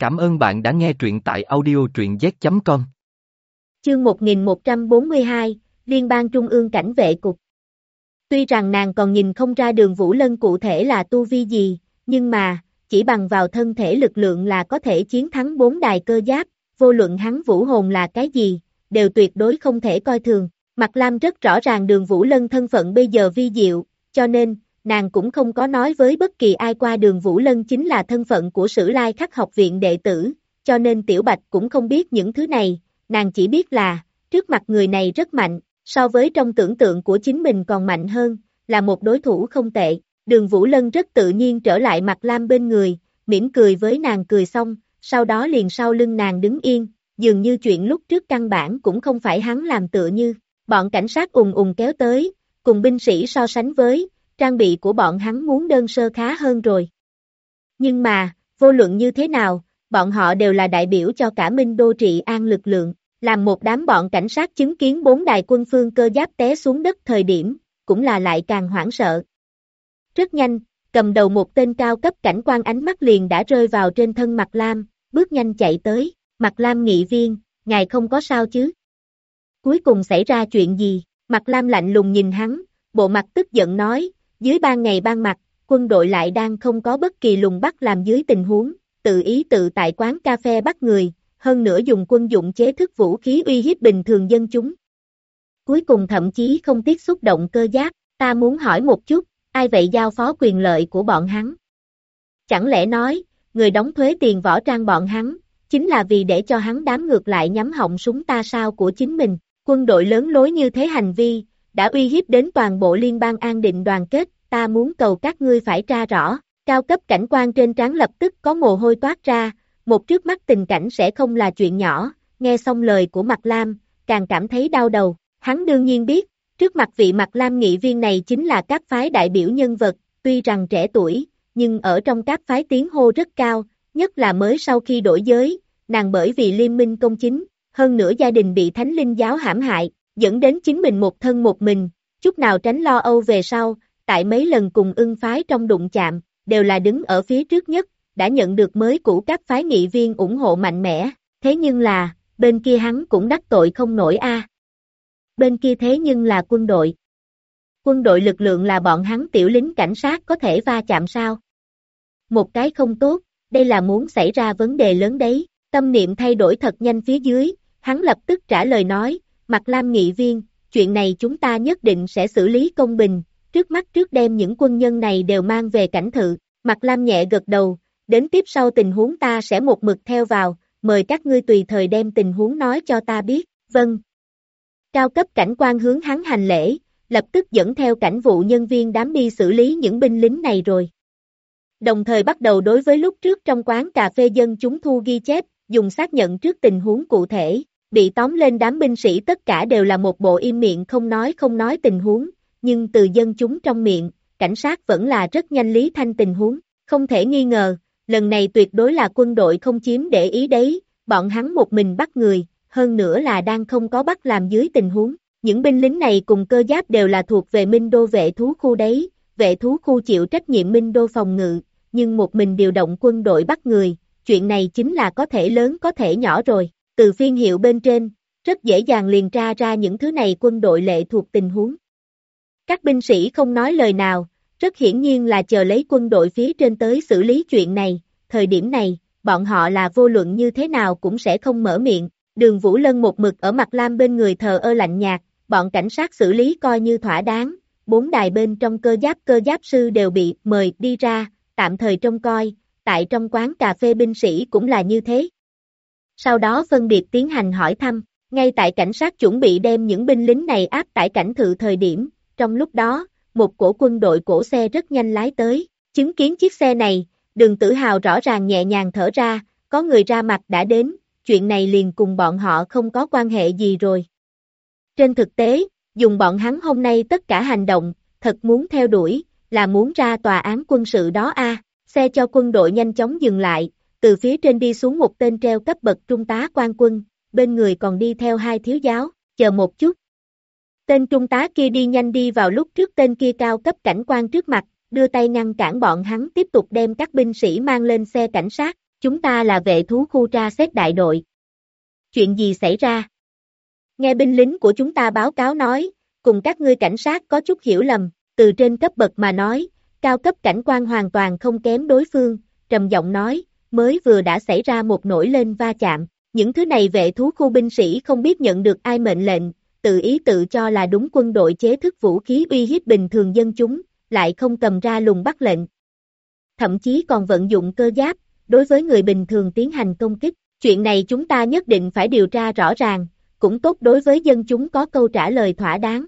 Cảm ơn bạn đã nghe truyện tại audio truyện z.com. Chương 1142, Liên bang Trung ương Cảnh vệ cục. Tuy rằng nàng còn nhìn không ra Đường Vũ Lân cụ thể là tu vi gì, nhưng mà, chỉ bằng vào thân thể lực lượng là có thể chiến thắng 4 đài cơ giáp, vô luận hắn vũ hồn là cái gì, đều tuyệt đối không thể coi thường. Mạc Lam rất rõ ràng Đường Vũ Lân thân phận bây giờ vi diệu, cho nên, nàng cũng không có nói với bất kỳ ai qua Đường Vũ Lân chính là thân phận của Sử Lai Khắc học viện đệ tử, cho nên Tiểu Bạch cũng không biết những thứ này, nàng chỉ biết là, trước mặt người này rất mạnh, so với trong tưởng tượng của chính mình còn mạnh hơn, là một đối thủ không tệ. Đường Vũ Lân rất tự nhiên trở lại Mạc Lam bên người, mỉm cười với nàng cười xong, sau đó liền sau lưng nàng đứng yên, dường như chuyện lúc trước căn bản cũng không phải hắn làm tựa như. Bọn cảnh sát ùn ùn kéo tới, cùng binh sĩ so sánh với, trang bị của bọn hắn muốn đơn sơ khá hơn rồi. Nhưng mà, vô luận như thế nào, bọn họ đều là đại biểu cho cả Minh Đô trị an lực lượng, làm một đám bọn cảnh sát chứng kiến 4 đài quân phương cơ giáp té xuống đất thời điểm, cũng là lại càng hoảng sợ. Rất nhanh, cầm đầu một tên cao cấp cảnh quan ánh mắt liền đã rơi vào trên thân Mạc Lam, bước nhanh chạy tới, Mạc Lam nghị viên, ngài không có sao chứ? Cuối cùng xảy ra chuyện gì? Mạc Lam lạnh lùng nhìn hắn, bộ mặt tức giận nói, dưới ban ngày ban mặt, quân đội lại đang không có bất kỳ lùng bắt làm dưới tình huống, tự ý tự tại quán cà phê bắt người, hơn nữa dùng quân dụng chế thức vũ khí uy hiếp bình thường dân chúng. Cuối cùng thậm chí không tiếc xúc động cơ giáp, ta muốn hỏi một chút, ai vậy giao phó quyền lợi của bọn hắn? Chẳng lẽ nói, người đóng thuế tiền võ trang bọn hắn, chính là vì để cho hắn đám ngược lại nhắm họng súng ta sao của chính mình, quân đội lớn lối như thế hành vi, đã uy hiếp đến toàn bộ liên bang an định đoàn kết, ta muốn cầu các ngươi phải tra rõ, cao cấp cảnh quan trên trán lập tức có mồ hôi toát ra, một trước mắt tình cảnh sẽ không là chuyện nhỏ, nghe xong lời của Mạc Lam, càng cảm thấy đau đầu, hắn đương nhiên biết, trước mặt vị Mạc Lam nghị viên này chính là các phái đại biểu nhân vật, tuy rằng trẻ tuổi, nhưng ở trong các phái tiếng hô rất cao, nhất là mới sau khi đổi giới, nàng bởi vì liên minh công chính, hơn nữa gia đình bị Thánh Linh giáo hãm hại, dẫn đến chính mình một thân một mình, chút nào tránh lo âu về sau, tại mấy lần cùng ưng phái trong đụng chạm, đều là đứng ở phía trước nhất, đã nhận được mới cũ các phái nghị viên ủng hộ mạnh mẽ, thế nhưng là, bên kia hắn cũng đắc tội không nổi a. Bên kia thế nhưng là quân đội. Quân đội lực lượng là bọn hắn tiểu lính cảnh sát có thể va chạm sao? Một cái không tốt, đây là muốn xảy ra vấn đề lớn đấy, tâm niệm thay đổi thật nhanh phía dưới, hắn lập tức trả lời nói, Mạc Lam nghị viên, chuyện này chúng ta nhất định sẽ xử lý công bình, trước mắt trước đem những quân nhân này đều mang về cảnh thự, Mạc Lam nhẹ gật đầu, đến tiếp sau tình huống ta sẽ một mực theo vào, mời các ngươi tùy thời đem tình huống nói cho ta biết, vâng. Cao cấp cảnh quan hướng hắn hành lễ, lập tức dẫn theo cảnh vụ nhân viên đám đi xử lý những binh lính này rồi. Đồng thời bắt đầu đối với lúc trước trong quán cà phê dân chúng thu ghi chép, dùng xác nhận trước tình huống cụ thể, bị tóm lên đám binh sĩ tất cả đều là một bộ im miệng không nói tình huống, nhưng từ dân chúng trong miệng, cảnh sát vẫn là rất nhanh lý thanh tình huống, không thể nghi ngờ, lần này tuyệt đối là quân đội không chiếm để ý đấy, bọn hắn một mình bắt người, hơn nữa là đang không có bắt làm dưới tình huống, những binh lính này cùng cơ giáp đều là thuộc về Minh Đô vệ thú khu đấy, vệ thú khu chịu trách nhiệm Minh Đô phòng ngự, nhưng một mình điều động quân đội bắt người, chuyện này chính là có thể lớn có thể nhỏ rồi, từ phiên hiệu bên trên, rất dễ dàng liền tra ra những thứ này quân đội lệ thuộc tình huống. Các binh sĩ không nói lời nào, rất hiển nhiên là chờ lấy quân đội phía trên tới xử lý chuyện này, thời điểm này, bọn họ là vô luận như thế nào cũng sẽ không mở miệng, Đường Vũ Lân một mực ở Mạc Lam bên người thờ ơ lạnh nhạt, bọn cảnh sát xử lý coi như thỏa đáng, 4 đài bên trong cơ giáp sư đều bị mời đi ra, tạm thời trông coi, tại trong quán cà phê binh sĩ cũng là như thế. Sau đó phân biệt tiến hành hỏi thăm, ngay tại cảnh sát chuẩn bị đem những binh lính này áp tải cảnh thự thời điểm, trong lúc đó, một cổ quân đội cổ xe rất nhanh lái tới, chứng kiến chiếc xe này, Đường Tử Hào rõ ràng nhẹ nhàng thở ra, có người ra mặt đã đến, chuyện này liền cùng bọn họ không có quan hệ gì rồi. Trên thực tế, dùng bọn hắn hôm nay tất cả hành động, thật muốn theo đuổi, là muốn ra tòa án quân sự đó a. Xe cho quân đội nhanh chóng dừng lại, từ phía trên đi xuống một tên treo cấp bậc trung tá quan quân, bên người còn đi theo 2 thiếu giáo, chờ một chút. Tên trung tá kia đi nhanh đi vào lúc trước tên kia cao cấp cảnh quan trước mặt, đưa tay ngăn cản bọn hắn tiếp tục đem các binh sĩ mang lên xe cảnh sát, Chúng ta là vệ thú khu tra xét đại đội. Chuyện gì xảy ra? Nghe binh lính của chúng ta báo cáo nói, cùng các ngươi cảnh sát có chút hiểu lầm, từ trên cấp bậc mà nói, cao cấp cảnh quan hoàn toàn không kém đối phương, trầm giọng nói, mới vừa đã xảy ra một nổi lên va chạm. Những thứ này vệ thú khu binh sĩ không biết nhận được ai mệnh lệnh, tự ý tự cho là đúng quân đội chế thức vũ khí uy hiếp bình thường dân chúng, lại không cầm ra lùng bắt lệnh. Thậm chí còn vận dụng cơ giáp, đối với người bình thường tiến hành công kích. Chuyện này chúng ta nhất định phải điều tra rõ ràng, cũng tốt đối với dân chúng có câu trả lời thỏa đáng.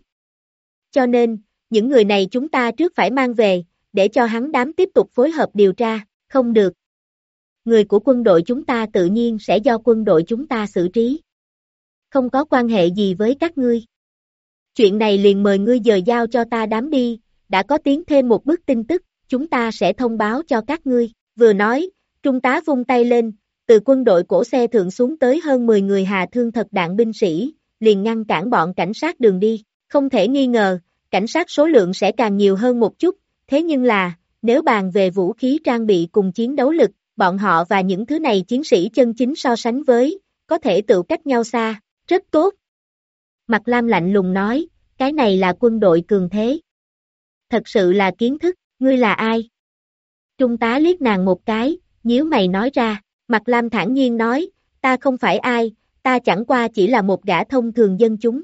Cho nên, những người này chúng ta trước phải mang về, để cho hắn đám tiếp tục phối hợp điều tra, không được. Người của quân đội chúng ta tự nhiên sẽ do quân đội chúng ta xử trí. Không có quan hệ gì với các ngươi. Chuyện này liền mời ngươi dời giao cho ta đám đi, đã có tiến thêm một bước tin tức, chúng ta sẽ thông báo cho các ngươi. Vừa nói, trung tá vung tay lên, từ quân đội cổ xe thượng xuống tới hơn 10 người hà thương thật đạn binh sĩ, liền ngăn cản bọn cảnh sát đường đi. Không thể nghi ngờ, cảnh sát số lượng sẽ càng nhiều hơn một chút, thế nhưng là, nếu bàn về vũ khí trang bị cùng chiến đấu lực, bọn họ và những thứ này chiến sĩ chân chính so sánh với, có thể tự cách nhau xa, rất tốt. Mạc Lam lạnh lùng nói, cái này là quân đội cường thế. Thật sự là kiến thức, ngươi là ai? Trung tá liếc nàng một cái, nhíu mày nói ra, Mạc Lam thản nhiên nói, ta không phải ai, ta chẳng qua chỉ là một gã thông thường dân chúng.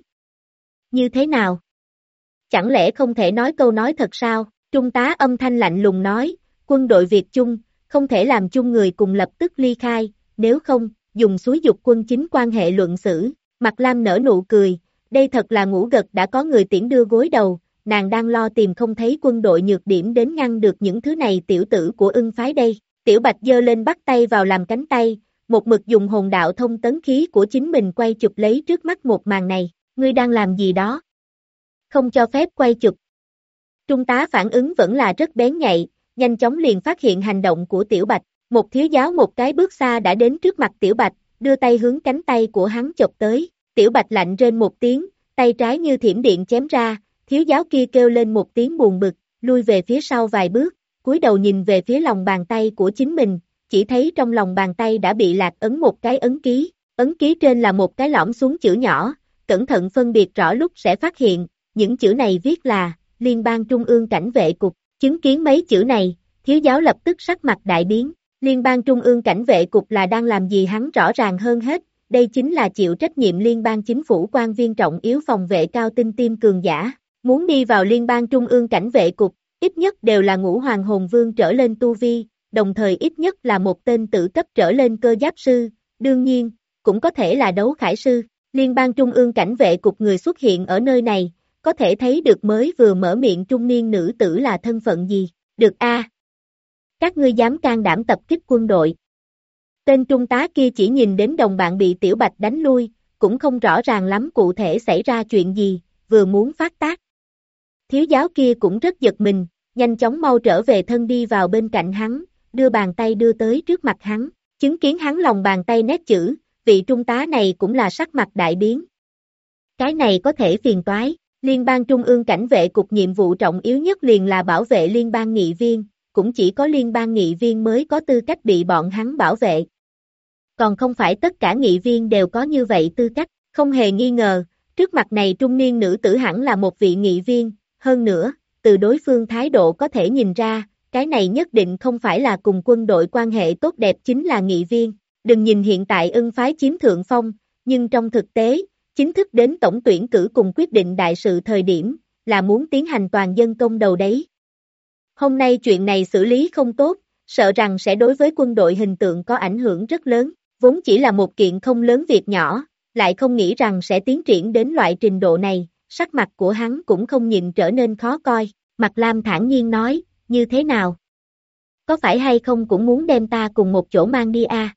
Như thế nào? Chẳng lẽ không thể nói câu nói thật sao? Trung tá âm thanh lạnh lùng nói, quân đội Việt chung, không thể làm chung người cùng lập tức ly khai, nếu không, dùng xúi dục quân chính quan hệ luận xử. Mạc Lam nở nụ cười, đây thật là ngủ gật đã có người tiễn đưa gối đầu, nàng đang lo tìm không thấy quân đội nhược điểm đến ngăn được những thứ này tiểu tử của Ưng phái đây. Tiểu Bạch giơ lên bắt tay vào làm cánh tay, một mực dùng hồn đạo thông tấn khí của chính mình quay chụp lấy trước mắt một màn này, ngươi đang làm gì đó? Không cho phép quay chụp. Trung tá phản ứng vẫn là rất bén nhạy, nhanh chóng liền phát hiện hành động của Tiểu Bạch, một thiếu giáo một cái bước xa đã đến trước mặt Tiểu Bạch, đưa tay hướng cánh tay của hắn chộp tới, Tiểu Bạch lạnh rên một tiếng, tay trái như thiểm điện chém ra, thiếu giáo kia kêu lên một tiếng buồn bực, lui về phía sau vài bước, cúi đầu nhìn về phía lòng bàn tay của chính mình, chỉ thấy trong lòng bàn tay đã bị lạc ấn một cái ấn ký trên là một cái lõm xuống chữ nhỏ, cẩn thận phân biệt rõ lúc sẽ phát hiện, những chữ này viết là, Liên bang Trung ương Cảnh vệ Cục, chứng kiến mấy chữ này, thiếu giáo lập tức sắc mặt đại biến, Liên bang Trung ương Cảnh vệ Cục là đang làm gì hắn rõ ràng hơn hết, đây chính là chịu trách nhiệm liên bang chính phủ quan viên trọng yếu phòng vệ cao tinh tiêm cường giả, muốn đi vào Liên bang Trung ương Cảnh vệ Cục, ít nhất đều là ngũ hoàng hồn vương trở lên tu vi, đồng thời ít nhất là một tên tử cấp trở lên cơ giáp sư, đương nhiên, cũng có thể là đấu khải sư, Liên bang Trung ương Cảnh vệ Cục người xuất hiện ở nơi này, có thể thấy được mới vừa mở miệng trung niên nữ tử là thân phận gì, được a? Các ngươi dám can đảm tập kích quân đội. Tên trung tá kia chỉ nhìn đến đồng bạn bị Tiểu Bạch đánh lui, cũng không rõ ràng lắm cụ thể xảy ra chuyện gì, vừa muốn phát tác. Thiếu giáo kia cũng rất giật mình, nhanh chóng mau trở về thân đi vào bên cạnh hắn, đưa bàn tay đưa tới trước mặt hắn, chứng kiến hắn lòng bàn tay nét chữ, vị trung tá này cũng là sắc mặt đại biến. Cái này có thể phiền toái, Liên bang Trung ương Cảnh vệ Cục nhiệm vụ trọng yếu nhất liền là bảo vệ liên bang nghị viên, cũng chỉ có liên bang nghị viên mới có tư cách bị bọn hắn bảo vệ. Còn không phải tất cả nghị viên đều có như vậy tư cách, không hề nghi ngờ, trước mặt này trung niên nữ tử hẳn là một vị nghị viên, hơn nữa, từ đối phương thái độ có thể nhìn ra, cái này nhất định không phải là cùng quân đội quan hệ tốt đẹp chính là nghị viên, đừng nhìn hiện tại Ưng phái chiếm thượng phong, nhưng trong thực tế, chính thức đến tổng tuyển cử cùng quyết định đại sự thời điểm, là muốn tiến hành toàn dân công đầu đấy. Hôm nay chuyện này xử lý không tốt, sợ rằng sẽ đối với quân đội hình tượng có ảnh hưởng rất lớn, vốn chỉ là một kiện không lớn việc nhỏ, lại không nghĩ rằng sẽ tiến triển đến loại trình độ này, sắc mặt của hắn cũng không nhịn trở nên khó coi, Mạc Lam thản nhiên nói, như thế nào? Có phải hay không cũng muốn đem ta cùng một chỗ mang đi a?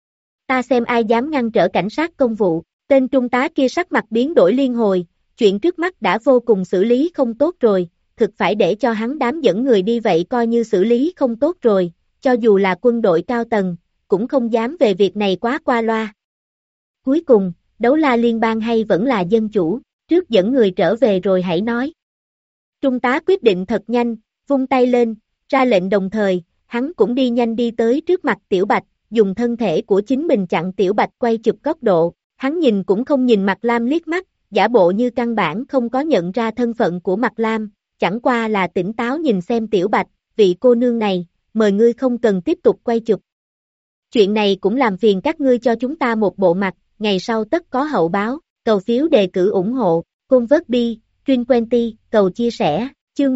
Ta xem ai dám ngăn trở cảnh sát công vụ, tên trung tá kia sắc mặt biến đổi liên hồi, chuyện trước mắt đã vô cùng xử lý không tốt rồi, thực phải để cho hắn đám dẫn người đi vậy coi như xử lý không tốt rồi, cho dù là quân đội cao tầng, cũng không dám về việc này quá qua loa. Cuối cùng, đấu la liên bang hay vẫn là dân chủ, trước dẫn người trở về rồi hãy nói. Trung tá quyết định thật nhanh, vung tay lên, ra lệnh đồng thời, hắn cũng đi nhanh đi tới trước mặt Tiểu Bạch, dùng thân thể của chính mình chặn Tiểu Bạch quay chụp góc độ, hắn nhìn cũng không nhìn Mạc Lam liếc mắt, giả bộ như căn bản không có nhận ra thân phận của Mạc Lam, chẳng qua là tỉnh táo nhìn xem Tiểu Bạch, vị cô nương này, mời ngươi không cần tiếp tục quay chụp. Chuyện này cũng làm phiền các ngươi cho chúng ta một bộ mặt, ngày sau tất có hậu báo, cầu phiếu đề cử ủng hộ, Convertby, Trinquenty, cầu chia sẻ, chương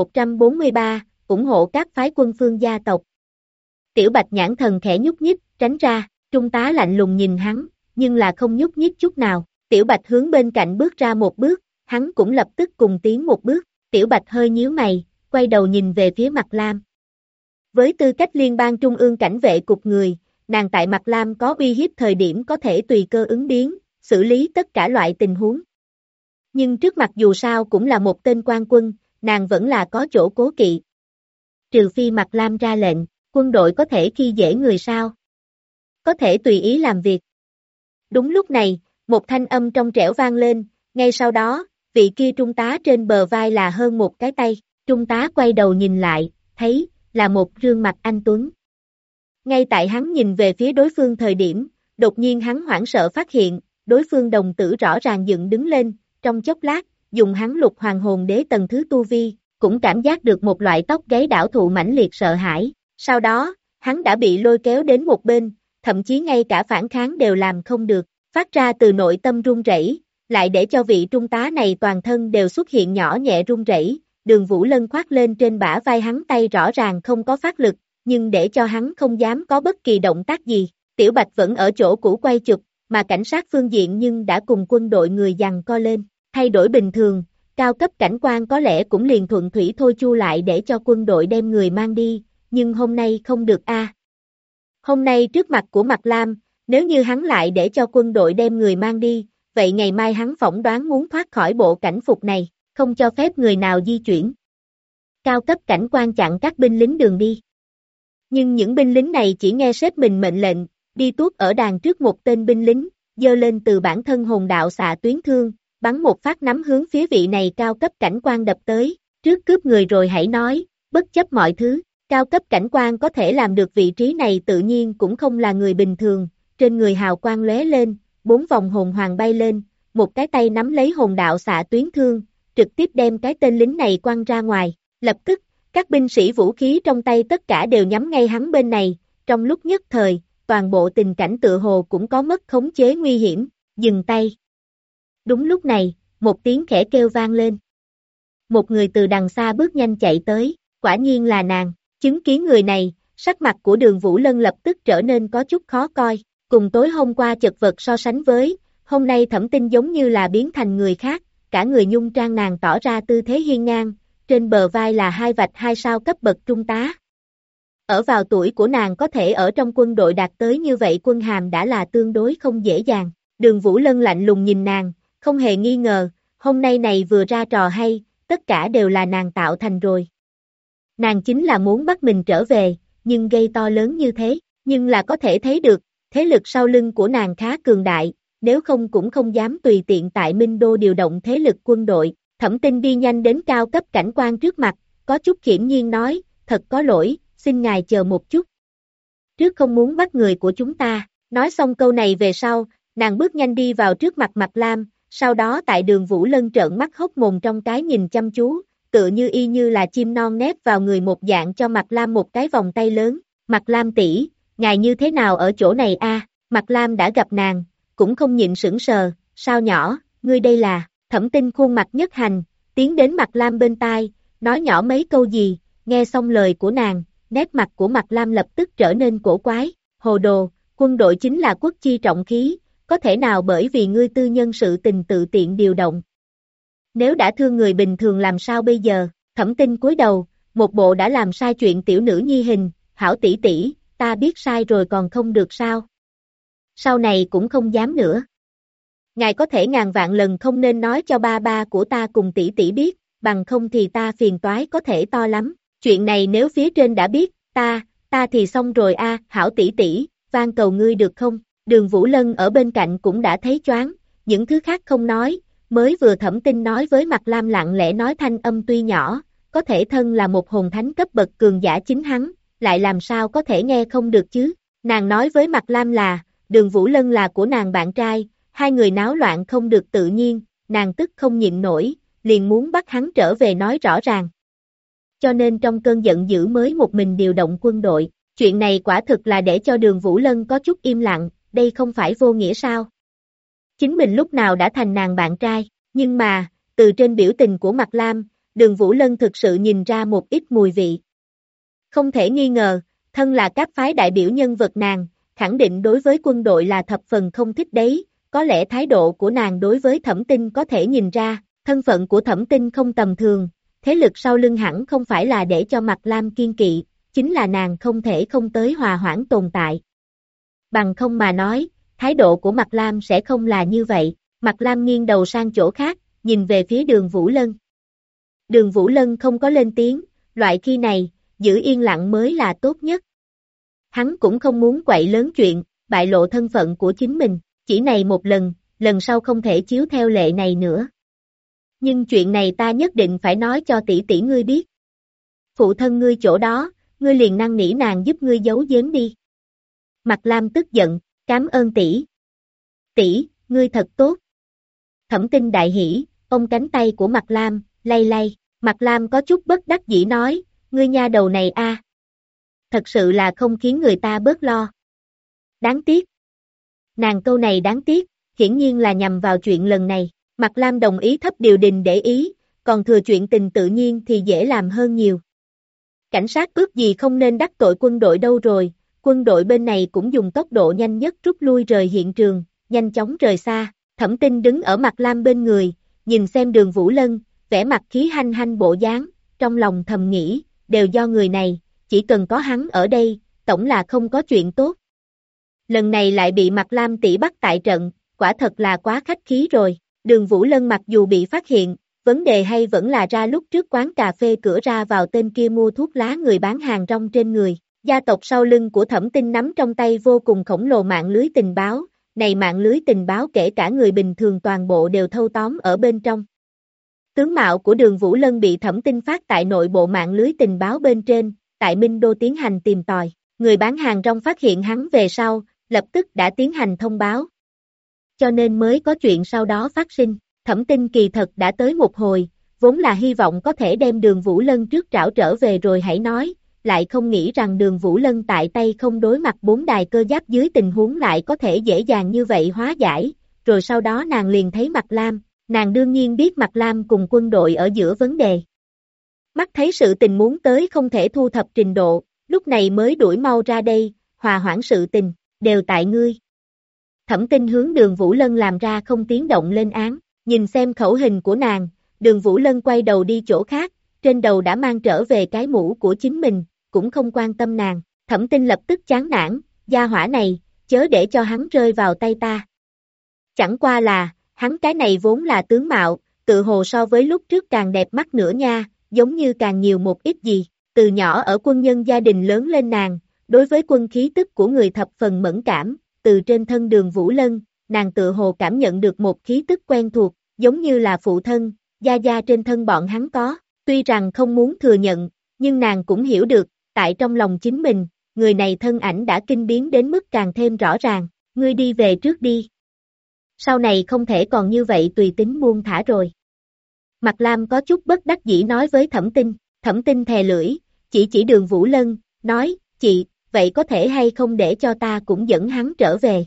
1143, ủng hộ các phái quân phương gia tộc. Tiểu Bạch nhãn thần khẽ nhúc nhích, tránh ra, Trung tá lạnh lùng nhìn hắn, nhưng là không nhúc nhích chút nào. Tiểu Bạch hướng bên cạnh bước ra một bước, hắn cũng lập tức cùng tiến một bước. Tiểu Bạch hơi nhíu mày, quay đầu nhìn về phía Mạc Lam. Với tư cách liên bang trung ương cảnh vệ cục người, nàng tại Mạc Lam có uy hiếp thời điểm có thể tùy cơ ứng biến, xử lý tất cả loại tình huống. Nhưng trước mặt dù sao cũng là một tên quan quân, nàng vẫn là có chỗ cố kỵ. Trừ phi Mạc Lam ra lệnh, quân đội có thể khi dễ người sao? Có thể tùy ý làm việc. Đúng lúc này, một thanh âm trong trẻo vang lên, ngay sau đó, vị kia trung tá trên bờ vai là hơn một cái tay, trung tá quay đầu nhìn lại, thấy, là một gương mặt anh tuấn. Ngay tại hắn nhìn về phía đối phương thời điểm, đột nhiên hắn hoảng sợ phát hiện, đối phương đồng tử rõ ràng dựng đứng lên, trong chốc lát, dùng hắn lục hoàng hồn đế tầng thứ tu vi, cũng cảm giác được một loại tóc gáy đảo thụ mãnh liệt sợ hãi, sau đó, hắn đã bị lôi kéo đến một bên, thậm chí ngay cả phản kháng đều làm không được, phát ra từ nội tâm run rẩy, lại để cho vị trung tá này toàn thân đều xuất hiện nhỏ nhẹ run rẩy. Đường Vũ Lân khoác lên trên bả vai hắn tay rõ ràng không có phát lực, nhưng để cho hắn không dám có bất kỳ động tác gì. Tiểu Bạch vẫn ở chỗ cũ quay chụp, mà cảnh sát phương diện nhưng đã cùng quân đội người giằng co lên. Thay đổi bình thường, cao cấp cảnh quan có lẽ cũng liền thuận thủy thôi chu lại để cho quân đội đem người mang đi, nhưng hôm nay không được a. Hôm nay trước mặt của Mạc Lam, nếu như hắn lại để cho quân đội đem người mang đi, vậy ngày mai hắn phỏng đoán muốn thoát khỏi bộ cảnh phục này, không cho phép người nào di chuyển. Cao cấp cảnh quan chặn các binh lính đường đi. Nhưng những binh lính này chỉ nghe sếp mình mệnh lệnh, đi tuốt ở đàn trước một tên binh lính, giơ lên từ bản thân hồn đạo xạ tuyến thương, bắn một phát nắm hướng phía vị này cao cấp cảnh quan đập tới, trước cướp người rồi hãy nói, bất chấp mọi thứ, cao cấp cảnh quan có thể làm được vị trí này tự nhiên cũng không là người bình thường, trên người hào quang lóe lên, 4 vòng hồn hoàng bay lên, một cái tay nắm lấy hồn đạo xạ tuyến thương, trực tiếp đem cái tên lính này quăng ra ngoài, lập tức, các binh sĩ vũ khí trong tay tất cả đều nhắm ngay hắn bên này, trong lúc nhất thời, toàn bộ tình cảnh tựa hồ cũng có mất khống chế nguy hiểm, dừng tay. Đúng lúc này, một tiếng khẽ kêu vang lên. Một người từ đằng xa bước nhanh chạy tới, quả nhiên là nàng, chứng kiến người này, sắc mặt của Đường Vũ Lân lập tức trở nên có chút khó coi, cùng tối hôm qua chật vật so sánh với, hôm nay Thẩm Tinh giống như là biến thành người khác, cả người nhung trang nàng tỏ ra tư thế hiên ngang, trên bờ vai là 2 vạch 2 sao cấp bậc trung tá. Ở vào tuổi của nàng có thể ở trong quân đội đạt tới như vậy quân hàm đã là tương đối không dễ dàng, Đường Vũ Lân lạnh lùng nhìn nàng, không hề nghi ngờ, hôm nay này vừa ra trò hay, tất cả đều là nàng tạo thành rồi. Nàng chính là muốn bắt mình trở về, nhưng gây to lớn như thế, nhưng là có thể thấy được, thế lực sau lưng của nàng khá cường đại, nếu không cũng không dám tùy tiện tại Minh Đô điều động thế lực quân đội. Thẩm Tinh đi nhanh đến cao cấp cảnh quan trước mặt, có chút khiểm nhiên nói, thật có lỗi, xin ngài chờ một chút. Trước không muốn bắt người của chúng ta, nói xong câu này về sau, nàng bước nhanh đi vào trước mặt Mạc Lam, sau đó tại Đường Vũ Lân trợn mắt hốc mồm trong cái nhìn chăm chú, tựa như y như là chim non nép vào người một dạng cho Mạc Lam một cái vòng tay lớn, Mạc Lam tỷ, ngài như thế nào ở chỗ này a? Mạc Lam đã gặp nàng, cũng không nhịn sững sờ, sao nhỏ, ngươi đây là, Thẩm Tinh khuôn mặt nhất hành, tiến đến Mạc Lam bên tai, nói nhỏ mấy câu gì, nghe xong lời của nàng, nét mặt của Mạc Lam lập tức trở nên cổ quái, hồ đồ, quân đội chính là quốc chi trọng khí, có thể nào bởi vì ngươi tư nhân sự tình tự tiện điều động. Nếu đã thương người bình thường làm sao bây giờ, Thẩm Tinh cúi đầu, một bộ đã làm sai chuyện tiểu nữ nhi hình, hảo tỷ tỷ, ta biết sai rồi còn không được sao. Sau này cũng không dám nữa. Ngài có thể ngàn vạn lần không nên nói cho ba ba của ta cùng tỷ tỷ biết, bằng không thì ta phiền toái có thể to lắm. Chuyện này nếu phía trên đã biết, ta thì xong rồi a, hảo tỷ tỷ, van cầu ngươi được không? Đường Vũ Lân ở bên cạnh cũng đã thấy choáng, những thứ khác không nói, mới vừa Thẩm Tinh nói với Mạc Lam lặng lẽ nói thanh âm tuy nhỏ, có thể thân là một hồn thánh cấp bậc cường giả chính hắn, lại làm sao có thể nghe không được chứ? Nàng nói với Mạc Lam là, Đường Vũ Lân là của nàng bạn trai, hai người náo loạn không được tự nhiên, nàng tức không nhịn nổi, liền muốn bắt hắn trở về nói rõ ràng. Cho nên trong cơn giận dữ mới một mình điều động quân đội, chuyện này quả thực là để cho Đường Vũ Lân có chút im lặng, đây không phải vô nghĩa sao? Chính mình lúc nào đã thành nàng bạn trai, nhưng mà, từ trên biểu tình của Mạc Lam, Đường Vũ Lân thực sự nhìn ra một ít mùi vị. Không thể nghi ngờ, thân là các phái đại biểu nhân vật nàng, khẳng định đối với quân đội là thập phần không thích đấy, có lẽ thái độ của nàng đối với Thẩm Tinh có thể nhìn ra, thân phận của Thẩm Tinh không tầm thường, thế lực sau lưng hẳn không phải là để cho Mạc Lam kiên kỵ, chính là nàng không thể không tới hòa hoãn tồn tại. Bằng không mà nói, thái độ của Mạc Lam sẽ không là như vậy, Mạc Lam nghiêng đầu sang chỗ khác, nhìn về phía Đường Vũ Lân. Đường Vũ Lân không có lên tiếng, loại khi này, giữ yên lặng mới là tốt nhất. Hắn cũng không muốn quậy lớn chuyện, bại lộ thân phận của chính mình, chỉ này một lần, lần sau không thể chiếu theo lệ này nữa. Nhưng chuyện này ta nhất định phải nói cho tỷ tỷ ngươi biết. Phụ thân ngươi chỗ đó, ngươi liền năn nỉ nàng giúp ngươi giấu giếm đi. Mạc Lam tức giận, cảm ơn tỷ. Tỷ, ngươi thật tốt. Thẩm Tinh đại hỉ, ôm cánh tay của Mạc Lam, lay lay. Mạc Lam có chút bất đắc dĩ nói, ngươi nha đầu này a, thật sự là không khiến người ta bớt lo. Đáng tiếc. Nàng câu này đáng tiếc, hiển nhiên là nhằm vào chuyện lần này. Mạc Lam đồng ý thấp điều đình để ý, còn thừa chuyện tình tự nhiên thì dễ làm hơn nhiều. Cảnh sát ước gì không nên đắc tội quân đội đâu rồi, quân đội bên này cũng dùng tốc độ nhanh nhất rút lui rời hiện trường, nhanh chóng rời xa. Thẩm Tinh đứng ở Mạc Lam bên người, nhìn xem Đường Vũ Lân, vẻ mặt khí hanh hanh bộ dáng, trong lòng thầm nghĩ, đều do người này, chỉ cần có hắn ở đây, tổng là không có chuyện tốt. Lần này lại bị Mạc Lam tỷ bắt tại trận, quả thật là quá khách khí rồi. Đường Vũ Lân mặc dù bị phát hiện, vấn đề hay vẫn là ra lúc trước quán cà phê cửa ra vào tên kia mua thuốc lá người bán hàng rong trên người. Gia tộc sau lưng của Thẩm Tinh nắm trong tay vô cùng khổng lồ mạng lưới tình báo, này mạng lưới tình báo kể cả người bình thường toàn bộ đều thâu tóm ở bên trong. Tướng mạo của Đường Vũ Lân bị Thẩm Tinh phát tại nội bộ mạng lưới tình báo bên trên, tại Minh Đô tiến hành tìm tòi. Người bán hàng rong phát hiện hắn về sau, lập tức đã tiến hành thông báo. Cho nên mới có chuyện sau đó phát sinh. Thẩm Tinh kỳ thật đã tới một hồi, vốn là hy vọng có thể đem Đường Vũ Lân trước trảo trở về rồi hãy nói, lại không nghĩ rằng Đường Vũ Lân tại tay không đối mặt 4 đài cơ giáp dưới tình huống lại có thể dễ dàng như vậy hóa giải, rồi sau đó nàng liền thấy Mạc Lam, nàng đương nhiên biết Mạc Lam cùng quân đội ở giữa vấn đề. Mắt thấy sự tình muốn tới không thể thu thập trình độ, lúc này mới đuổi mau ra đây, hòa hoãn sự tình, đều tại ngươi. Thẩm Tinh hướng Đường Vũ Lân làm ra không tiếng động lên án, nhìn xem khẩu hình của nàng, Đường Vũ Lân quay đầu đi chỗ khác, trên đầu đã mang trở về cái mũ của chính mình, cũng không quan tâm nàng. Thẩm Tinh lập tức chán nản, gia hỏa này, chớ để cho hắn rơi vào tay ta. Chẳng qua là, hắn cái này vốn là tướng mạo, tự hồ so với lúc trước càng đẹp mắt nữa nha, giống như càng nhiều một ít gì. Từ nhỏ ở quân nhân gia đình lớn lên nàng, đối với quân khí tức của người thập phần mẫn cảm, từ trên thân Đường Vũ Lân, nàng tự hồ cảm nhận được một khí tức quen thuộc, giống như là phụ thân, gia gia trên thân bọn hắn có, tuy rằng không muốn thừa nhận, nhưng nàng cũng hiểu được, tại trong lòng chính mình, người này thân ảnh đã kinh biến đến mức càng thêm rõ ràng, ngươi đi về trước đi. Sau này không thể còn như vậy tùy tính buông thả rồi. Mạc Lam có chút bất đắc dĩ nói với Thẩm Tinh thè lưỡi, chỉ Đường Vũ Lân, nói, chị, vậy có thể hay không để cho ta cũng dẫn hắn trở về?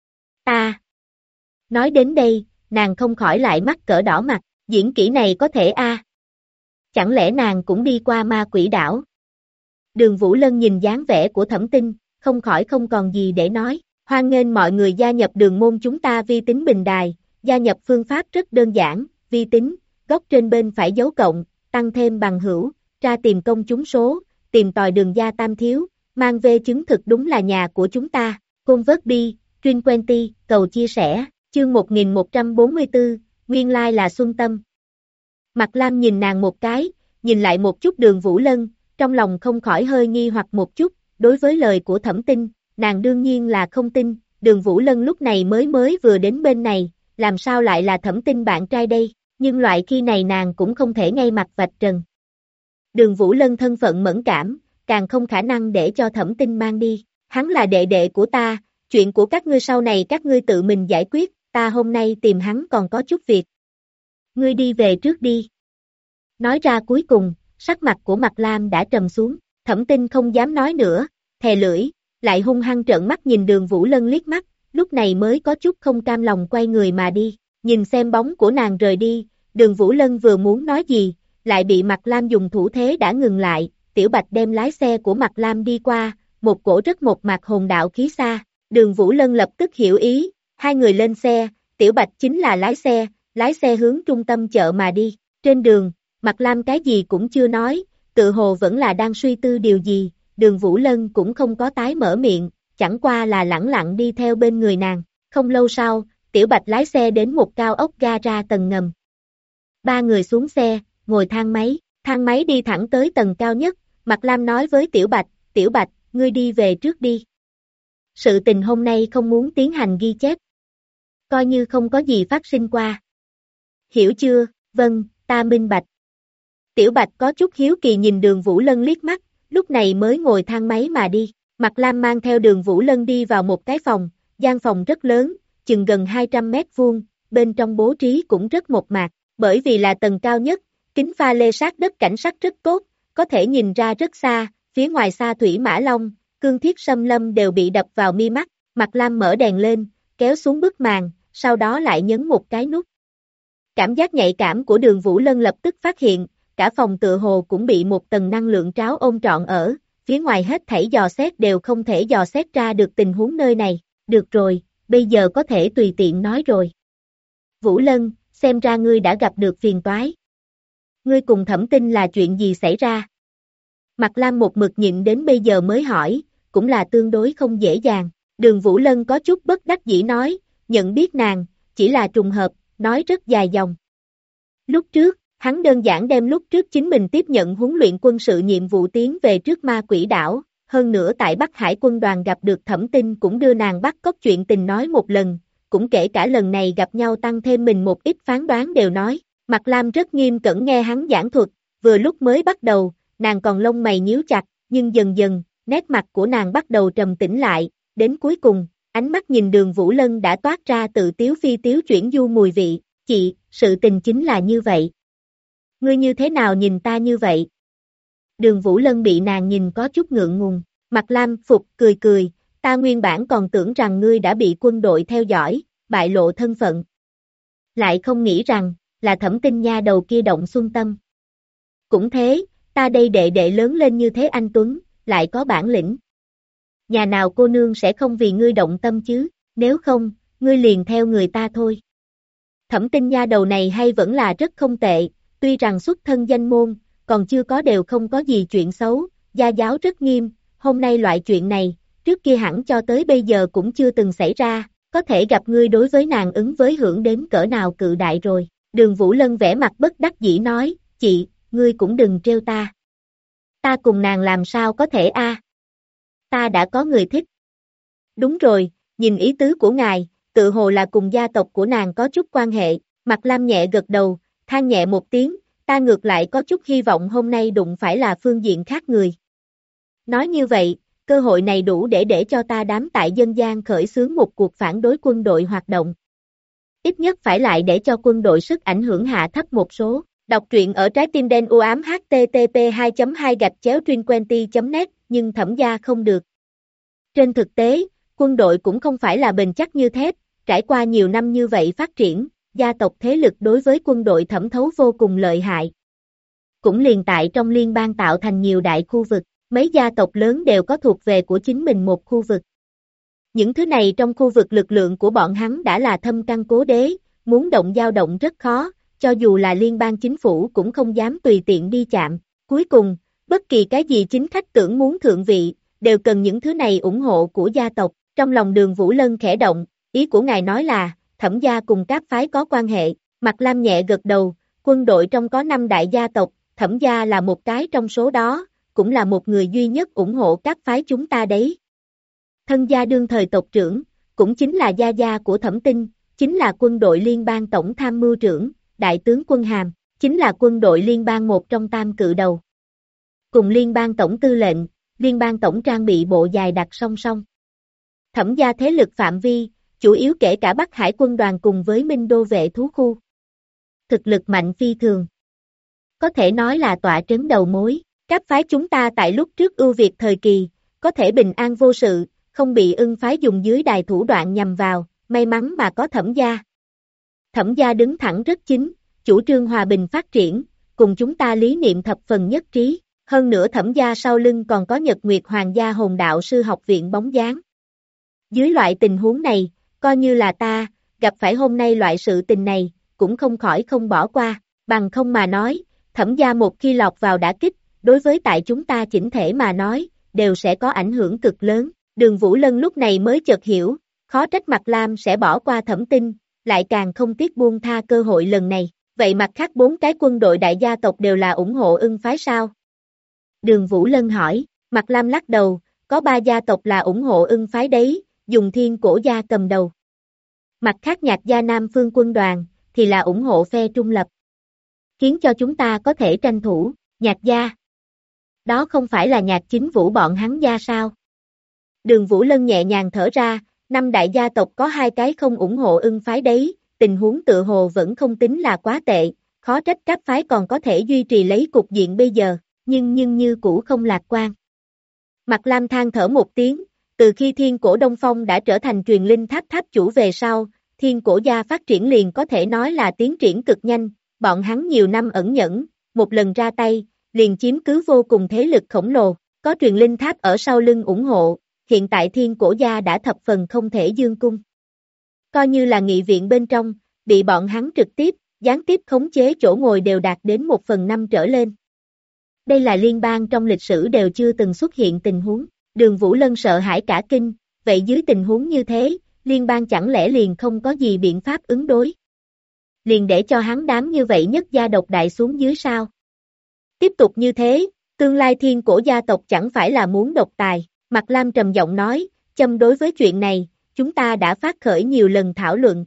Ta. Nói đến đây, nàng không khỏi lại mắc cỡ đỏ mặt, diễn kỹ này có thể a? Chẳng lẽ nàng cũng đi qua ma quỷ đảo? Đường Vũ Lân nhìn dáng vẻ của Thẩm Tinh, không khỏi không còn gì để nói, hoan nghênh mọi người gia nhập đường môn chúng ta vi tính bình đài, gia nhập phương pháp rất đơn giản, vi tính, góc trên bên phải dấu cộng, tăng thêm bằng hữu, tra tìm công chúng số, tìm tòi đường gia tam thiếu, mang về chứng thực đúng là nhà của chúng ta, Convert Truyền Quenty, cầu chia sẻ, chương 1144, nguyên lai là Xuân Tâm. Mạc Lam nhìn nàng một cái, nhìn lại một chút Đường Vũ Lân, trong lòng không khỏi hơi nghi hoặc một chút, đối với lời của Thẩm Tinh, nàng đương nhiên là không tin, Đường Vũ Lân lúc này mới vừa đến bên này, làm sao lại là Thẩm Tinh bạn trai đây, nhưng loại khi này nàng cũng không thể ngay mặt vạch trần. Đường Vũ Lân thân phận mẫn cảm, càng không khả năng để cho Thẩm Tinh mang đi, hắn là đệ đệ của ta, chuyện của các ngươi sau này các ngươi tự mình giải quyết, ta hôm nay tìm hắn còn có chút việc. Ngươi đi về trước đi. Nói ra cuối cùng, sắc mặt của Mạc Lam đã trầm xuống, Thẩm Tinh không dám nói nữa, thè lưỡi, lại hung hăng trợn mắt nhìn Đường Vũ Lân liếc mắt, lúc này mới có chút không cam lòng quay người mà đi, nhìn xem bóng của nàng rời đi, Đường Vũ Lân vừa muốn nói gì, lại bị Mạc Lam dùng thủ thế đã ngừng lại, Tiểu Bạch đem lái xe của Mạc Lam đi qua, một cổ rất một mạc hồn đạo khí xa, Đường Vũ Lân lập tức hiểu ý, hai người lên xe, Tiểu Bạch chính là lái xe hướng trung tâm chợ mà đi, trên đường, Mạc Lam cái gì cũng chưa nói, tự hồ vẫn là đang suy tư điều gì, Đường Vũ Lân cũng không có tái mở miệng, chẳng qua là lẳng lặng đi theo bên người nàng, không lâu sau, Tiểu Bạch lái xe đến một cao ốc gara tầng ngầm. Ba người xuống xe, ngồi thang máy đi thẳng tới tầng cao nhất, Mạc Lam nói với Tiểu Bạch, ngươi đi về trước đi. Sự tình hôm nay không muốn tiến hành ghi chép. Coi như không có gì phát sinh qua. Hiểu chưa? Vâng, ta minh bạch. Tiểu Bạch có chút hiếu kỳ nhìn Đường Vũ Lân liếc mắt, lúc này mới ngồi thang máy mà đi. Mạc Lam mang theo Đường Vũ Lân đi vào một cái phòng, gian phòng rất lớn, chừng gần 200 mét vuông, bên trong bố trí cũng rất mộc mạc, bởi vì là tầng cao nhất, kính pha lê sát đất cảnh sắc rất tốt, có thể nhìn ra rất xa, phía ngoài xa thủy mã long, cương thiết sâm lâm đều bị đập vào mi mắt, Mạc Lam mở đèn lên, kéo xuống bức màn, sau đó lại nhấn một cái nút. Cảm giác nhạy cảm của Đường Vũ Lân lập tức phát hiện, cả phòng tựa hồ cũng bị một tầng năng lượng tráo ôm trọn ở, phía ngoài hết thảy dò xét đều không thể dò xét ra được tình huống nơi này, được rồi, bây giờ có thể tùy tiện nói rồi. Vũ Lân, xem ra ngươi đã gặp được phiền toái. Ngươi cùng Thẩm Tinh là chuyện gì xảy ra? Mạc Lam một mực nhịn đến bây giờ mới hỏi, cũng là tương đối không dễ dàng. Đường Vũ Lân có chút bất đắc dĩ nói, nhận biết nàng, chỉ là trùng hợp, nói rất dài dòng. Lúc trước, hắn đơn giản đem lúc trước chính mình tiếp nhận huấn luyện quân sự nhiệm vụ tiến về trước Ma Quỷ đảo, hơn nữa tại Bắc Hải quân đoàn gặp được Thẩm Tinh cũng đưa nàng bắt cóc chuyện tình nói một lần, cũng kể cả lần này gặp nhau tăng thêm mình một ít phán đoán đều nói. Mạc Lam rất nghiêm cẩn nghe hắn giảng thuật, vừa lúc mới bắt đầu, nàng còn lông mày nhíu chặt, nhưng dần dần, nét mặt của nàng bắt đầu trầm tĩnh lại, đến cuối cùng, ánh mắt nhìn Đường Vũ Lân đã toát ra tự tiếu phi tiếu chuyển du mùi vị, chị, sự tình chính là như vậy. Ngươi như thế nào nhìn ta như vậy? Đường Vũ Lân bị nàng nhìn có chút ngượng ngùng, Mạc Lam phục cười, ta nguyên bản còn tưởng rằng ngươi đã bị quân đội theo dõi, bại lộ thân phận. Lại không nghĩ rằng, là Thẩm Tinh nha đầu kia động xuân tâm. Cũng thế, ta đây đệ đệ lớn lên như thế anh Tuấn, lại có bản lĩnh. Nhà nào cô nương sẽ không vì ngươi động tâm chứ, nếu không, ngươi liền theo người ta thôi. Thẩm Tinh nha đầu này hay vẫn là rất không tệ, tuy rằng xuất thân danh môn, còn chưa có đều không có gì chuyện xấu, gia giáo rất nghiêm, hôm nay loại chuyện này, trước kia hẳn cho tới bây giờ cũng chưa từng xảy ra, có thể gặp ngươi đối với nàng ứng với hưởng đến cỡ nào cự đại rồi. Đường Vũ Lân vẻ mặt bất đắc dĩ nói, chị, ngươi cũng đừng trêu ta. Ta cùng nàng làm sao có thể a? Ta đã có người thích. Đúng rồi, nhìn ý tứ của ngài, tự hồ là cùng gia tộc của nàng có chút quan hệ, Mạc Lam nhẹ gật đầu, than nhẹ một tiếng, ta ngược lại có chút hy vọng hôm nay đụng phải là phương diện khác người. Nói như vậy, cơ hội này đủ để cho ta đám tại dân gian khởi xướng một cuộc phản đối quân đội hoạt động. Ít nhất phải lại để cho quân đội sức ảnh hưởng hạ thấp một số. Đọc truyện ở trái tim đen u ám http://2.2-20net, nhưng Thẩm gia không được. Trên thực tế, quân đội cũng không phải là bền chắc như thép, trải qua nhiều năm như vậy phát triển, gia tộc thế lực đối với quân đội thẩm thấu vô cùng lợi hại. Cũng liền tại trong liên bang tạo thành nhiều đại khu vực, mấy gia tộc lớn đều có thuộc về của chính mình một khu vực. Những thứ này trong khu vực lực lượng của bọn hắn đã là thâm căn cố đế, muốn dao động rất khó, cho dù là liên bang chính phủ cũng không dám tùy tiện đi chạm. Cuối cùng, bất kỳ cái gì chính khách tưởng muốn thượng vị, đều cần những thứ này ủng hộ của gia tộc. Trong lòng Đường Vũ Lân khẽ động, ý của ngài nói là, Thẩm gia cùng các phái có quan hệ. Mạc Lam nhẹ gật đầu, quân đội trong có 5 đại gia tộc, Thẩm gia là một cái trong số đó, cũng là một người duy nhất ủng hộ các phái chúng ta đấy. Thân gia đương thời tộc trưởng, cũng chính là gia gia của Thẩm Tinh, chính là quân đội liên bang tổng tham mưu trưởng, đại tướng quân hàm, chính là quân đội liên bang một trong tam cự đầu. Cùng liên bang tổng tư lệnh, liên bang tổng trang bị bộ dài đặt song song. Thẩm gia thế lực phạm vi, chủ yếu kể cả Bắc Hải quân đoàn cùng với Minh Đô vệ thú khu. Thực lực mạnh phi thường. Có thể nói là tọa trấn đầu mối. Các phái chúng ta tại lúc trước ưu việt thời kỳ, có thể bình an vô sự, không bị Ưng phái dùng dưới đài thủ đoạn nhằm vào, may mắn mà có Thẩm gia. Thẩm gia đứng thẳng rất chính, chủ trương hòa bình phát triển, cùng chúng ta lý niệm thập phần nhất trí. Hơn nữa Thẩm gia sau lưng còn có Nhật Nguyệt Hoàng gia Hồn Đạo Sư học viện bóng dáng. Dưới loại tình huống này, coi như là ta, gặp phải hôm nay loại sự tình này, cũng không khỏi không bỏ qua, bằng không mà nói, Thẩm gia một khi lọt vào đả kích, đối với tại chúng ta chỉnh thể mà nói, đều sẽ có ảnh hưởng cực lớn. Đường Vũ Lân lúc này mới chợt hiểu, khó trách Mạc Lam sẽ bỏ qua Thẩm Tinh, lại càng không tiếc buông tha cơ hội lần này. Vậy mặt khác 4 cái quân đội đại gia tộc đều là ủng hộ Ưng phái sao? Đường Vũ Lân hỏi, Mạc Lam lắc đầu, có 3 gia tộc là ủng hộ Ưng phái đấy, dùng Thiên Cổ gia cầm đầu. Mặt khác Nhạc gia Nam Phương quân đoàn, thì là ủng hộ phe trung lập. Khiến cho chúng ta có thể tranh thủ, Nhạc gia. Đó không phải là Nhạc Chính Vũ bọn hắn gia sao? Đường Vũ Lân nhẹ nhàng thở ra, 5 đại gia tộc có 2 cái không ủng hộ Ưng phái đấy, tình huống tự hồ vẫn không tính là quá tệ, khó trách các phái còn có thể duy trì lấy cục diện bây giờ, nhưng như cũ không lạc quan. Mạc Lam than thở một tiếng, từ khi Thiên Cổ Đông Phong đã trở thành truyền linh tháp tháp chủ về sau, Thiên Cổ gia phát triển liền có thể nói là tiến triển cực nhanh, bọn hắn nhiều năm ẩn nhẫn, một lần ra tay, liền chiếm cứ vô cùng thế lực khổng lồ, có truyền linh tháp ở sau lưng ủng hộ, hiện tại Thiên Cổ gia đã thập phần không thể dương cung. Coi như là nghị viện bên trong, bị bọn hắn trực tiếp, gián tiếp khống chế chỗ ngồi đều đạt đến 1/5 trở lên. Đây là liên bang trong lịch sử đều chưa từng xuất hiện tình huống, Đường Vũ Lân sợ hãi cả kinh, vậy dưới tình huống như thế, liên bang chẳng lẽ liền không có gì biện pháp ứng đối? Liền để cho hắn đám như vậy nhất gia độc đại xuống dưới sao? Tiếp tục như thế, tương lai Thiên Cổ gia tộc chẳng phải là muốn độc tài, Mạc Lam trầm giọng nói, châm đối với chuyện này, chúng ta đã phát khởi nhiều lần thảo luận.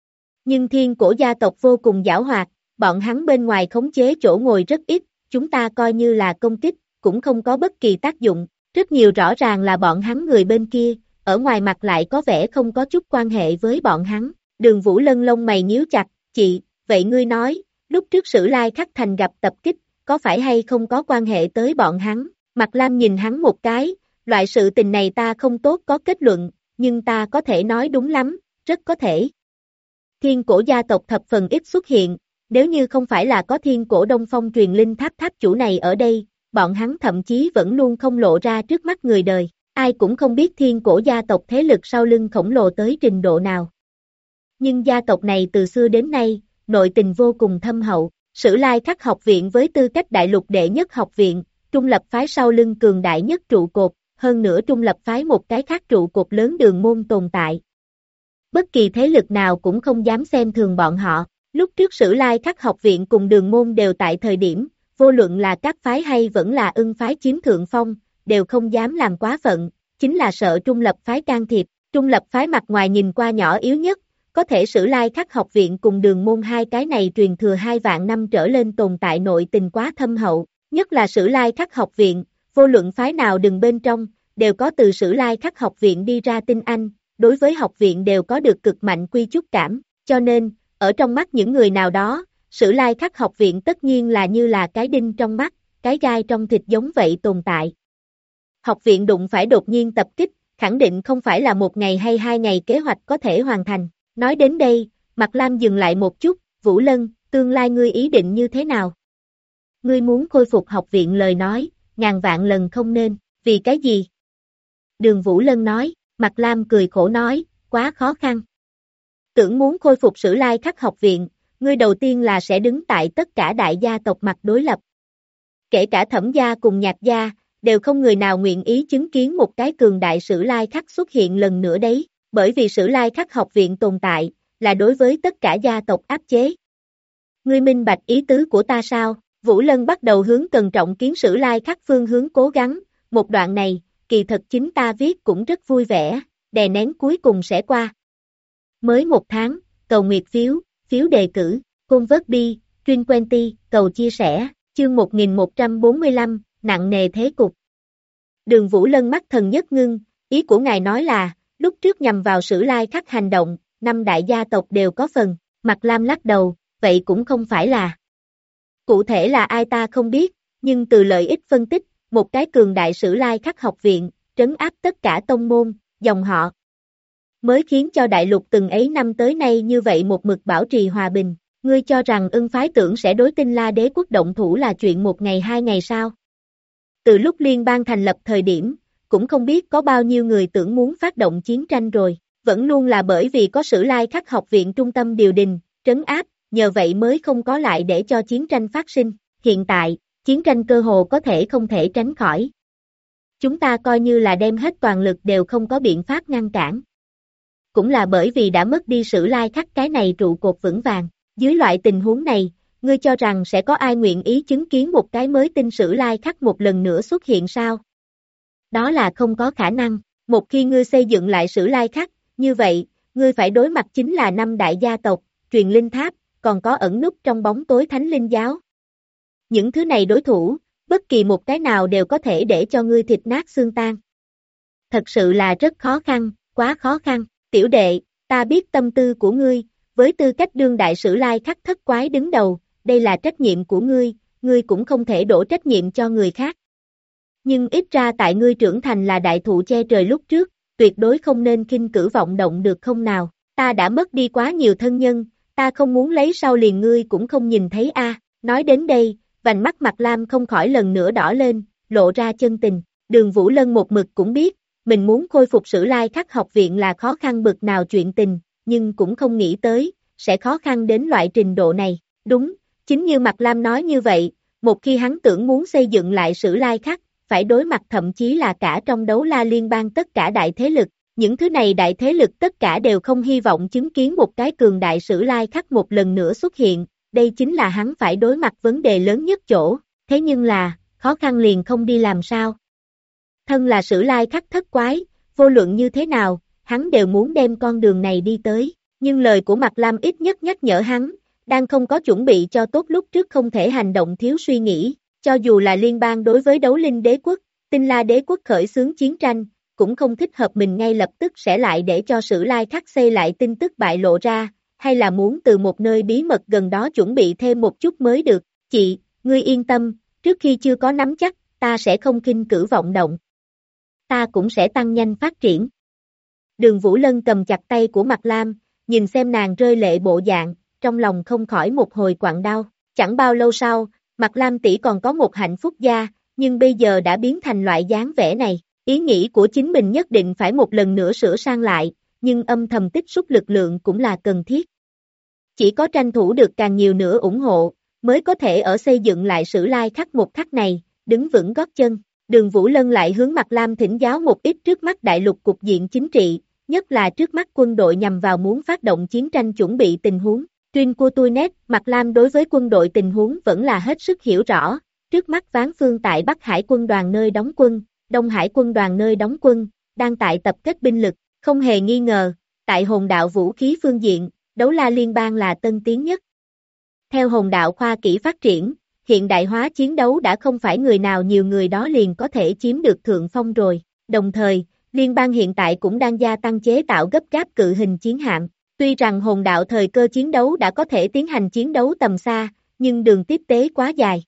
Nhưng Thiên Cổ gia tộc vô cùng giảo hoạt, bọn hắn bên ngoài khống chế chỗ ngồi rất ít, chúng ta coi như là công kích, cũng không có bất kỳ tác dụng, rất nhiều rõ ràng là bọn hắn người bên kia, ở ngoài mặt lại có vẻ không có chút quan hệ với bọn hắn. Đường Vũ Lân lông mày nhíu chặt, chị, vậy ngươi nói, lúc trước Sử Lai Khắc Thành gặp tập kích, có phải hay không có quan hệ tới bọn hắn? Mạc Lam nhìn hắn một cái, loại sự tình này ta không tốt có kết luận, nhưng ta có thể nói đúng lắm, rất có thể. Thiên Cổ gia tộc thập phần ít xuất hiện, nếu như không phải là có Thiên Cổ Đông Phong truyền linh tháp tháp chủ này ở đây, bọn hắn thậm chí vẫn luôn không lộ ra trước mắt người đời, ai cũng không biết Thiên Cổ gia tộc thế lực sau lưng khổng lồ tới trình độ nào. Nhưng gia tộc này từ xưa đến nay, nội tình vô cùng thâm hậu, Sử Lai Khắc học viện với tư cách đại lục đệ nhất học viện, trung lập phái sau lưng cường đại nhất trụ cột, hơn nữa trung lập phái một cái khác trụ cột lớn Đường Môn tồn tại. Bất kỳ thế lực nào cũng không dám xem thường bọn họ, lúc trước Sử Lai Khắc học viện cùng Đường Môn đều tại thời điểm, vô luận là các phái hay vẫn là Ưng phái chiếm thượng phong, đều không dám làm quá phận, chính là sợ trung lập phái can thiệp, trung lập phái mặt ngoài nhìn qua nhỏ yếu nhất, có thể Sử Lai Khắc học viện cùng Đường Môn hai cái này truyền thừa 2 vạn năm trở lên tồn tại nội tình quá thâm hậu, nhất là Sử Lai Khắc học viện, vô luận phái nào đừng bên trong, đều có từ Sử Lai Khắc học viện đi ra tinh anh, đối với học viện đều có được cực mạnh quy chúc cảm, cho nên, ở trong mắt những người nào đó, Sử Lai Khắc học viện tất nhiên là như là cái đinh trong mắt, cái gai trong thịt giống vậy tồn tại. Học viện đụng phải đột nhiên tập kích, khẳng định không phải là 1 ngày hay 2 ngày kế hoạch có thể hoàn thành. Nói đến đây, Mạc Lam dừng lại một chút, Vũ Lân, tương lai ngươi ý định như thế nào? Ngươi muốn khôi phục học viện lời nói, ngàn vạn lần không nên, vì cái gì? Đường Vũ Lân nói, Mạc Lam cười khổ nói, quá khó khăn. Tưởng muốn khôi phục Sử Lai Khắc học viện, ngươi đầu tiên là sẽ đứng tại tất cả đại gia tộc mặt đối lập. Kể cả Thẩm gia cùng Nhạc gia, đều không người nào nguyện ý chứng kiến một cái cường đại Sử Lai Khắc xuất hiện lần nữa đấy, bởi vì Sử Lai Khắc học viện tồn tại, là đối với tất cả gia tộc áp chế. Ngươi minh bạch ý tứ của ta sao? Vũ Lân bắt đầu hướng Cần Trọng Kiến Sử Lai Khắc phương hướng cố gắng, một đoạn này, kỳ thật chính ta viết cũng rất vui vẻ, đè nén cuối cùng sẽ qua. Mới 1 tháng, cầu nguyệt phiếu, phiếu đề cử, convert bi, Trin Quenty, cầu chia sẻ, chương 1145, nặng nề thế cục. Đường Vũ Lân mắt thần nhất ngưng, ý của ngài nói là, lúc trước nhằm vào Sử Lai Khắc hành động, 5 đại gia tộc đều có phần, Mạc Lam lắc đầu, vậy cũng không phải là. Cụ thể là ai ta không biết, nhưng từ lợi ích phân tích, một cái cường đại Sử Lai Khắc học viện, trấn áp tất cả tông môn, dòng họ, mới khiến cho đại lục từng ấy năm tới nay như vậy một mực bảo trì hòa bình. Ngươi cho rằng Ưng phái tưởng sẽ đối Tinh La Đế quốc động thủ là chuyện một ngày hai ngày sao? Từ lúc liên bang thành lập thời điểm, cũng không biết có bao nhiêu người tưởng muốn phát động chiến tranh rồi, vẫn luôn là bởi vì có Sử Lai Khắc học viện trung tâm điều đình, trấn áp, nhờ vậy mới không có lại để cho chiến tranh phát sinh. Hiện tại, chiến tranh cơ hồ có thể không thể tránh khỏi. Chúng ta coi như là đem hết toàn lực đều không có biện pháp ngăn cản. Cũng là bởi vì đã mất đi Sử Lai Khắc cái này trụ cột vững vàng. Dưới loại tình huống này, ngươi cho rằng sẽ có ai nguyện ý chứng kiến một cái mới tinh Sử Lai Khắc một lần nữa xuất hiện sao? Đó là không có khả năng. Một khi ngươi xây dựng lại Sử Lai Khắc, như vậy, ngươi phải đối mặt chính là 5 đại gia tộc, truyền linh tháp, còn có ẩn núp trong bóng tối Thánh Linh giáo. Những thứ này đối thủ, bất kỳ một cái nào đều có thể để cho ngươi thịt nát xương tan. Thật sự là rất khó khăn, quá khó khăn. Tiểu đệ, ta biết tâm tư của ngươi, với tư cách đương đại Sử Lai Khắc thất quái đứng đầu, đây là trách nhiệm của ngươi cũng không thể đổ trách nhiệm cho người khác. Nhưng ít ra tại ngươi trưởng thành là đại thụ che trời lúc trước, tuyệt đối không nên khinh cử vọng động được không nào, ta đã mất đi quá nhiều thân nhân, ta không muốn lấy sau liền ngươi cũng không nhìn thấy a. Nói đến đây, vành mắt Mạc Lam không khỏi lần nữa đỏ lên, lộ ra chân tình. Đường Vũ Lân một mực cũng biết, mình muốn khôi phục Sử Lai Khắc học viện là khó khăn bực nào chuyện tình, nhưng cũng không nghĩ tới, sẽ khó khăn đến loại trình độ này. Đúng, chính như Mạc Lam nói như vậy, một khi hắn tưởng muốn xây dựng lại Sử Lai Khắc, phải đối mặt thậm chí là cả trong đấu la liên bang tất cả đại thế lực. Những thứ này đại thế lực tất cả đều không hy vọng chứng kiến một cái cường đại Sử Lai Khắc một lần nữa xuất hiện, đây chính là hắn phải đối mặt vấn đề lớn nhất chỗ, thế nhưng là, khó khăn liền không đi làm sao. Thân là Sử Lai Khắc thất quái, vô luận như thế nào, hắn đều muốn đem con đường này đi tới, nhưng lời của Mạc Lam ít nhất nhắc nhở hắn, đang không có chuẩn bị cho tốt lúc trước không thể hành động thiếu suy nghĩ, cho dù là liên bang đối với đấu linh đế quốc, Tinh La đế quốc khởi xướng chiến tranh, cũng không thích hợp mình ngay lập tức sẽ lại để cho Sử Lai Khắc xây lại tin tức bại lộ ra, hay là muốn từ một nơi bí mật gần đó chuẩn bị thêm một chút mới được. Chị, ngươi yên tâm, trước khi chưa có nắm chắc, ta sẽ không khinh cử vọng động. Ta cũng sẽ tăng nhanh phát triển. Đường Vũ Lân cầm chặt tay của Mạc Lam, nhìn xem nàng rơi lệ bộ dạng, trong lòng không khỏi một hồi quặn đau. Chẳng bao lâu sau, Mạc Lam tỷ còn có một hạnh phúc gia, nhưng bây giờ đã biến thành loại dáng vẻ này. Ý nghĩ của chính mình nhất định phải một lần nữa sửa sang lại, nhưng âm thầm tích xúc lực lượng cũng là cần thiết. Chỉ có tranh thủ được càng nhiều nữa ủng hộ, mới có thể ở xây dựng lại Sử Lai Khắc một khắc này, đứng vững gót chân. Đường Vũ Lân lại hướng Mạc Lam thỉnh giáo một ít trước mắt đại lục cục diện chính trị, nhất là trước mắt quân đội nhằm vào muốn phát động chiến tranh chuẩn bị tình huống. Tuyên của tôi nét, Mạc Lam đối với quân đội tình huống vẫn là hết sức hiểu rõ, trước mắt Ván Phương tại Bắc Hải quân đoàn nơi đóng quân, Đông Hải quân đoàn nơi đóng quân, đang tại tập kết binh lực, không hề nghi ngờ, tại hồn đạo vũ khí phương diện, đấu la liên bang là tân tiến nhất. Theo hồn đạo khoa kỹ phát triển, hiện đại hóa chiến đấu đã không phải người nào nhiều người đó liền có thể chiếm được thượng phong rồi, đồng thời, liên bang hiện tại cũng đang gia tăng chế tạo gấp gáp cự hình chiến hạm. Tuy rằng hồn đạo thời cơ chiến đấu đã có thể tiến hành chiến đấu tầm xa, nhưng đường tiếp tế quá dài.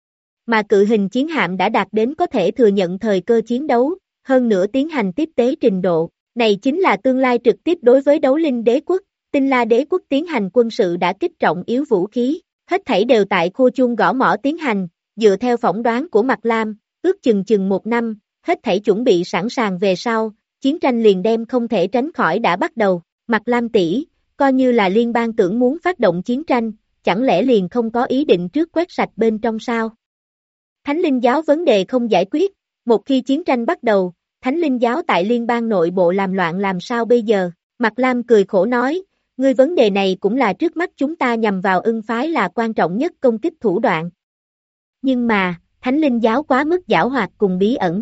Mà cự hình chiến hạm đã đạt đến có thể thừa nhận thời cơ chiến đấu, hơn nữa tiến hành tiếp tế trình độ. Này chính là tương lai trực tiếp đối với đấu linh đế quốc, Tinh La đế quốc tiến hành quân sự đã kích trọng yếu vũ khí. Hết thảy đều tại khu chuông gõ mỏ tiến hành, dựa theo phỏng đoán của Mạc Lam, ước chừng 1 năm, hết thảy chuẩn bị sẵn sàng về sau, chiến tranh liền đem không thể tránh khỏi đã bắt đầu. Mạc Lam tỷ, coi như là liên bang tưởng muốn phát động chiến tranh, chẳng lẽ liền không có ý định trước quét sạch bên trong sao? Thánh Linh giáo vấn đề không giải quyết, một khi chiến tranh bắt đầu, Thánh Linh giáo tại liên bang nội bộ làm loạn làm sao bây giờ? Mạc Lam cười khổ nói, ngươi vấn đề này cũng là trước mắt chúng ta nhằm vào Ưng phái là quan trọng nhất công kích thủ đoạn. Nhưng mà, Thánh Linh giáo quá mức giảo hoạt cùng bí ẩn.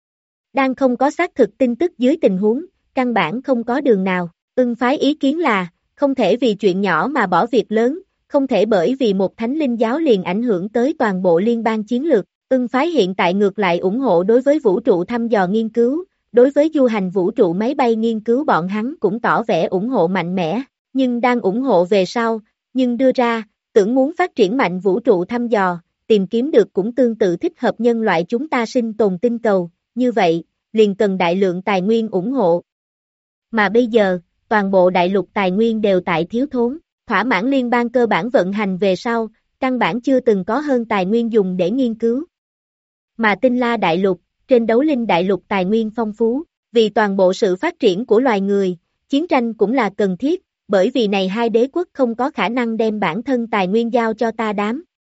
Đang không có xác thực tin tức dưới tình huống, căn bản không có đường nào. Ưng phái ý kiến là, không thể vì chuyện nhỏ mà bỏ việc lớn, không thể bởi vì một Thánh Linh giáo liền ảnh hưởng tới toàn bộ liên bang chiến lược. Ưng phái hiện tại ngược lại ủng hộ đối với vũ trụ thăm dò nghiên cứu, đối với du hành vũ trụ máy bay nghiên cứu bọn hắn cũng tỏ vẻ ủng hộ mạnh mẽ, nhưng đang ủng hộ về sau, nhưng đưa ra, tưởng muốn phát triển mạnh vũ trụ thăm dò, tìm kiếm được cũng tương tự thích hợp nhân loại chúng ta sinh tồn tinh cầu, như vậy, liền cần đại lượng tài nguyên ủng hộ. Mà bây giờ, toàn bộ đại lục tài nguyên đều tại thiếu thốn, thỏa mãn liên bang cơ bản vận hành về sau, căn bản chưa từng có hơn tài nguyên dùng để nghiên cứu. Mà Tinh La đại lục, trên Đấu Linh đại lục tài nguyên phong phú, vì toàn bộ sự phát triển của loài người, chiến tranh cũng là cần thiết, bởi vì này hai đế quốc không có khả năng đem bản thân tài nguyên giao cho ta đám.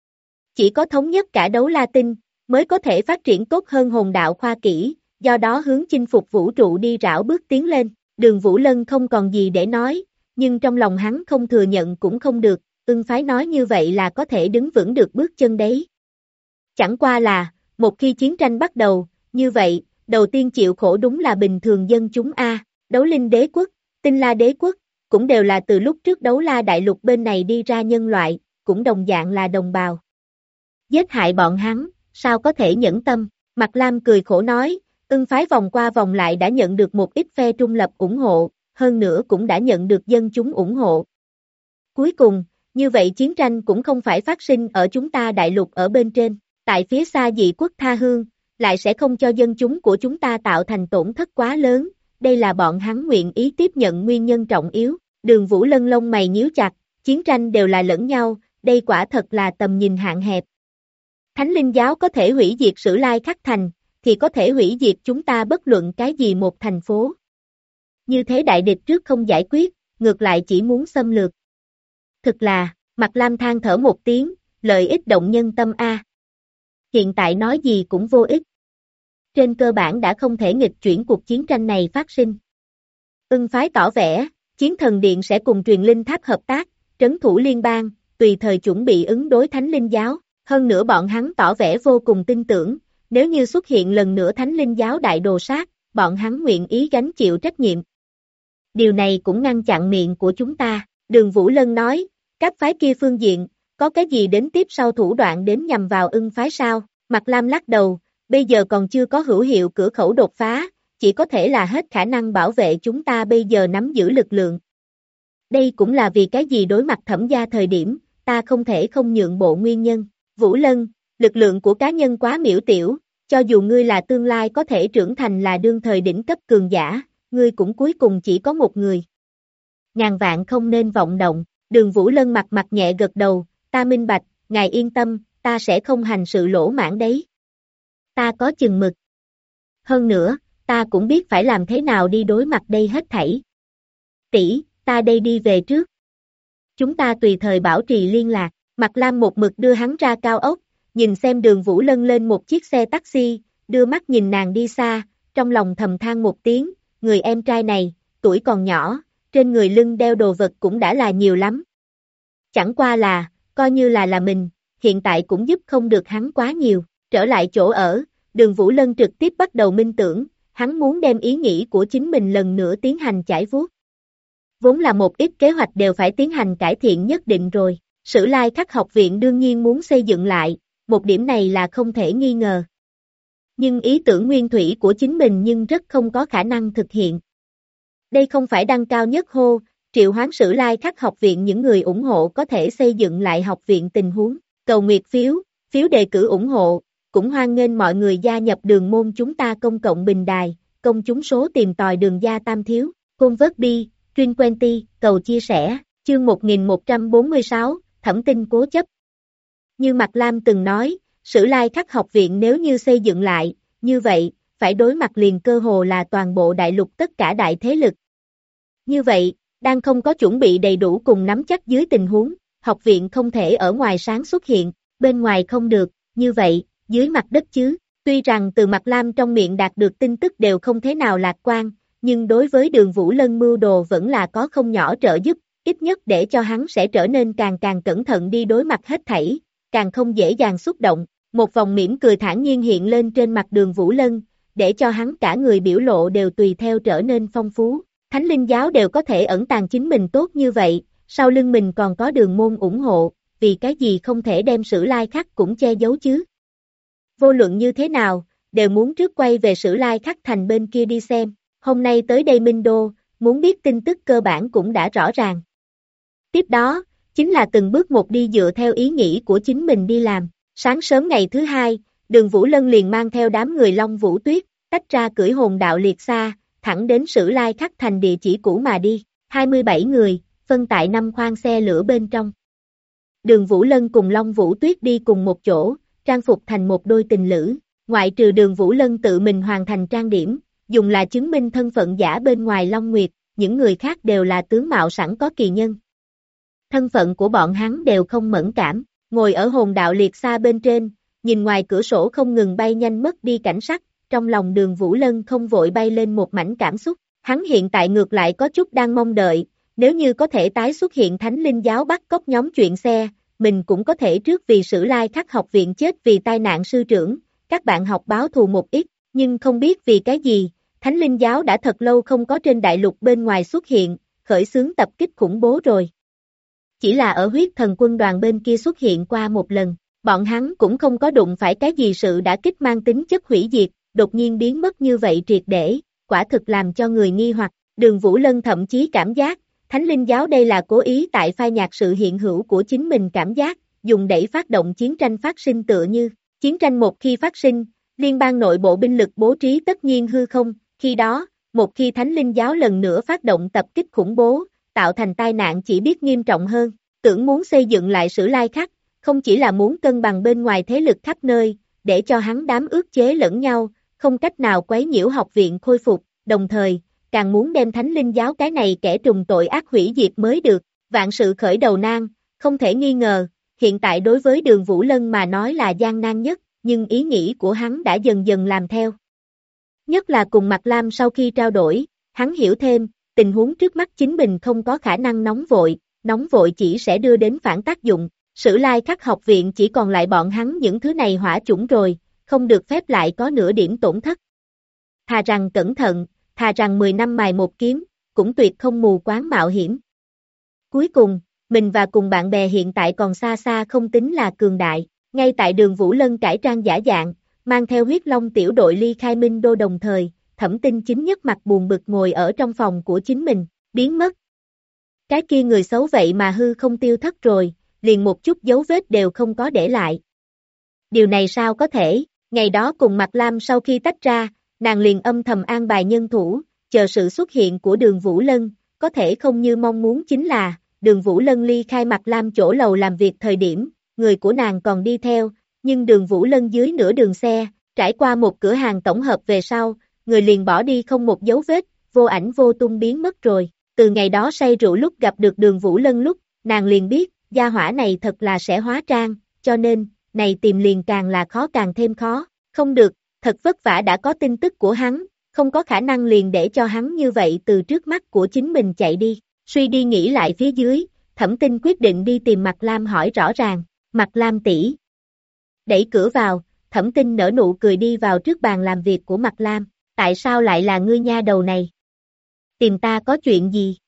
Chỉ có thống nhất cả Đấu La Tinh, mới có thể phát triển tốt hơn hồn đạo khoa kỹ, do đó hướng chinh phục vũ trụ đi rảo bước tiến lên. Đường Vũ Lân không còn gì để nói, nhưng trong lòng hắn không thừa nhận cũng không được, Ưng phái nói như vậy là có thể đứng vững được bước chân đấy. Chẳng qua là, một khi chiến tranh bắt đầu, như vậy, đầu tiên chịu khổ đúng là bình thường dân chúng A, Đấu Linh đế quốc, Tinh La đế quốc, cũng đều là từ lúc trước Đấu La đại lục bên này đi ra nhân loại, cũng đồng dạng là đồng bào. Giết hại bọn hắn, sao có thể nhẫn tâm, Mạc Lam cười khổ nói, Ưng phái vòng qua vòng lại đã nhận được một ít phe trung lập ủng hộ, hơn nữa cũng đã nhận được dân chúng ủng hộ. Cuối cùng, như vậy chiến tranh cũng không phải phát sinh ở chúng ta đại lục ở bên trên, tại phía xa dị quốc tha hương, lại sẽ không cho dân chúng của chúng ta tạo thành tổn thất quá lớn, đây là bọn hắn nguyện ý tiếp nhận nguyên nhân trọng yếu. Đường Vũ Lân lông mày nhíu chặt, chiến tranh đều là lẫn nhau, đây quả thật là tầm nhìn hạn hẹp. Thánh linh giáo có thể hủy diệt Sử Lai Khắc Thành, thì có thể hủy diệt chúng ta bất luận cái gì một thành phố. Như thế đại địch trước không giải quyết, ngược lại chỉ muốn xâm lược. Thực là, Mạc Lam than thở một tiếng, lợi ích động nhân tâm A. Hiện tại nói gì cũng vô ích. Trên cơ bản đã không thể nghịch chuyển cuộc chiến tranh này phát sinh. Ưng phái tỏ vẻ, Chiến Thần Điện sẽ cùng Truyền Linh Tháp hợp tác, trấn thủ liên bang, tùy thời chuẩn bị ứng đối Thánh Linh Giáo. Hơn nữa bọn hắn tỏ vẻ vô cùng tin tưởng, nếu như xuất hiện lần nữa Thánh Linh Giáo đại đồ sát, bọn hắn nguyện ý gánh chịu trách nhiệm. Điều này cũng ngăn chặn miệng của chúng ta, Đường Vũ Lân nói, các phái kia phương diện, có cái gì đến tiếp sau thủ đoạn đến nhằm vào Ưng phái sao? Mạc Lam lắc đầu, bây giờ còn chưa có hữu hiệu cửa khẩu đột phá, chỉ có thể là hết khả năng bảo vệ chúng ta bây giờ nắm giữ lực lượng. Đây cũng là vì cái gì đối mặt Thẩm gia thời điểm, ta không thể không nhượng bộ nguyên nhân. Vũ Lân, lực lượng của cá nhân quá miểu tiểu, cho dù ngươi là tương lai có thể trưởng thành là đương thời đỉnh cấp cường giả, ngươi cũng cuối cùng chỉ có một người. Ngàn vạn không nên vọng động, Đường Vũ Lân mặt nhẹ gật đầu, ta minh bạch, ngài yên tâm, ta sẽ không hành sự lỗ mãng đấy. Ta có chừng mực. Hơn nữa, ta cũng biết phải làm thế nào đi đối mặt đây hết thảy. Tỷ, ta đây đi về trước. Chúng ta tùy thời bảo trì liên lạc, Mạc Lam một mực đưa hắn ra cao ốc, nhìn xem Đường Vũ Lân lên một chiếc xe taxi, đưa mắt nhìn nàng đi xa, trong lòng thầm than một tiếng, người em trai này, tuổi còn nhỏ, trên người lưng đeo đồ vật cũng đã là nhiều lắm. Chẳng qua là, coi như là mình, hiện tại cũng giúp không được hắn quá nhiều, trở lại chỗ ở, Đường Vũ Lân trực tiếp bắt đầu minh tưởng, hắn muốn đem ý nghĩ của chính mình lần nữa tiến hành chải vuốt. Vốn là một ít kế hoạch đều phải tiến hành cải thiện nhất định rồi, Sử Lai Khắc học viện đương nhiên muốn xây dựng lại, một điểm này là không thể nghi ngờ. Nhưng ý tưởng nguyên thủy của chính mình nhưng rất không có khả năng thực hiện. Đây không phải đăng cao nhất hô, triệu hoán Sử Lai Khắc học viện những người ủng hộ có thể xây dựng lại học viện tình huống, cầu nguyệt phiếu, phiếu đề cử ủng hộ, cũng hoan nghênh mọi người gia nhập đường môn chúng ta công cộng bình đài, công chúng số tìm tòi đường gia tam thiếu, Convert Truyền Quenty, cầu chia sẻ, chương 1146, Thẩm Tinh cố chấp. Như Mạc Lam từng nói, Sử Lai Khắc học viện nếu như xây dựng lại, như vậy, phải đối mặt liền cơ hồ là toàn bộ đại lục tất cả đại thế lực. Như vậy, đang không có chuẩn bị đầy đủ cùng nắm chắc dưới tình huống, học viện không thể ở ngoài sáng xuất hiện, bên ngoài không được, như vậy, dưới mặt đất chứ. Tuy rằng từ Mạc Lam trong miệng đạt được tin tức đều không thế nào lạc quan, nhưng đối với Đường Vũ Lân mưu đồ vẫn là có không nhỏ trợ giúp, ít nhất để cho hắn sẽ trở nên càng cẩn thận đi đối mặt hết thảy, càng không dễ dàng xúc động. Một vòng mỉm cười thản nhiên hiện lên trên mặt Đường Vũ Lân, để cho hắn cả người biểu lộ đều tùy theo trở nên phong phú. Thánh linh giáo đều có thể ẩn tàng chính mình tốt như vậy, sau lưng mình còn có đường môn ủng hộ, vì cái gì không thể đem Sử Lai Khắc cũng che giấu chứ? Vô luận như thế nào, đều muốn trước quay về Sử Lai Khắc Thành bên kia đi xem, hôm nay tới đây Minh Đô, muốn biết tin tức cơ bản cũng đã rõ ràng. Tiếp đó, chính là từng bước một đi dựa theo ý nghĩ của chính mình đi làm. Sáng sớm ngày thứ hai, Đường Vũ Lân liền mang theo đám người Long Vũ Tuyết, tách ra cưỡi hồn đạo liệt xa, thẳng đến Sử Lai Khắc Thành địa chỉ cũ mà đi, 27 người, phân tại 5 khoang xe lửa bên trong. Đường Vũ Lân cùng Long Vũ Tuyết đi cùng một chỗ, trang phục thành một đôi tình lữ, ngoại trừ Đường Vũ Lân tự mình hoàn thành trang điểm, dùng là chứng minh thân phận giả bên ngoài Long Nguyệt, những người khác đều là tướng mạo sẵn có kỳ nhân. Thân phận của bọn hắn đều không mẫn cảm, ngồi ở hồn đạo liệt xa bên trên, nhìn ngoài cửa sổ không ngừng bay nhanh mất đi cảnh sắc, trong lòng Đường Vũ Lân không vội bay lên một mảnh cảm xúc, hắn hiện tại ngược lại có chút đang mong đợi, nếu như có thể tái xuất hiện Thánh Linh Giáo bắt cóc nhóm chuyện xe, mình cũng có thể trước vì Sử Lai Khắc học viện chết vì tai nạn sư trưởng, các bạn học báo thù một ít, nhưng không biết vì cái gì, Thánh Linh Giáo đã thật lâu không có trên đại lục bên ngoài xuất hiện, khởi xướng tập kích khủng bố rồi. Chỉ là ở huyết thần quân đoàn bên kia xuất hiện qua một lần, bọn hắn cũng không có đụng phải cái gì sự đã kích mang tính chất hủy diệt, đột nhiên biến mất như vậy triệt để, quả thực làm cho người nghi hoặc, Đường Vũ Lân thậm chí cảm giác, Thánh Linh Giáo đây là cố ý tại phai nhạt sự hiện hữu của chính mình cảm giác, dùng đẩy phát động chiến tranh phát sinh tựa như, chiến tranh một khi phát sinh, liên bang nội bộ binh lực bố trí tất nhiên hư không, khi đó, một khi Thánh Linh Giáo lần nữa phát động tập kích khủng bố, tạo thành tai nạn chỉ biết nghiêm trọng hơn, tưởng muốn xây dựng lại Sử Lai Khắc, không chỉ là muốn cân bằng bên ngoài thế lực khắp nơi, để cho hắn đám ước chế lẫn nhau, không cách nào quấy nhiễu học viện khôi phục, đồng thời, càng muốn đem Thánh Linh Giáo cái này kẻ trùng tội ác hủy diệt mới được, vạn sự khởi đầu nan, không thể nghi ngờ, hiện tại đối với Đường Vũ Lân mà nói là gian nan nhất, nhưng ý nghĩ của hắn đã dần dần làm theo. Nhất là cùng Mạc Lam sau khi trao đổi, hắn hiểu thêm, tình huống trước mắt chính mình không có khả năng nóng vội chỉ sẽ đưa đến phản tác dụng, Sử Lai Khắc học viện chỉ còn lại bọn hắn những thứ này hỏa chủng rồi, không được phép lại có nửa điểm tổn thất. Thà rằng cẩn thận, thà rằng 10 năm mài một kiếm, cũng tuyệt không mù quáng mạo hiểm. Cuối cùng, mình và cùng bạn bè hiện tại còn xa xa không tính là cường đại, ngay tại Đường Vũ Lân cải trang giả dạng, mang theo huyết long tiểu đội ly khai Minh Đô đồng thời, Thẩm Tinh chính nhất mặt buồn bực ngồi ở trong phòng của chính mình, biến mất. Cái kia người xấu vậy mà hư không tiêu thất rồi, liền một chút dấu vết đều không có để lại. Điều này sao có thể, ngày đó cùng Mạc Lam sau khi tách ra, nàng liền âm thầm an bài nhân thủ, chờ sự xuất hiện của Đường Vũ Lân, có thể không như mong muốn chính là, Đường Vũ Lân ly khai Mạc Lam chỗ lầu làm việc thời điểm, người của nàng còn đi theo, nhưng Đường Vũ Lân dưới nửa đường xe, trải qua một cửa hàng tổng hợp về sau, người liền bỏ đi không một dấu vết, vô ảnh vô tung biến mất rồi. Từ ngày đó say rượu lúc gặp được Đường Vũ Lân lúc, nàng liền biết, gia hỏa này thật là sẽ hóa trang, cho nên, này tìm liền càng là khó càng thêm khó, không được, thật vất vả đã có tin tức của hắn, không có khả năng liền để cho hắn như vậy từ trước mắt của chính mình chạy đi, suy đi nghĩ lại phía dưới, Thẩm Tinh quyết định đi tìm Mạc Lam hỏi rõ ràng, Mạc Lam tỷ. Đẩy cửa vào, Thẩm Tinh nở nụ cười đi vào trước bàn làm việc của Mạc Lam, tại sao lại là ngươi nha đầu này? Tìm ta có chuyện gì?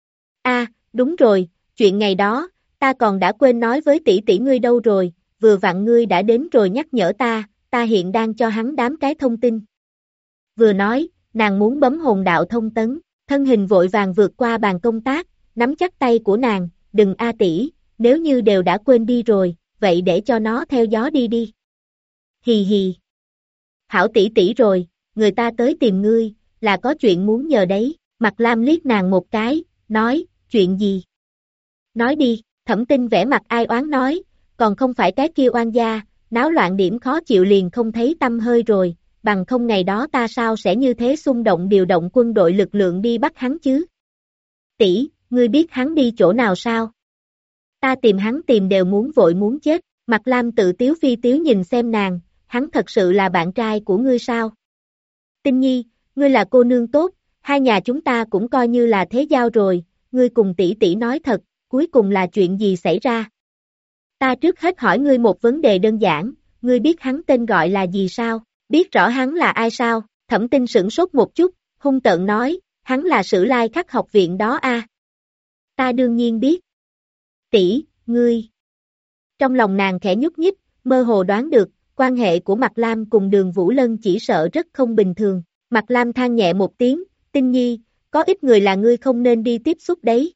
Đúng rồi, chuyện ngày đó, ta còn đã quên nói với tỷ tỷ ngươi đâu rồi, vừa vặn ngươi đã đến rồi nhắc nhở ta hiện đang cho hắn đám cái thông tin. Vừa nói, nàng muốn bấm hồn đạo thông tấn, thân hình vội vàng vượt qua bàn công tác, nắm chắc tay của nàng, đừng tỷ, nếu như đều đã quên đi rồi, vậy để cho nó theo gió đi đi. Hì hì. Hảo tỷ tỷ rồi, người ta tới tìm ngươi, là có chuyện muốn nhờ đấy, Mạc Lam liếc nàng một cái, nói, chuyện gì? Nói đi, Thẩm Tinh vẻ mặt ai oán nói, còn không phải cái kia oan gia, náo loạn điểm khó chịu liền không thấy tâm hơi rồi, bằng không ngày đó ta sao sẽ như thế xung động điều động quân đội lực lượng đi bắt hắn chứ? Tỷ, ngươi biết hắn đi chỗ nào sao? Ta tìm hắn tìm đều muốn vội muốn chết, Mạc Lam tự tiếu phi tiếu nhìn xem nàng, hắn thật sự là bạn trai của ngươi sao? Tinh Nhi, ngươi là cô nương tốt, hai nhà chúng ta cũng coi như là thế giao rồi, ngươi cùng tỷ tỷ nói thật, cuối cùng là chuyện gì xảy ra? Ta trước hết hỏi ngươi một vấn đề đơn giản, ngươi biết hắn tên gọi là gì sao? Biết rõ hắn là ai sao? Thẩm Tinh sửng sốt một chút, hung tợn nói, hắn là Sử Lai Khắc học viện đó a. Ta đương nhiên biết. Tỷ, ngươi. Trong lòng nàng khẽ nhúc nhích, mơ hồ đoán được, quan hệ của Mạc Lam cùng Đường Vũ Lân chỉ sợ rất không bình thường. Mạc Lam than nhẹ một tiếng, Tinh Nhi, có ít người là ngươi không nên đi tiếp xúc đấy.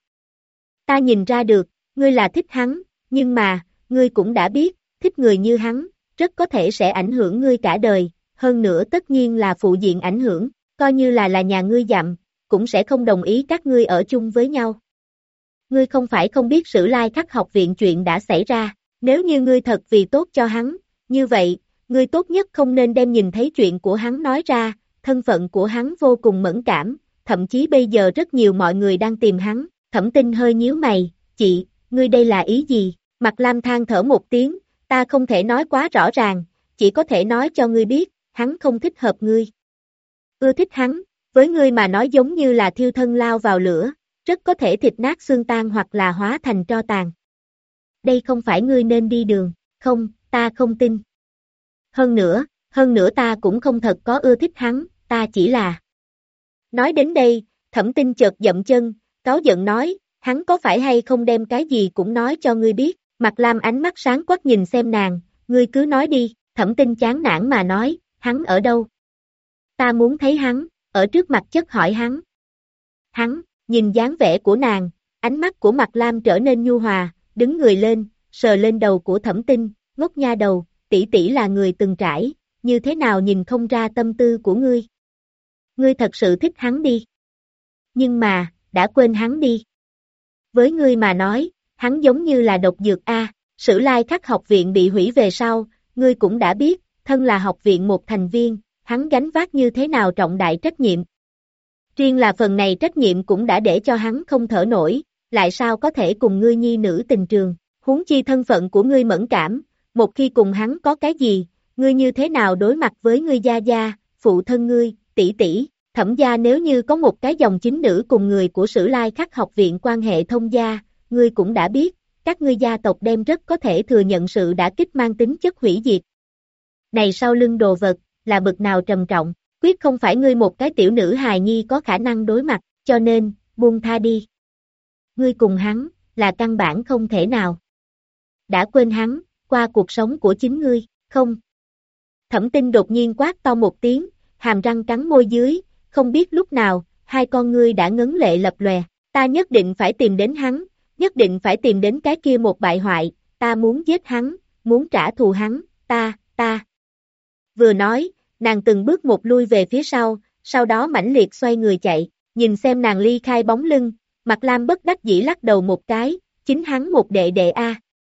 Ta nhìn ra được, ngươi là thích hắn, nhưng mà, ngươi cũng đã biết, thích người như hắn, rất có thể sẽ ảnh hưởng ngươi cả đời, hơn nữa tất nhiên là phụ diện ảnh hưởng, coi như là nhà ngươi dặm, cũng sẽ không đồng ý các ngươi ở chung với nhau. Ngươi không phải không biết Sử Lai Khắc học viện chuyện đã xảy ra, nếu như ngươi thật vì tốt cho hắn, như vậy, ngươi tốt nhất không nên đem nhìn thấy chuyện của hắn nói ra, thân phận của hắn vô cùng mẫn cảm, thậm chí bây giờ rất nhiều mọi người đang tìm hắn. Thẩm Tinh hơi nhíu mày, chị, ngươi đây là ý gì? Mạc Lam than thở một tiếng, ta không thể nói quá rõ ràng, chỉ có thể nói cho ngươi biết, hắn không thích hợp ngươi. Ưa thích hắn, với ngươi mà nói giống như là thiêu thân lao vào lửa, rất có thể thịt nát xương tan hoặc là hóa thành tro tàn. Đây không phải ngươi nên đi đường, không, ta không tin. Hơn nữa ta cũng không thật có ưa thích hắn, ta chỉ là... Nói đến đây, Thẩm Tinh chợt dậm chân, cáu giận nói, hắn có phải hay không đem cái gì cũng nói cho ngươi biết. Mạc Lam ánh mắt sáng quắc nhìn xem nàng, ngươi cứ nói đi. Thẩm Tinh chán nản mà nói, hắn ở đâu? Ta muốn thấy hắn, ở trước mặt chất hỏi hắn. Hắn, nhìn dáng vẻ của nàng, ánh mắt của Mạc Lam trở nên nhu hòa, đứng người lên, sờ lên đầu của Thẩm Tinh, ngốc nha đầu, tỷ tỷ là người từng trải, như thế nào nhìn không ra tâm tư của ngươi? Ngươi thật sự thích hắn đi. Nhưng mà, đã quên hắn đi. Với ngươi mà nói, hắn giống như là độc dược A, Sử Lai Khắc học viện bị hủy về sau, ngươi cũng đã biết, thân là học viện một thành viên, hắn gánh vác như thế nào trọng đại trách nhiệm. Riêng là phần này trách nhiệm cũng đã để cho hắn không thở nổi, lại sao có thể cùng ngươi nhi nữ tình trường, huống chi thân phận của ngươi mẫn cảm, một khi cùng hắn có cái gì, ngươi như thế nào đối mặt với ngươi gia gia, phụ thân ngươi, tỷ tỷ. Thẩm gia nếu như có một cái dòng chính nữ cùng người của Sử Lai Khắc học viện quan hệ thông gia, ngươi cũng đã biết, các ngươi gia tộc đem rất có thể thừa nhận sự đả kích mang tính chất hủy diệt. Này sau lưng đồ vật, là bực nào trầm trọng, quyết không phải ngươi một cái tiểu nữ hài nhi có khả năng đối mặt, cho nên, buông tha đi. Ngươi cùng hắn, là căn bản không thể nào. Đã quên hắn, qua cuộc sống của chính ngươi, không. Thẩm Tinh đột nhiên quát to một tiếng, hàm răng cắn môi dưới, không biết lúc nào, hai con ngươi đã ngấn lệ lập lòe, ta nhất định phải tìm đến hắn, nhất định phải tìm đến cái kia một bại hoại, ta muốn giết hắn, muốn trả thù hắn, ta. Vừa nói, nàng từng bước một lui về phía sau đó mãnh liệt xoay người chạy, nhìn xem nàng ly khai bóng lưng, Mạc Lam bất đắc dĩ lắc đầu một cái, chính hắn một đệ đệ A.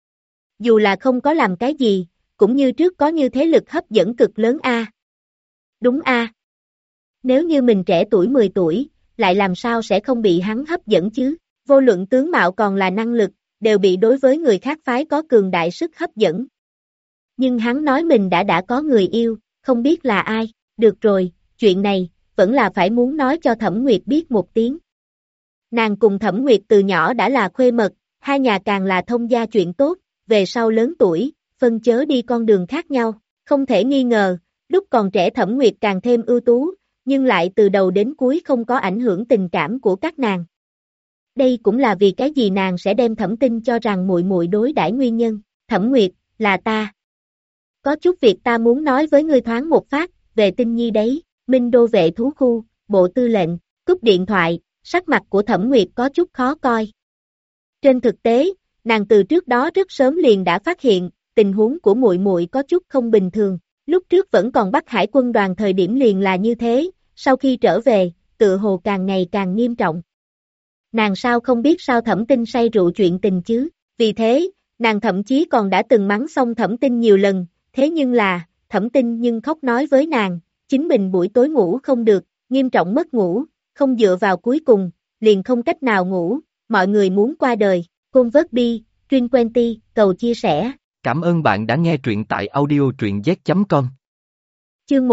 Dù là không có làm cái gì, cũng như trước có như thế lực hấp dẫn cực lớn A. Đúng A. Nếu như mình trẻ tuổi 10 tuổi, lại làm sao sẽ không bị hắn hấp dẫn chứ, vô luận tướng mạo còn là năng lực, đều bị đối với người khác phái có cường đại sức hấp dẫn. Nhưng hắn nói mình đã có người yêu, không biết là ai, được rồi, chuyện này, vẫn là phải muốn nói cho Thẩm Nguyệt biết một tiếng. Nàng cùng Thẩm Nguyệt từ nhỏ đã là khuê mật, hai nhà càng là thông gia chuyện tốt, về sau lớn tuổi, phân chớ đi con đường khác nhau, không thể nghi ngờ, lúc còn trẻ Thẩm Nguyệt càng thêm ưu tú, nhưng lại từ đầu đến cuối không có ảnh hưởng tình cảm của các nàng. Đây cũng là vì cái gì nàng sẽ đem Thẩm Tinh cho rằng muội muội đối đãi nguyên nhân. Thẩm Nguyệt, là ta. Có chút việc ta muốn nói với ngươi thoáng một phát, về Tinh Nhi đấy, Minh Đô vệ thú khu, bộ tư lệnh, cúp điện thoại, sắc mặt của Thẩm Nguyệt có chút khó coi. Trên thực tế, nàng từ trước đó rất sớm liền đã phát hiện, tình huống của muội muội có chút không bình thường, lúc trước vẫn còn Bắc Hải quân đoàn thời điểm liền là như thế, sau khi trở về, tựa hồ càng ngày càng nghiêm trọng. Nàng sao không biết sao Thẩm Tinh say rượu chuyện tình chứ, vì thế, nàng thậm chí còn đã từng mắng xong Thẩm Tinh nhiều lần, thế nhưng là, Thẩm Tinh nhưng khóc nói với nàng, chính mình buổi tối ngủ không được, nghiêm trọng mất ngủ, không dựa vào cuối cùng, liền không cách nào ngủ, mọi người muốn qua đời, Côn vớt bi, Truyên Quenty, cầu chia sẻ. Cảm ơn bạn đã nghe truyện tại audio truyện z.com. Chương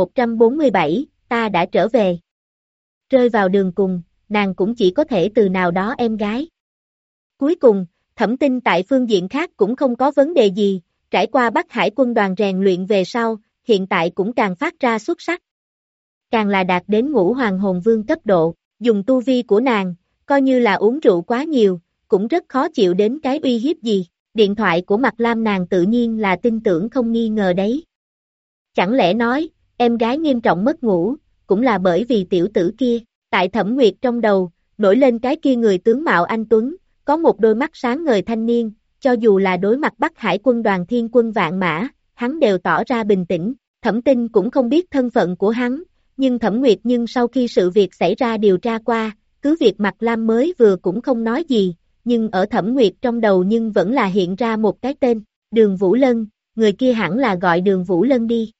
1147, ta đã trở về. Rơi vào đường cùng, nàng cũng chỉ có thể từ nào đó em gái. Cuối cùng, Thẩm Tinh tại phương diện khác cũng không có vấn đề gì, trải qua Bắc Hải quân đoàn rèn luyện về sau, hiện tại cũng càng phát ra xuất sắc. Càng là đạt đến ngũ hoàng hồn vương cấp độ, dùng tu vi của nàng, coi như là uống rượu quá nhiều, cũng rất khó chịu đến cái uy hiếp gì. Điện thoại của Mạc Lam nàng tự nhiên là tin tưởng không nghi ngờ đấy. Chẳng lẽ nói, em gái nghiêm trọng mất ngủ, cũng là bởi vì tiểu tử kia, tại Thẩm Nguyệt trong đầu, nổi lên cái kia người tướng mạo anh Tuấn, có một đôi mắt sáng ngời thanh niên, cho dù là đối mặt Bắc Hải quân đoàn thiên quân vạn mã, hắn đều tỏ ra bình tĩnh, Thẩm Tinh cũng không biết thân phận của hắn, nhưng Thẩm Nguyệt nhưng sau khi sự việc xảy ra điều tra qua, cứ việc Mạc Lam mới vừa cũng không nói gì, nhưng ở Thẩm Nguyệt trong đầu nhưng vẫn là hiện ra một cái tên, Đường Vũ Lân, người kia hẳn là gọi Đường Vũ Lân đi.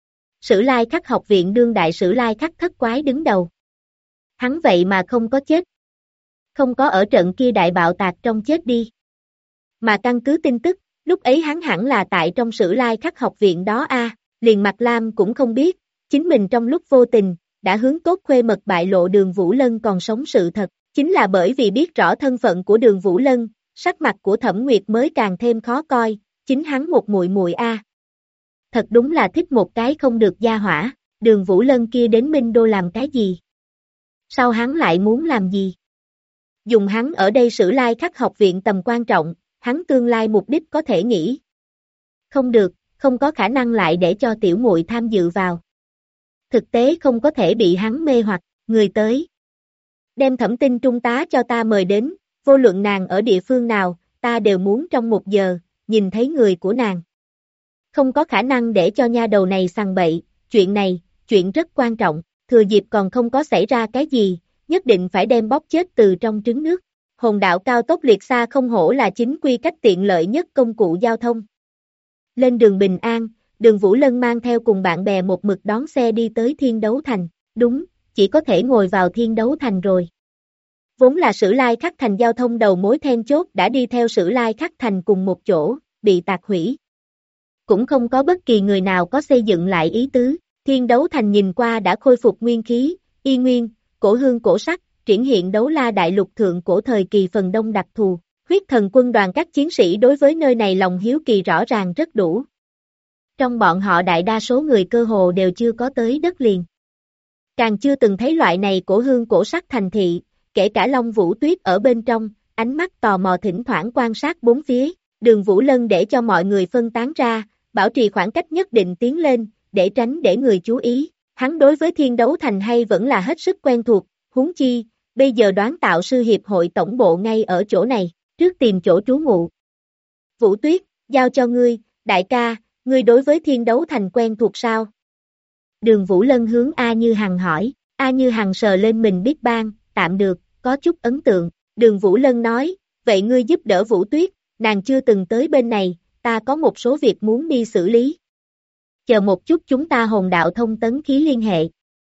Sử Lai Khắc học viện đương đại Sử Lai Khắc thất quái đứng đầu. Hắn vậy mà không có chết. Không có ở trận kia đại bạo tạc trong chết đi. Mà căn cứ tin tức, lúc ấy hắn hẳn là tại trong Sử Lai Khắc học viện đó liền Mạc Lam cũng không biết, chính mình trong lúc vô tình, đã hướng tốt khuê mật bại lộ Đường Vũ Lân còn sống sự thật, chính là bởi vì biết rõ thân phận của Đường Vũ Lân, sắc mặt của Thẩm Nguyệt mới càng thêm khó coi, chính hắn một muội muội Thật đúng là thích một cái không được gia hỏa, Đường Vũ Lân kia đến Minh Đô làm cái gì? Sao hắn lại muốn làm gì? Dùng hắn ở đây Sử Lai Khắc học viện tầm quan trọng, hắn tương lai mục đích có thể nghĩ. Không được, không có khả năng lại để cho tiểu muội tham dự vào. Thực tế không có thể bị hắn mê hoặc, người tới. Đem Thẩm Tinh trung tá cho ta mời đến, vô luận nàng ở địa phương nào, ta đều muốn trong 1 giờ, nhìn thấy người của nàng. Không có khả năng để cho nha đầu này sằng bậy, chuyện này, chuyện rất quan trọng, thừa dịp còn không có xảy ra cái gì, nhất định phải đem bóp chết từ trong trứng nước. Hồn đạo cao tốc liệt xa không hổ là chính quy cách tiện lợi nhất công cụ giao thông. Lên đường bình an, Đường Vũ Lân mang theo cùng bạn bè một mực đón xe đi tới Thiên Đấu Thành, đúng, chỉ có thể ngồi vào Thiên Đấu Thành rồi. Vốn là Sử Lai Khắc Thành giao thông đầu mối then chốt đã đi theo Sử Lai Khắc Thành cùng một chỗ, bị tạc hủy. Cũng không có bất kỳ người nào có xây dựng lại ý tứ, Thiên Đấu Thành nhìn qua đã khôi phục nguyên khí, y nguyên, cổ hương cổ sắc, triển hiện Đấu La Đại Lục thượng cổ thời kỳ phần đông đặc thù, huyết thần quân đoàn các chiến sĩ đối với nơi này lòng hiếu kỳ rõ ràng rất đủ. Trong bọn họ đại đa số người cơ hồ đều chưa có tới đất liền. Càng chưa từng thấy loại này cổ hương cổ sắc thành thị, kể cả Long Vũ Tuyết ở bên trong, ánh mắt tò mò thỉnh thoảng quan sát bốn phía, Đường Vũ Lân để cho mọi người phân tán ra, bảo trì khoảng cách nhất định tiến lên, để tránh để người chú ý. Hắn đối với Thiên Đấu Thành hay vẫn là hết sức quen thuộc, huống chi, bây giờ đoán tạo sư hiệp hội tổng bộ ngay ở chỗ này, trước tìm chỗ trú ngụ. Vũ Tuyết, giao cho ngươi, đại ca, ngươi đối với Thiên Đấu Thành quen thuộc sao? Đường Vũ Lân hướng A Như Hằng hỏi, A Như Hằng sờ lên mình biết ban, tạm được, có chút ấn tượng. Đường Vũ Lân nói, vậy ngươi giúp đỡ Vũ Tuyết, nàng chưa từng tới bên này, ta có một số việc muốn đi xử lý. Chờ một chút chúng ta hồn đạo thông tấn khí liên hệ.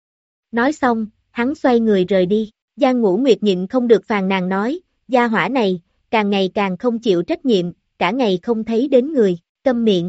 Nói xong, hắn xoay người rời đi, Giang Ngũ Nguyệt nhịn không được phàn nàn nói, gia hỏa này, càng ngày càng không chịu trách nhiệm, cả ngày không thấy đến người, câm miệng.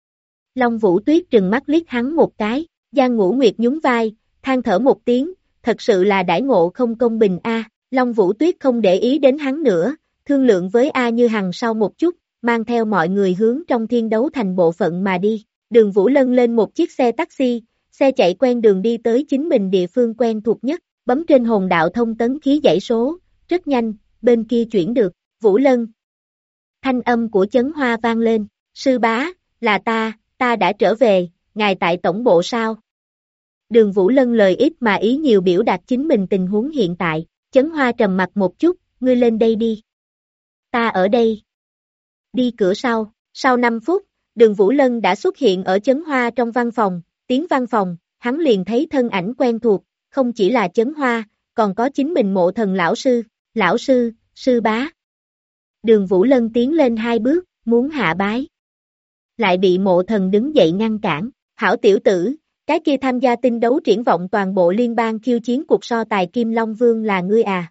Long Vũ Tuyết trừng mắt liếc hắn một cái, Giang Ngũ Nguyệt nhún vai, than thở một tiếng, thật sự là đãi ngộ không công bình Long Vũ Tuyết không để ý đến hắn nữa, thương lượng với A Như Hằng sau một chút, mang theo mọi người hướng trong Thiên Đấu Thành bộ phận mà đi. Đường Vũ Lân lên một chiếc xe taxi, xe chạy quen đường đi tới chính mình địa phương quen thuộc nhất, bấm trên hồn đạo thông tấn khí dãy số, rất nhanh, bên kia chuyển được, Vũ Lân. Thanh âm của Chấn Hoa vang lên, sư bá, là ta đã trở về, ngài tại tổng bộ sao? Đường Vũ Lân lời ít mà ý nhiều biểu đạt chính mình tình huống hiện tại, Chấn Hoa trầm mặt một chút, ngươi lên đây đi. Ta ở đây. Đi cửa sau 5 phút, Đường Vũ Lân đã xuất hiện ở Chấn Hoa trong văn phòng, tiến văn phòng, hắn liền thấy thân ảnh quen thuộc, không chỉ là Chấn Hoa, còn có chính mình Mộ Thần lão sư, sư bá. Đường Vũ Lân tiến lên 2 bước, muốn hạ bái. Lại bị Mộ Thần đứng dậy ngăn cản, hảo tiểu tử, cái kia tham gia tinh đấu triển vọng toàn bộ liên bang khiêu chiến cuộc so tài Kim Long Vương là ngươi à?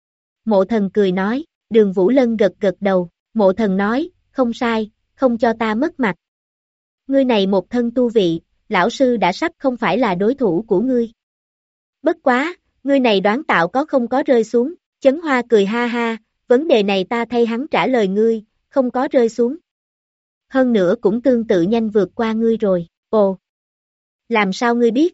Mộ Thần cười nói, Đường Vũ Lân gật gật đầu, Mộ Thần nói, không sai, không cho ta mất mặt. Ngươi này một thân tu vị, lão sư đã sắp không phải là đối thủ của ngươi. Bất quá, ngươi này đoán tạo có không có rơi xuống, Chấn Hoa cười ha ha, vấn đề này ta thay hắn trả lời ngươi, không có rơi xuống. Hơn nữa cũng tương tự nhanh vượt qua ngươi rồi, ồ. Làm sao ngươi biết?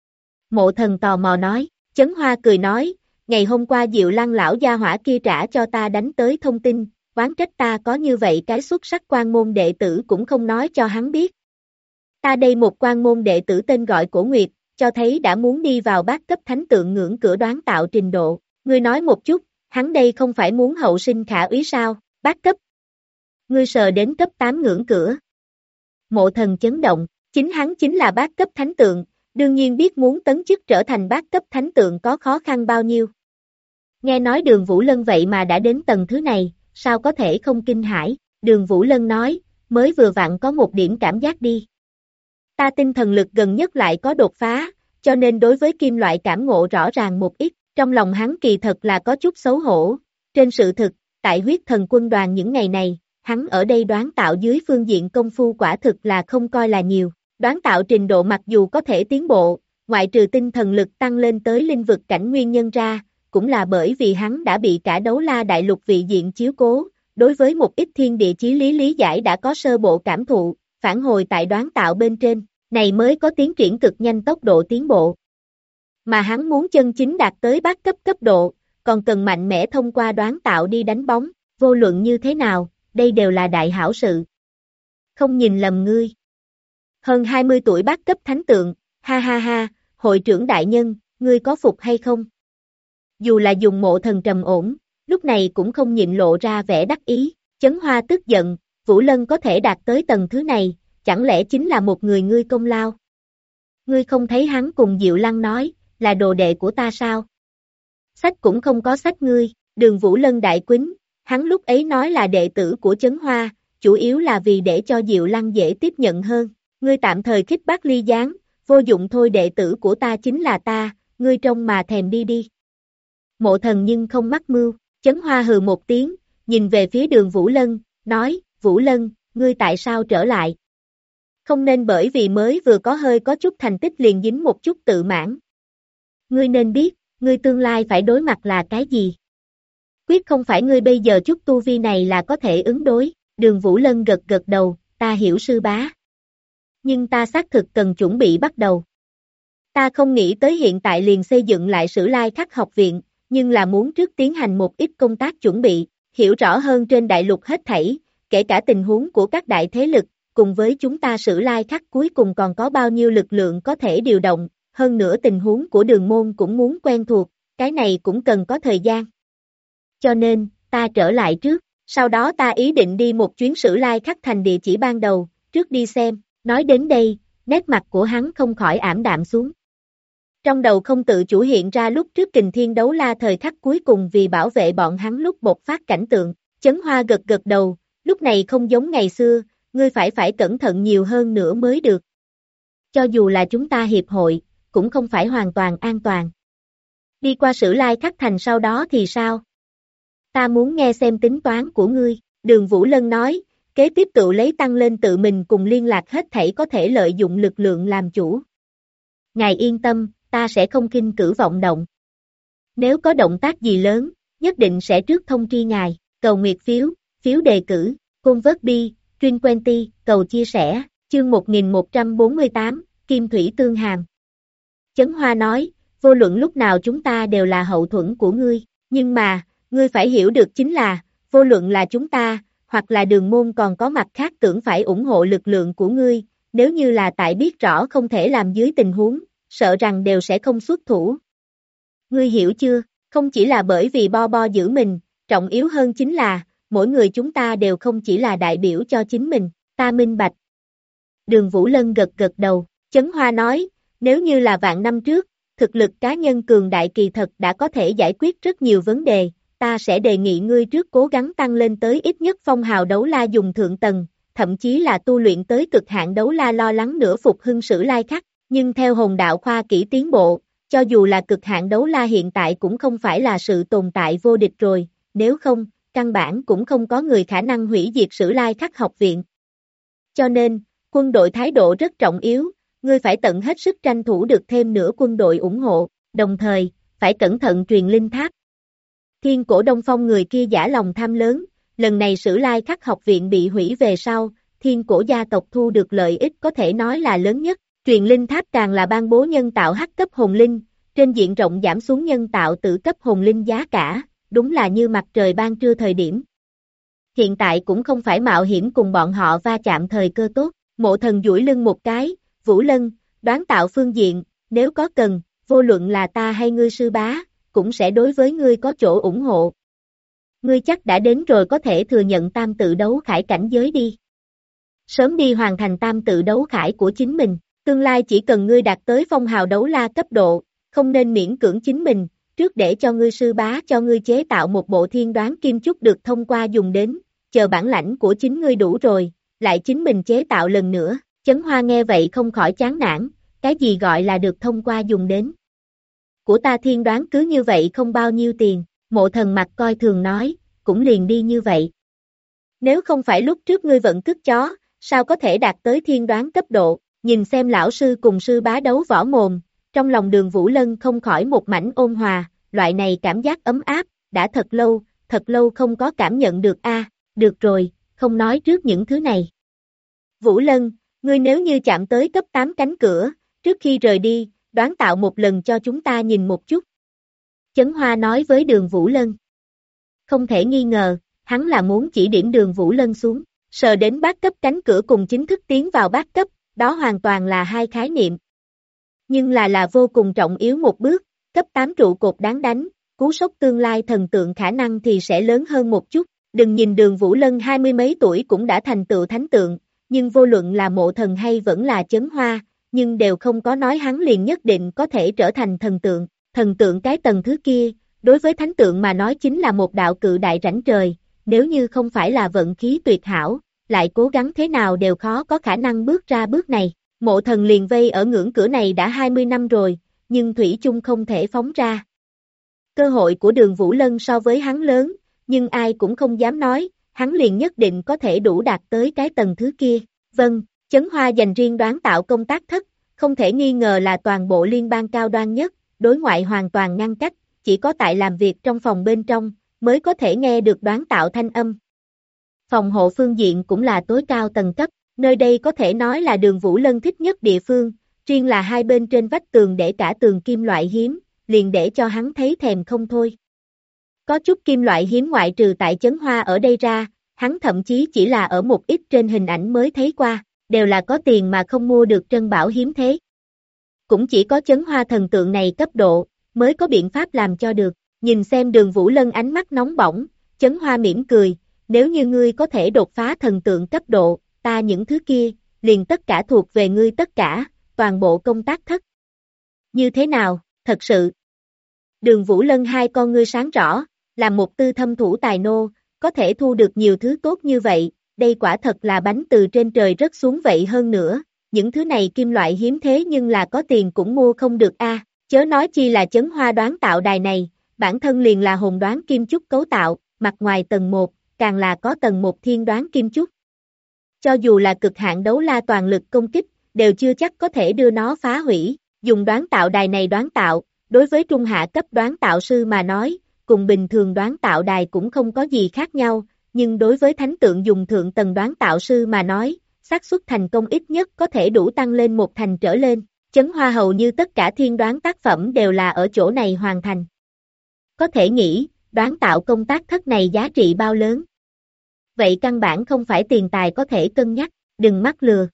Mộ Thần tò mò nói, Chấn Hoa cười nói, ngày hôm qua Diệu Lăng lão gia hỏa kia trả cho ta đánh tới thông tin, oán trách ta có như vậy cái xuất sắc quan môn đệ tử cũng không nói cho hắn biết. Ta đây một quan môn đệ tử tên gọi Cổ Nguyệt, cho thấy đã muốn đi vào bát cấp thánh tượng ngưỡng cửa đoán tạo trình độ. Ngươi nói một chút, hắn đây không phải muốn hậu sinh khả úy sao, bát cấp. Ngươi sờ đến cấp 8 ngưỡng cửa. Mộ Thần chấn động, chính hắn chính là bát cấp thánh tượng, đương nhiên biết muốn tấn chức trở thành bát cấp thánh tượng có khó khăn bao nhiêu. Nghe nói Đường Vũ Lân vậy mà đã đến tầng thứ này, sao có thể không kinh hãi, Đường Vũ Lân nói, mới vừa vặn có một điểm cảm giác đi. Ta tinh thần lực gần nhất lại có đột phá, cho nên đối với kim loại cảm ngộ rõ ràng một ít, trong lòng hắn kỳ thật là có chút xấu hổ. Trên sự thực, tại huyết thần quân đoàn những ngày này, hắn ở đây đoán tạo dưới phương diện công phu quả thực là không coi là nhiều. Đoán tạo trình độ mặc dù có thể tiến bộ, ngoại trừ tinh thần lực tăng lên tới linh vực cảnh nguyên nhân ra, cũng là bởi vì hắn đã bị cả Đấu La Đại Lục vị diện chiếu cố, đối với một ít thiên địa chí lý lý giải đã có sơ bộ cảm thụ, phản hồi tại đoán tạo bên trên, này mới có tiến triển cực nhanh tốc độ tiến bộ. Mà hắn muốn chân chính đạt tới bát cấp cấp độ, còn cần mạnh mẽ thông qua đoán tạo đi đánh bóng, vô luận như thế nào, đây đều là đại hảo sự. Không nhìn lầm ngươi. Hơn 20 tuổi bát cấp thánh tượng, ha ha ha, hội trưởng đại nhân, ngươi có phục hay không? Dù là dùng Mộ Thần trầm ổn, lúc này cũng không nhịn lộ ra vẻ đắc ý, Chấn Hoa tức giận, Vũ Lân có thể đạt tới tầng thứ này, chẳng lẽ chính là một người ngươi công lao? Ngươi không thấy hắn cùng Diệu Lăng nói, là đồ đệ của ta sao? Sách cũng không có sách ngươi, Đường Vũ Lân đại quýnh, hắn lúc ấy nói là đệ tử của Chấn Hoa, chủ yếu là vì để cho Diệu Lăng dễ tiếp nhận hơn. Ngươi tạm thời khích bác ly gián, vô dụng thôi, đệ tử của ta chính là ta, ngươi trông mà thèm đi đi. Mộ Thần nhưng không mắc mưu, Chấn Hoa hừ một tiếng, nhìn về phía Đường Vũ Lân, nói, Vũ Lân, ngươi tại sao trở lại? Không nên bởi vì mới vừa có chút thành tích liền dính một chút tự mãn. Ngươi nên biết, ngươi tương lai phải đối mặt là cái gì? Quyết không phải ngươi bây giờ chút tu vi này là có thể ứng đối, Đường Vũ Lân gật gật đầu, ta hiểu sư bá. Nhưng ta xác thực cần chuẩn bị bắt đầu. Ta không nghĩ tới hiện tại liền xây dựng lại Sử Lai Khắc học viện, nhưng là muốn trước tiến hành một ít công tác chuẩn bị, hiểu rõ hơn trên đại lục hết thảy, kể cả tình huống của các đại thế lực, cùng với chúng ta Sử Lai Khắc cuối cùng còn có bao nhiêu lực lượng có thể điều động, hơn nữa tình huống của Đường môn cũng muốn quen thuộc, cái này cũng cần có thời gian. Cho nên, ta trở lại trước, sau đó ta ý định đi một chuyến Sử Lai Khắc thành địa chỉ ban đầu, trước đi xem. Nói đến đây, nét mặt của hắn không khỏi ảm đạm xuống. Trong đầu không tự chủ hiện ra lúc trước Kình Thiên Đấu La thời khắc cuối cùng vì bảo vệ bọn hắn lúc bộc phát cảnh tượng, Chấn Hoa gật gật đầu, lúc này không giống ngày xưa, ngươi phải cẩn thận nhiều hơn nữa mới được. Cho dù là chúng ta hiệp hội, cũng không phải hoàn toàn an toàn. Đi qua Sử Lai Khắc thành sau đó thì sao? Ta muốn nghe xem tính toán của ngươi, Đường Vũ Lân nói. Kế tiếp tự lấy tăng lên tự mình cùng liên lạc hết thảy có thể lợi dụng lực lượng làm chủ. Ngài yên tâm, ta sẽ không khinh cử vọng động. Nếu có động tác gì lớn, nhất định sẽ trước thông tri ngài, cầu nguyệt phiếu, phiếu đề cử, convert truyền quenty, cầu chia sẻ, chương 1148, Kim Thủy Tương Hàm. Chấn Hoa nói, vô luận lúc nào chúng ta đều là hậu thuẫn của ngươi, nhưng mà, ngươi phải hiểu được chính là, vô luận là chúng ta, hoặc là Đường môn còn có mặt khác tưởng phải ủng hộ lực lượng của ngươi, nếu như là tại biết rõ không thể làm dưới tình huống, sợ rằng đều sẽ không xuất thủ. Ngươi hiểu chưa, không chỉ là bởi vì bo giữ mình, trọng yếu hơn chính là, mỗi người chúng ta đều không chỉ là đại biểu cho chính mình, ta minh bạch. Đường Vũ Lân gật gật đầu, Chấn Hoa nói, nếu như là vạn năm trước, thực lực cá nhân cường đại kỳ thật đã có thể giải quyết rất nhiều vấn đề. Ta sẽ đề nghị ngươi trước cố gắng tăng lên tới ít nhất phong hào đấu la dùng thượng tầng, thậm chí là tu luyện tới cực hạn đấu la lo lắng nửa phục hưng Sử Lai Khắc, nhưng theo hồn đạo khoa kỹ tiến bộ, cho dù là cực hạn đấu la hiện tại cũng không phải là sự tồn tại vô địch rồi, nếu không, căn bản cũng không có người khả năng hủy diệt Sử Lai Khắc học viện. Cho nên, quân đội thái độ rất trọng yếu, ngươi phải tận hết sức tranh thủ được thêm nửa quân đội ủng hộ, đồng thời, phải cẩn thận truyền linh tháp. Thiên Cổ Đông Phong người kia giả lòng tham lớn, lần này Sử Lai Khắc học viện bị hủy về sau, Thiên Cổ gia tộc thu được lợi ích có thể nói là lớn nhất, truyền linh tháp càng là ban bố nhân tạo hắc cấp hồn linh, trên diện rộng giảm xuống nhân tạo tử cấp hồn linh giá cả, đúng là như mặt trời ban trưa thời điểm. hiện tại cũng không phải mạo hiểm cùng bọn họ va chạm thời cơ tốt. Mộ Thần duỗi lưng một cái, Vũ Lân, đoán tạo phương diện, nếu có cần, vô luận là ta hay ngươi sư bá, cũng sẽ đối với ngươi có chỗ ủng hộ. Ngươi chắc đã đến rồi có thể thừa nhận tam tự đấu khải cảnh giới đi. Sớm đi hoàn thành tam tự đấu khải của chính mình, tương lai chỉ cần ngươi đạt tới phong hào đấu la cấp độ, không nên miễn cưỡng chính mình, trước để cho ngươi sư bá cho ngươi chế tạo một bộ thiên đoán kim chúc được thông qua dùng đến, chờ bản lãnh của chính ngươi đủ rồi, lại chính mình chế tạo lần nữa. Chấn Hoa nghe vậy không khỏi chán nản, cái gì gọi là được thông qua dùng đến. Của ta thiên đoán cứ như vậy không bao nhiêu tiền, Mộ Thần mặt coi thường nói, cũng liền đi như vậy. Nếu không phải lúc trước ngươi vận cứt chó, sao có thể đạt tới thiên đoán cấp độ, nhìn xem lão sư cùng sư bá đấu võ mồm, trong lòng Đường Vũ Lân không khỏi một mảnh ôn hòa, loại này cảm giác ấm áp, đã thật lâu không có cảm nhận được a. Được rồi, không nói trước những thứ này. Vũ Lân, ngươi nếu như chạm tới cấp 8 cánh cửa, trước khi rời đi, đoán tạo một lần cho chúng ta nhìn một chút. Chấn Hoa nói với Đường Vũ Lân. Không thể nghi ngờ, hắn là muốn chỉ điểm Đường Vũ Lân xuống, sờ đến bát cấp cánh cửa cùng chính thức tiến vào bát cấp, đó hoàn toàn là hai khái niệm. Nhưng là vô cùng trọng yếu một bước, cấp 8 trụ cột đáng đánh, cú sốc tương lai thần tượng khả năng thì sẽ lớn hơn một chút. Đừng nhìn Đường Vũ Lân 20 mấy tuổi cũng đã thành tựu thánh tượng, nhưng vô luận là Mộ Thần hay vẫn là Chấn Hoa, nhưng đều không có nói hắn liền nhất định có thể trở thành thần tượng cái tầng thứ kia, đối với thánh tượng mà nói chính là một đạo cự đại rãnh trời, nếu như không phải là vận khí tuyệt hảo, lại cố gắng thế nào đều khó có khả năng bước ra bước này. Mộ Thần liền vây ở ngưỡng cửa này đã 20 năm rồi, nhưng thủy chung không thể phóng ra. Cơ hội của Đường Vũ Lân so với hắn lớn, nhưng ai cũng không dám nói, hắn liền nhất định có thể đủ đạt tới cái tầng thứ kia. Vâng, Chấn Hoa dành riêng đoán tạo công tác thất, không thể nghi ngờ là toàn bộ liên bang cao đoan nhất, đối ngoại hoàn toàn ngăn cách, chỉ có tại làm việc trong phòng bên trong, mới có thể nghe được đoán tạo thanh âm. Phòng hộ phương diện cũng là tối cao tầng cấp, nơi đây có thể nói là Đường Vũ Lân thích nhất địa phương, riêng là hai bên trên vách tường để cả tường kim loại hiếm, liền để cho hắn thấy thèm không thôi. Có chút kim loại hiếm ngoại trừ tại Chấn Hoa ở đây ra, hắn thậm chí chỉ là ở một ít trên hình ảnh mới thấy qua, đều là có tiền mà không mua được trân bảo hiếm thế. Cũng chỉ có Chấn Hoa thần tượng này cấp độ, mới có biện pháp làm cho được. Nhìn xem Đường Vũ Lân ánh mắt nóng bỏng, Chấn Hoa mỉm cười, nếu như ngươi có thể đột phá thần tượng cấp độ, ta những thứ kia, liền tất cả thuộc về ngươi tất cả, toàn bộ công tác thất. Như thế nào, thật sự? Đường Vũ Lân hai con ngươi sáng rõ, làm một tư thâm thủ tài nô, có thể thu được nhiều thứ tốt như vậy, đây quả thật là bánh từ trên trời rớt xuống vậy hơn nữa, những thứ này kim loại hiếm thế nhưng là có tiền cũng mua không được a. Chớ nói chi là Chấn Hoa đoán tạo đài này, bản thân liền là hồn đoán kim chúc cấu tạo, mặt ngoài tầng 1, càng là có tầng 1 thiên đoán kim chúc. Cho dù là cực hạn đấu la toàn lực công kích, đều chưa chắc có thể đưa nó phá hủy, dùng đoán tạo đài này đoán tạo, đối với trung hạ cấp đoán tạo sư mà nói, cùng bình thường đoán tạo đài cũng không có gì khác nhau, nhưng đối với thánh tượng dùng thượng tầng đoán tạo sư mà nói, xác suất thành công ít nhất có thể đủ tăng lên một thành trở lên. Chấn Hoa hầu như tất cả thiên đoán tác phẩm đều là ở chỗ này hoàn thành. Có thể nghĩ, đoán tạo công tác thất này giá trị bao lớn. Vậy căn bản không phải tiền tài có thể cân nhắc, đừng mắc lừa.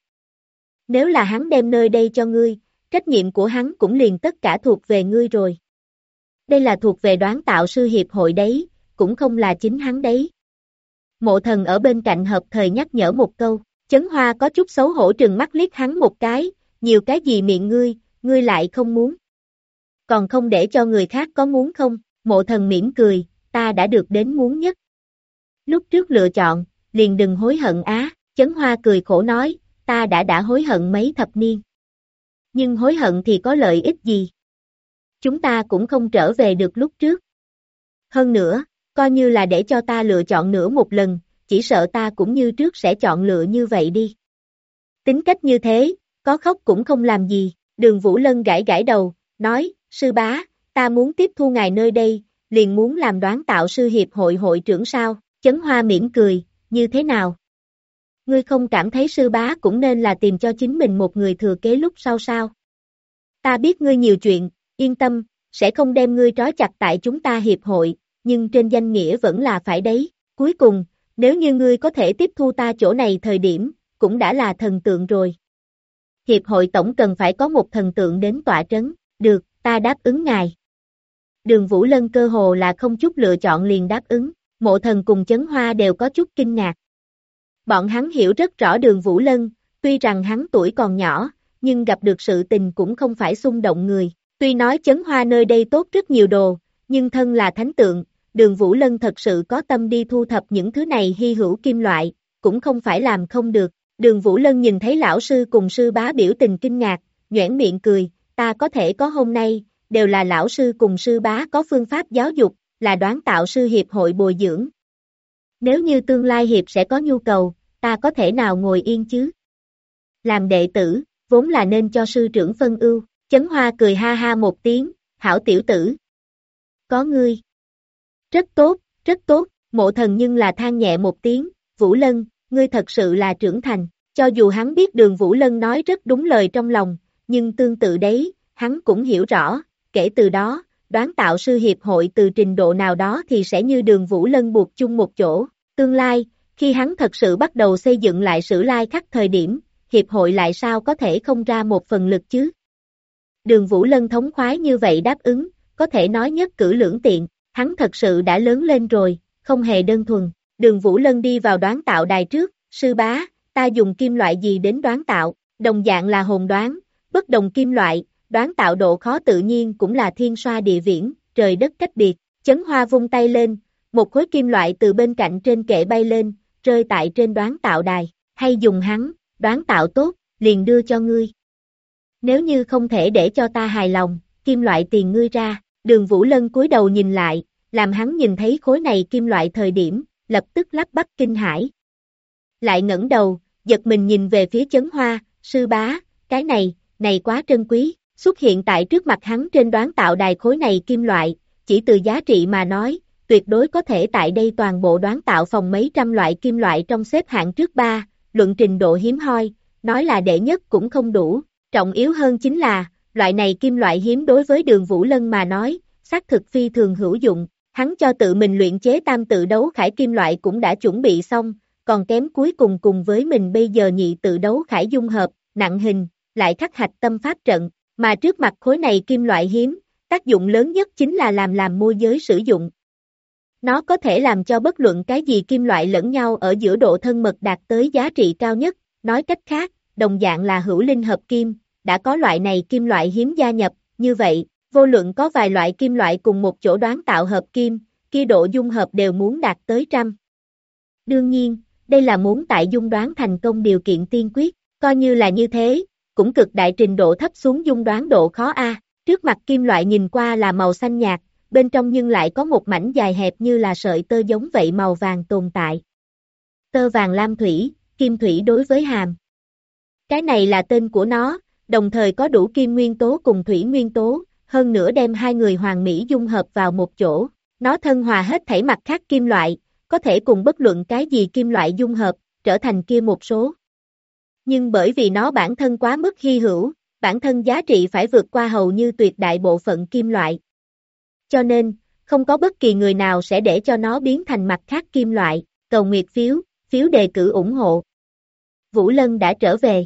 Nếu là hắn đem nơi đây cho ngươi, trách nhiệm của hắn cũng liền tất cả thuộc về ngươi rồi. Đây là thuộc về đoán tạo sư hiệp hội đấy, cũng không là chính hắn đấy. Mộ Thần ở bên cạnh hợp thời nhắc nhở một câu, Chấn Hoa có chút xấu hổ trừng mắt liếc hắn một cái, nhiều cái gì miệng ngươi lại không muốn. Còn không để cho người khác có muốn không? Mộ Thần mỉm cười, ta đã được đến muốn nhất. Lúc trước lựa chọn, liền đừng hối hận á. Chấn Hoa cười khổ nói, ta đã hối hận mấy thập niên. Nhưng hối hận thì có lợi ích gì? Chúng ta cũng không trở về được lúc trước. Hơn nữa, coi như là để cho ta lựa chọn nữa một lần, chỉ sợ ta cũng như trước sẽ chọn lựa như vậy đi. Tính cách như thế, có khóc cũng không làm gì. Đường Vũ Lân gãi gãi đầu, nói, sư bá, ta muốn tiếp thu ngài nơi đây, liền muốn làm đoán tạo sư hiệp hội hội trưởng sao? Chấn Hoa mỉm cười, như thế nào? Ngươi không cảm thấy sư bá cũng nên là tìm cho chính mình một người thừa kế lúc sau sao? Ta biết ngươi nhiều chuyện, yên tâm, sẽ không đem ngươi trói chặt tại chúng ta hiệp hội, nhưng trên danh nghĩa vẫn là phải đấy. Cuối cùng, nếu như ngươi có thể tiếp thu ta chỗ này thời điểm, cũng đã là thần tượng rồi. Hiệp hội tổng cần phải có một thần tượng đến tọa trấn, được, ta đáp ứng ngài. Đường Vũ Lân cơ hồ là không chút lựa chọn liền đáp ứng, Mộ Thần cùng Chấn Hoa đều có chút kinh ngạc. Bọn hắn hiểu rất rõ Đường Vũ Lân, tuy rằng hắn tuổi còn nhỏ, nhưng gặp được sự tình cũng không phải xung động người. Tuy nói Chấn Hoa nơi đây tốt rất nhiều đồ, nhưng thân là thánh tượng, Đường Vũ Lân thật sự có tâm đi thu thập những thứ này hy hữu kim loại, cũng không phải làm không được. Đường Vũ Lân nhìn thấy lão sư cùng sư bá biểu tình kinh ngạc, nhoẻn miệng cười, ta có thể có hôm nay, đều là lão sư cùng sư bá có phương pháp giáo dục, là đoán tạo sư hiệp hội bồi dưỡng. Nếu như tương lai hiệp sẽ có nhu cầu, ta có thể nào ngồi yên chứ? Làm đệ tử, vốn là nên cho sư trưởng phân ưu. Chấn Hoa cười ha ha một tiếng, hảo tiểu tử. Có ngươi. Rất tốt, rất tốt, Mộ Thần nhưng là than nhẹ một tiếng, Vũ Lân, ngươi thật sự là trưởng thành. Cho dù hắn biết Đường Vũ Lân nói rất đúng lời trong lòng, nhưng tương tự đấy, hắn cũng hiểu rõ, kể từ đó, đoán tạo sư hiệp hội từ trình độ nào đó thì sẽ như Đường Vũ Lân buộc chung một chỗ. Tương lai, khi hắn thật sự bắt đầu xây dựng lại Sử Lai Khắc thời điểm, hiệp hội lại sao có thể không ra một phần lực chứ? Đường Vũ Lân thống khoái như vậy đáp ứng, có thể nói nhất cử lưỡng tiện, hắn thật sự đã lớn lên rồi, không hề đơn thuần. Đường Vũ Lân đi vào đoán tạo đài trước, sư bá, ta dùng kim loại gì đến đoán tạo, đồng dạng là hồn đoán, bất đồng kim loại, đoán tạo độ khó tự nhiên cũng là thiên xoa địa viễn, trời đất cách biệt. Chấn Hoa vung tay lên, một khối kim loại từ bên cạnh trên kệ bay lên, rơi tại trên đoán tạo đài, hay dùng hắn, đoán tạo tốt, liền đưa cho ngươi. Nếu như không thể để cho ta hài lòng, kim loại tiền ngươi ra. Đường Vũ Lân cúi đầu nhìn lại, làm hắn nhìn thấy khối này kim loại thời điểm, lập tức lắp bắp kinh hãi. Lại ngẩng đầu, giật mình nhìn về phía Chấn Hoa, sư bá, cái này quá trân quý, xuất hiện tại trước mặt hắn trên đoán tạo đài khối này kim loại, chỉ từ giá trị mà nói, tuyệt đối có thể tại đây toàn bộ đoán tạo phòng mấy trăm loại kim loại trong xếp hạng trước 3, luận trình độ hiếm hoi, nói là đệ nhất cũng không đủ, trọng yếu hơn chính là, loại này kim loại hiếm đối với Đường Vũ Lân mà nói, xác thực phi thường hữu dụng, hắn cho tự mình luyện chế tam tự đấu khải kim loại cũng đã chuẩn bị xong, còn kém cuối cùng cùng với mình bây giờ nhị tự đấu khải dung hợp, nặng hình, lại khắc hạch tâm pháp trận, mà trước mặt khối này kim loại hiếm, tác dụng lớn nhất chính là làm môi giới sử dụng. Nó có thể làm cho bất luận cái gì kim loại lẫn nhau ở giữa độ thân mật đạt tới giá trị cao nhất, nói cách khác, đồng dạng là hữu linh hợp kim, đã có loại này kim loại hiếm gia nhập, như vậy, vô luận có vài loại kim loại cùng một chỗ đoán tạo hợp kim, kia độ dung hợp đều muốn đạt tới trăm. Đương nhiên, đây là muốn tại dung đoán thành công điều kiện tiên quyết, coi như là như thế, cũng cực đại trình độ thấp xuống dung đoán độ khó A, trước mặt kim loại nhìn qua là màu xanh nhạt, bên trong nhưng lại có một mảnh dài hẹp như là sợi tơ giống vậy màu vàng tồn tại. Tơ vàng lam thủy, kim thủy đối với hàm. Cái này là tên của nó, đồng thời có đủ kim nguyên tố cùng thủy nguyên tố, hơn nữa đem hai người hoàn mỹ dung hợp vào một chỗ. Nó thân hòa hết thảy mặt khác kim loại, có thể cùng bất luận cái gì kim loại dung hợp, trở thành kia một số. Nhưng bởi vì nó bản thân quá mức hy hữu, bản thân giá trị phải vượt qua hầu như tuyệt đại bộ phận kim loại. Cho nên, không có bất kỳ người nào sẽ để cho nó biến thành mặt khác kim loại, cầu nguyệt phiếu đề cử ủng hộ. Vũ Lân đã trở về.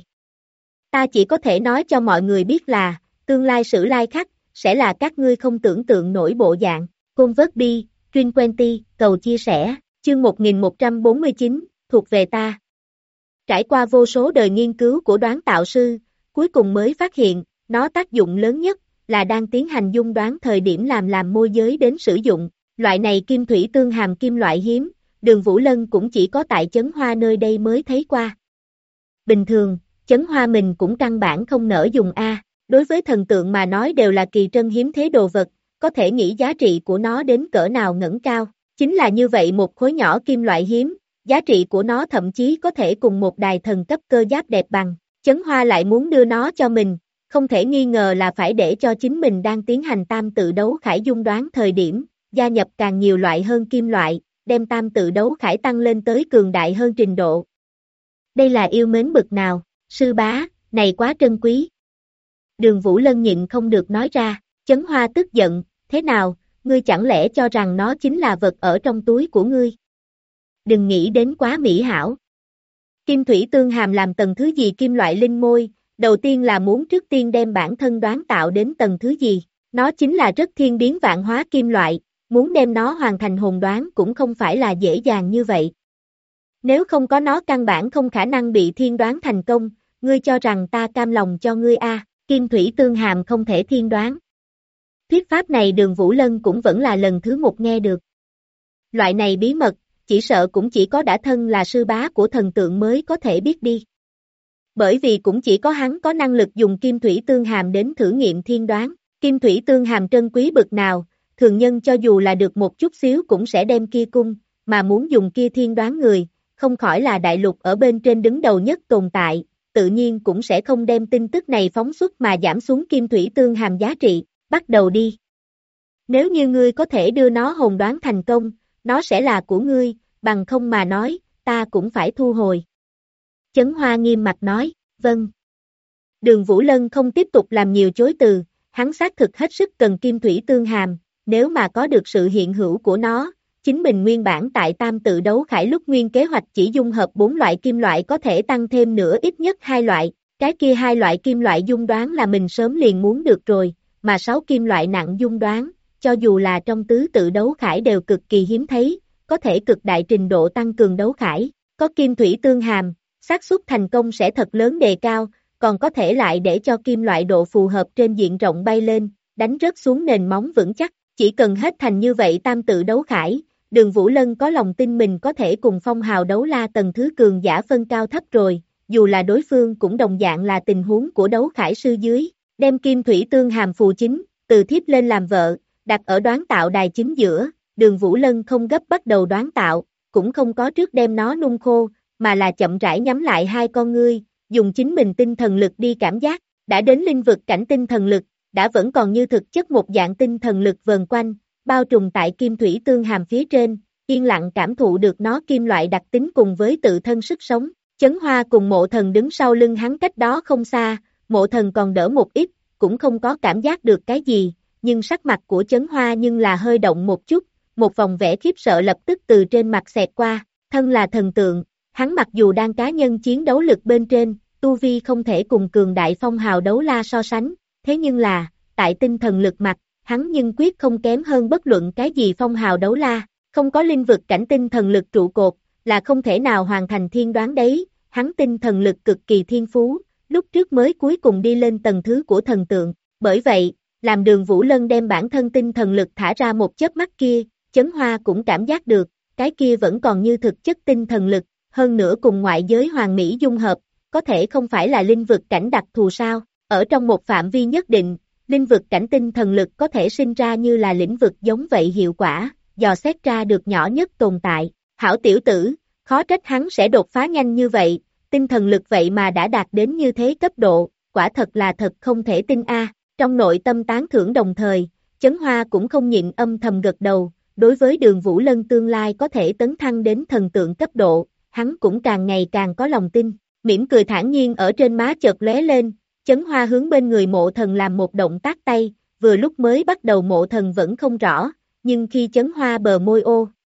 Ta chỉ có thể nói cho mọi người biết là, tương lai Sử Lai Khắc, sẽ là các ngươi không tưởng tượng nổi bộ dạng. Convert Truyền Quenty, cầu chia sẻ, chương 1149, thuộc về ta. Trải qua vô số đời nghiên cứu của đoán tạo sư, cuối cùng mới phát hiện, nó tác dụng lớn nhất, là đang tiến hành dung đoán thời điểm làm môi giới đến sử dụng. Loại này kim thủy tương hàm kim loại hiếm, Đường Vũ Lân cũng chỉ có tại Chấn Hoa nơi đây mới thấy qua. Bình thường, Chấn Hoa mình cũng căn bản không nỡ dùng A, đối với thần tượng mà nói đều là kỳ trân hiếm thế đồ vật, có thể nghĩ giá trị của nó đến cỡ nào ngẩng cao. Chính là như vậy một khối nhỏ kim loại hiếm, giá trị của nó thậm chí có thể cùng một đài thần cấp cơ giáp đẹp bằng. Chấn Hoa lại muốn đưa nó cho mình, không thể nghi ngờ là phải để cho chính mình đang tiến hành tam tự đấu khải dung đoán thời điểm, gia nhập càng nhiều loại hơn kim loại, đem tam tự đấu khải tăng lên tới cường đại hơn trình độ. Đây là yêu mến bực nào, sư bá, này quá trân quý. Đường Vũ Lân nhịn không được nói ra, Chấn Hoa tức giận, thế nào, ngươi chẳng lẽ cho rằng nó chính là vật ở trong túi của ngươi? đừng nghĩ đến quá mỹ hảo. Kim thủy tương hàm làm tầng thứ gì kim loại linh môi, đầu tiên là muốn trước tiên đem bản thân đoán tạo đến tầng thứ gì, nó chính là rất thiên biến vạn hóa kim loại, muốn đem nó hoàn thành hồn đoán cũng không phải là dễ dàng như vậy. Nếu không có nó căn bản không khả năng bị thiên đoán thành công, ngươi cho rằng ta cam lòng cho ngươi kim thủy tương hàm không thể thiên đoán. Thuyết pháp này Đường Vũ Lân cũng vẫn là lần thứ một nghe được. Loại này bí mật, chỉ sợ cũng chỉ có đã thân là sư bá của thần tượng mới có thể biết đi. Bởi vì cũng chỉ có hắn có năng lực dùng kim thủy tương hàm đến thử nghiệm thiên đoán. Kim thủy tương hàm trân quý bực nào, thường nhân cho dù là được một chút xíu cũng sẽ đem kia cung, mà muốn dùng kia thiên đoán người, không khỏi là đại lục ở bên trên đứng đầu nhất tồn tại, tự nhiên cũng sẽ không đem tin tức này phóng xuất mà giảm xuống kim thủy tương hàm giá trị, bắt đầu đi. Nếu như ngươi có thể đưa nó hồn đoán thành công, nó sẽ là của ngươi, bằng không mà nói, ta cũng phải thu hồi. Chấn Hoa nghiêm mặt nói, vâng. Đường Vũ Lân không tiếp tục làm nhiều chối từ, hắn xác thực hết sức cần kim thủy tương hàm, nếu mà có được sự hiện hữu của nó, chính mình nguyên bản tại tam tự đấu khải lúc nguyên kế hoạch chỉ dung hợp 4 loại kim loại có thể tăng thêm nữa ít nhất 2 loại, cái kia 2 loại kim loại dung đoán là mình sớm liền muốn được rồi, mà 6 kim loại nặng dung đoán, cho dù là trong tứ tự đấu khải đều cực kỳ hiếm thấy, có thể cực đại trình độ tăng cường đấu khải, có kim thủy tương hàm, xác suất thành công sẽ thật lớn đề cao, còn có thể lại để cho kim loại độ phù hợp trên diện rộng bay lên, đánh rớt xuống nền móng vững chắc, chỉ cần hết thành như vậy tam tự đấu khải, Đường Vũ Lân có lòng tin mình có thể cùng phong hào đấu la tầng thứ cường giả phân cao thấp rồi, dù là đối phương cũng đồng dạng là tình huống của đấu khải sư dưới, đem kim thủy tương hàm phù chính, từ thiếp lên làm vợ, đặt ở đoán tạo đài chính giữa, Đường Vũ Lân không gấp bắt đầu đoán tạo, cũng không có trước đem nó nung khô, mà là chậm rãi nhắm lại hai con ngươi, dùng chính mình tinh thần lực đi cảm giác, đã đến linh vực cảnh tinh thần lực, đã vẫn còn như thực chất một dạng tinh thần lực vờn quanh, bao trùm tại kim thủy tương hàm phía trên, yên lặng cảm thụ được nó kim loại đặc tính cùng với tự thân sức sống. Chấn Hoa cùng Mộ Thần đứng sau lưng hắn cách đó không xa, Mộ Thần còn đỡ một ít, cũng không có cảm giác được cái gì, nhưng sắc mặt của Chấn Hoa nhưng là hơi động một chút, một vòng vẻ khiếp sợ lập tức từ trên mặt xẹt qua, thân là thần tượng, hắn mặc dù đang cá nhân chiến đấu lực bên trên, tu vi không thể cùng cường đại phong hào đấu la so sánh, thế nhưng là, tại tinh thần lực mặt, hắn nhưng quyết không kém hơn bất luận cái gì phong hào đấu la, không có linh vực cảnh tinh thần lực trụ cột, là không thể nào hoàn thành thiên đoán đấy, hắn tinh thần lực cực kỳ thiên phú, lúc trước mới cuối cùng đi lên tầng thứ của thần tượng, bởi vậy, làm Đường Vũ Lân đem bản thân tinh thần lực thả ra một chớp mắt kia, Chấn Hoa cũng cảm giác được, cái kia vẫn còn như thực chất tinh thần lực, hơn nữa cùng ngoại giới hoàn mỹ dung hợp, có thể không phải là linh vực cảnh đặc thù sao, ở trong một phạm vi nhất định, linh vực cảnh tinh thần lực có thể sinh ra như là lĩnh vực giống vậy hiệu quả, dò xét ra được nhỏ nhất tồn tại, hảo tiểu tử, khó trách hắn sẽ đột phá nhanh như vậy, tinh thần lực vậy mà đã đạt đến như thế cấp độ, quả thật là thật không thể tin trong nội tâm tán thưởng đồng thời, Chấn Hoa cũng không nhịn âm thầm gật đầu, đối với Đường Vũ Lân tương lai có thể tấn thăng đến thần tượng cấp độ, hắn cũng càng ngày càng có lòng tin, mỉm cười thản nhiên ở trên má chợt lóe lên, Chấn Hoa hướng bên người Mộ Thần làm một động tác tay, vừa lúc mới bắt đầu Mộ Thần vẫn không rõ, nhưng khi Chấn Hoa bờ môi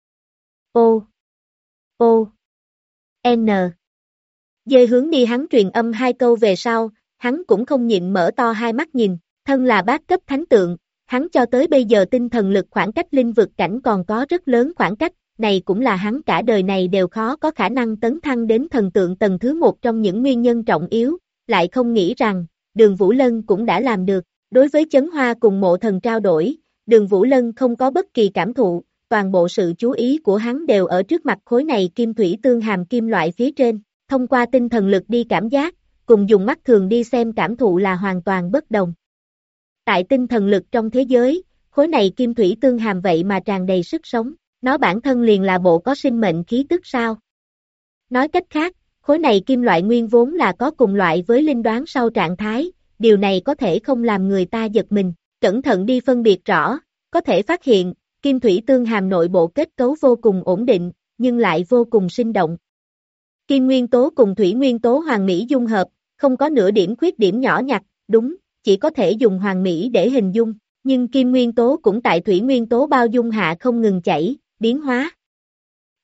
N. Dê hướng đi hắn truyền âm hai câu về sau, hắn cũng không nhịn mở to hai mắt nhìn, thân là bát cấp thánh tượng, hắn cho tới bây giờ tinh thần lực khoảng cách linh vực cảnh còn có rất lớn khoảng cách, này cũng là hắn cả đời này đều khó có khả năng tấn thăng đến thần tượng tầng thứ một trong những nguyên nhân trọng yếu, lại không nghĩ rằng, Đường Vũ Lân cũng đã làm được, đối với Chấn Hoa cùng Mộ Thần trao đổi, Đường Vũ Lân không có bất kỳ cảm thụ, toàn bộ sự chú ý của hắn đều ở trước mặt khối này kim thủy tương hàm kim loại phía trên, thông qua tinh thần lực đi cảm giác, cùng dùng mắt thường đi xem cảm thụ là hoàn toàn bất đồng. Tại tinh thần lực trong thế giới, khối này kim thủy tương hàm vậy mà tràn đầy sức sống, nó bản thân liền là bộ có sinh mệnh khí tức sao. Nói cách khác, khối này kim loại nguyên vốn là có cùng loại với linh đoán sau trạng thái, điều này có thể không làm người ta giật mình, cẩn thận đi phân biệt rõ, có thể phát hiện, kim thủy tương hàm nội bộ kết cấu vô cùng ổn định, nhưng lại vô cùng sinh động. Kim nguyên tố cùng thủy nguyên tố hoàn mỹ dung hợp, không có nửa điểm khuyết điểm nhỏ nhặt, đúng, chỉ có thể dùng hoàn mỹ để hình dung, nhưng kim nguyên tố cũng tại thủy nguyên tố bao dung hạ không ngừng chảy, biến hóa.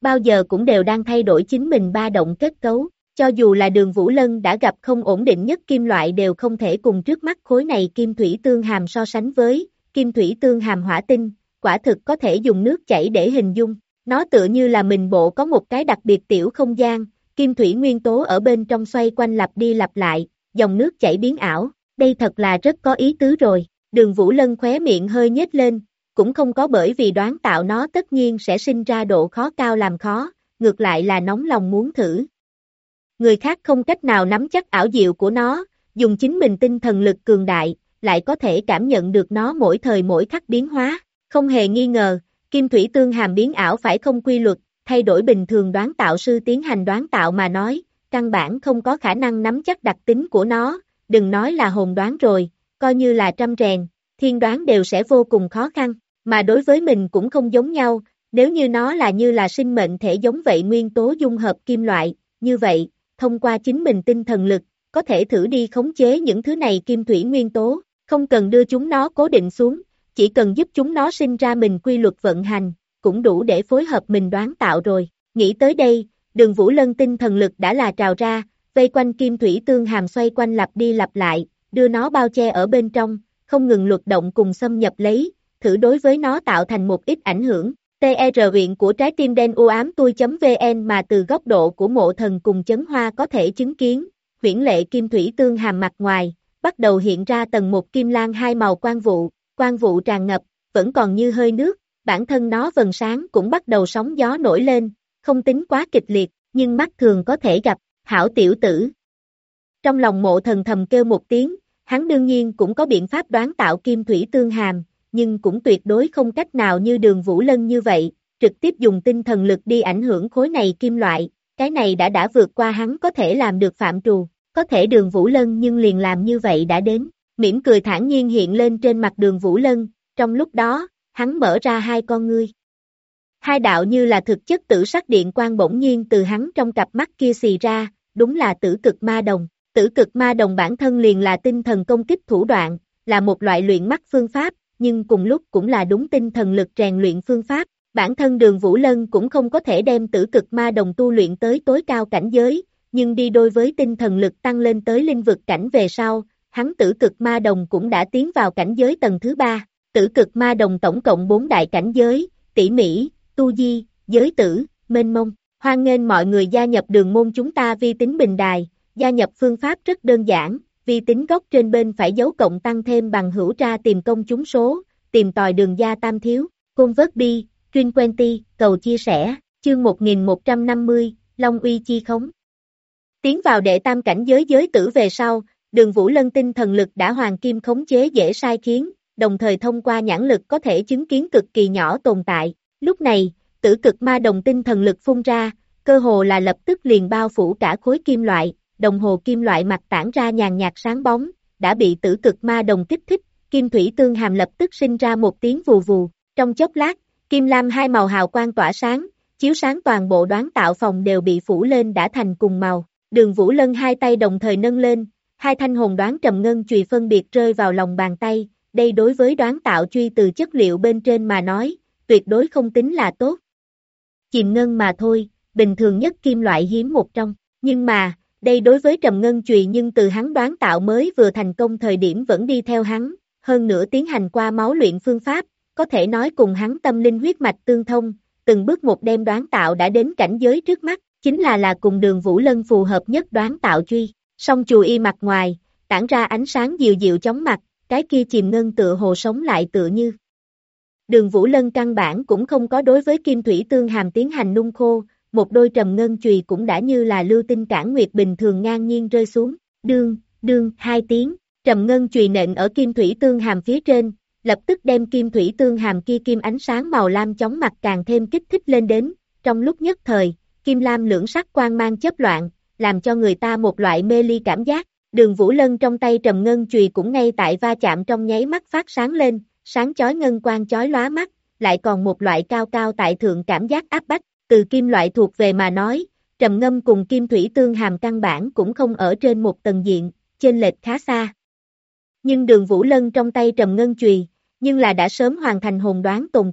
bao giờ cũng đều đang thay đổi chính mình ba động kết cấu. Cho dù là Đường Vũ Lân đã gặp không ổn định nhất kim loại đều không thể cùng trước mắt khối này kim thủy tương hàm so sánh với, kim thủy tương hàm hỏa tinh, quả thực có thể dùng nước chảy để hình dung. Nó tựa như là mình bộ có một cái đặc biệt tiểu không gian, kim thủy nguyên tố ở bên trong xoay quanh lặp đi lặp lại, dòng nước chảy biến ảo, đây thật là rất có ý tứ rồi. Đường Vũ Lân khóe miệng hơi nhếch lên, cũng không có bởi vì đoán tạo nó tất nhiên sẽ sinh ra độ khó cao làm khó, ngược lại là nóng lòng muốn thử. Người khác không cách nào nắm chắc ảo diệu của nó, dùng chính mình tinh thần lực cường đại, lại có thể cảm nhận được nó mỗi thời mỗi khắc biến hóa. Không hề nghi ngờ, kim thủy tương hàm biến ảo phải không quy luật, thay đổi bình thường đoán tạo sư tiến hành đoán tạo mà nói, căn bản không có khả năng nắm chắc đặc tính của nó, đừng nói là hồn đoán rồi, coi như là trăm rèn, thiên đoán đều sẽ vô cùng khó khăn, mà đối với mình cũng không giống nhau, nếu như nó là như là sinh mệnh thể giống vậy nguyên tố dung hợp kim loại, như vậy, thông qua chính mình tinh thần lực, có thể thử đi khống chế những thứ này kim thủy nguyên tố, không cần đưa chúng nó cố định xuống, chỉ cần giúp chúng nó sinh ra mình quy luật vận hành, cũng đủ để phối hợp mình đoán tạo rồi. Nghĩ tới đây, Đường Vũ Lân tinh thần lực đã là trào ra, vây quanh kim thủy tương hàm xoay quanh lặp đi lặp lại, đưa nó bao che ở bên trong, không ngừng luật động cùng xâm nhập lấy, thử đối với nó tạo thành một ít ảnh hưởng. TR huyện của trái tim đen u ám tui.vn mà từ góc độ của Mộ Thần cùng Chấn Hoa có thể chứng kiến, huyễn lệ kim thủy tương hàm mặt ngoài, bắt đầu hiện ra tầng một kim lan hai màu quang vụ tràn ngập, vẫn còn như hơi nước, bản thân nó vầng sáng cũng bắt đầu sóng gió nổi lên, không tính quá kịch liệt, nhưng mắt thường có thể gặp, hảo tiểu tử. Trong lòng Mộ Thần thầm kêu một tiếng, hắn đương nhiên cũng có biện pháp đoán tạo kim thủy tương hàm, nhưng cũng tuyệt đối không cách nào như Đường Vũ Lân như vậy, trực tiếp dùng tinh thần lực đi ảnh hưởng khối này kim loại, cái này đã vượt qua hắn có thể làm được phạm trù, có thể Đường Vũ Lân nhưng liền làm như vậy đã đến, mỉm cười thản nhiên hiện lên trên mặt Đường Vũ Lân, trong lúc đó, hắn mở ra hai con ngươi. Hai đạo như là thực chất tử sắc điện quang bỗng nhiên từ hắn trong cặp mắt kia xì ra, đúng là tử cực ma đồng. Tử cực ma đồng bản thân liền là tinh thần công kích thủ đoạn, là một loại luyện mắt phương pháp, nhưng cùng lúc cũng là đúng tinh thần lực rèn luyện phương pháp. Bản thân Đường Vũ Lân cũng không có thể đem tử cực ma đồng tu luyện tới tối cao cảnh giới, nhưng đi đôi với tinh thần lực tăng lên tới linh vực cảnh về sau, hắn tử cực ma đồng cũng đã tiến vào cảnh giới tầng thứ 3. Tử cực ma đồng tổng cộng 4 đại cảnh giới, tỉ mỉ, tu di, giới tử, mênh mông. Hoan nghênh mọi người gia nhập đường môn chúng ta vi tính bình đài. Gia nhập phương pháp rất đơn giản, vi tính góc trên bên phải dấu cộng tăng thêm bằng hữu ra tìm công chúng số, tìm tòi đường gia tam thiếu, convert bi, Trin Quenty, cầu chia sẻ, chương 1150, Long uy chi khống. Tiến vào đệ tam cảnh giới giới tử về sau, Đường Vũ Lân tinh thần lực đã hoàng kim khống chế dễ sai khiến, đồng thời thông qua nhãn lực có thể chứng kiến cực kỳ nhỏ tồn tại. Lúc này, tử cực ma đồng tinh thần lực phun ra, cơ hồ là lập tức liền bao phủ cả khối kim loại. Đồng hồ kim loại mặt tản ra nhàn nhạt sáng bóng, đã bị tử cực ma đồng kích thích, kim thủy tương hàm lập tức sinh ra một tiếng vù vù, trong chốc lát, kim lam hai màu hào quang tỏa sáng, chiếu sáng toàn bộ đoán tạo phòng đều bị phủ lên đã thành cùng màu. Đường Vũ Lân hai tay đồng thời nâng lên, hai thanh hồn đoán trầm ngân chùy phân biệt rơi vào lòng bàn tay, đây đối với đoán tạo truy từ chất liệu bên trên mà nói, tuyệt đối không tính là tốt. Chìm ngân mà thôi, bình thường nhất kim loại hiếm một trong, nhưng mà, đây đối với trầm ngân chùy nhưng từ hắn đoán tạo mới vừa thành công thời điểm vẫn đi theo hắn, hơn nữa tiến hành qua máu luyện phương pháp, có thể nói cùng hắn tâm linh huyết mạch tương thông, từng bước một đem đoán tạo đã đến cảnh giới trước mắt, chính là cùng Đường Vũ Lân phù hợp nhất đoán tạo truy, song chùi y mặt ngoài, tản ra ánh sáng dịu dịu chóng mặt, cái kia chìm ngân tựa hồ sống lại tựa như. Đường Vũ Lân căn bản cũng không có đối với kim thủy tương hàm tiến hành nung khô, một đôi trầm ngân chùy cũng đã như là lưu tinh cản nguyệt bình thường ngang nhiên rơi xuống, đương, hai tiếng, trầm ngân chùy nện ở kim thủy tương hàm phía trên, lập tức đem kim thủy tương hàm kia kim ánh sáng màu lam chóng mặt càng thêm kích thích lên đến, trong lúc nhất thời, kim lam lưỡng sắc quang mang chớp loạn, làm cho người ta một loại mê ly cảm giác, Đường Vũ Lân trong tay trầm ngân chùy cũng ngay tại va chạm trong nháy mắt phát sáng lên, sáng chói ngân quang chói lóa mắt, lại còn một loại cao cao tại thượng cảm giác áp bách. Từ kim loại thuộc về mà nói, trầm ngâm cùng kim thủy tương hàm căn bản cũng không ở trên một tầng diện, chênh lệch khá xa. Nhưng Đường Vũ Lân trong tay trầm ngân chùy, nhưng là đã sớm hoàn thành hồn đoán tồn tại,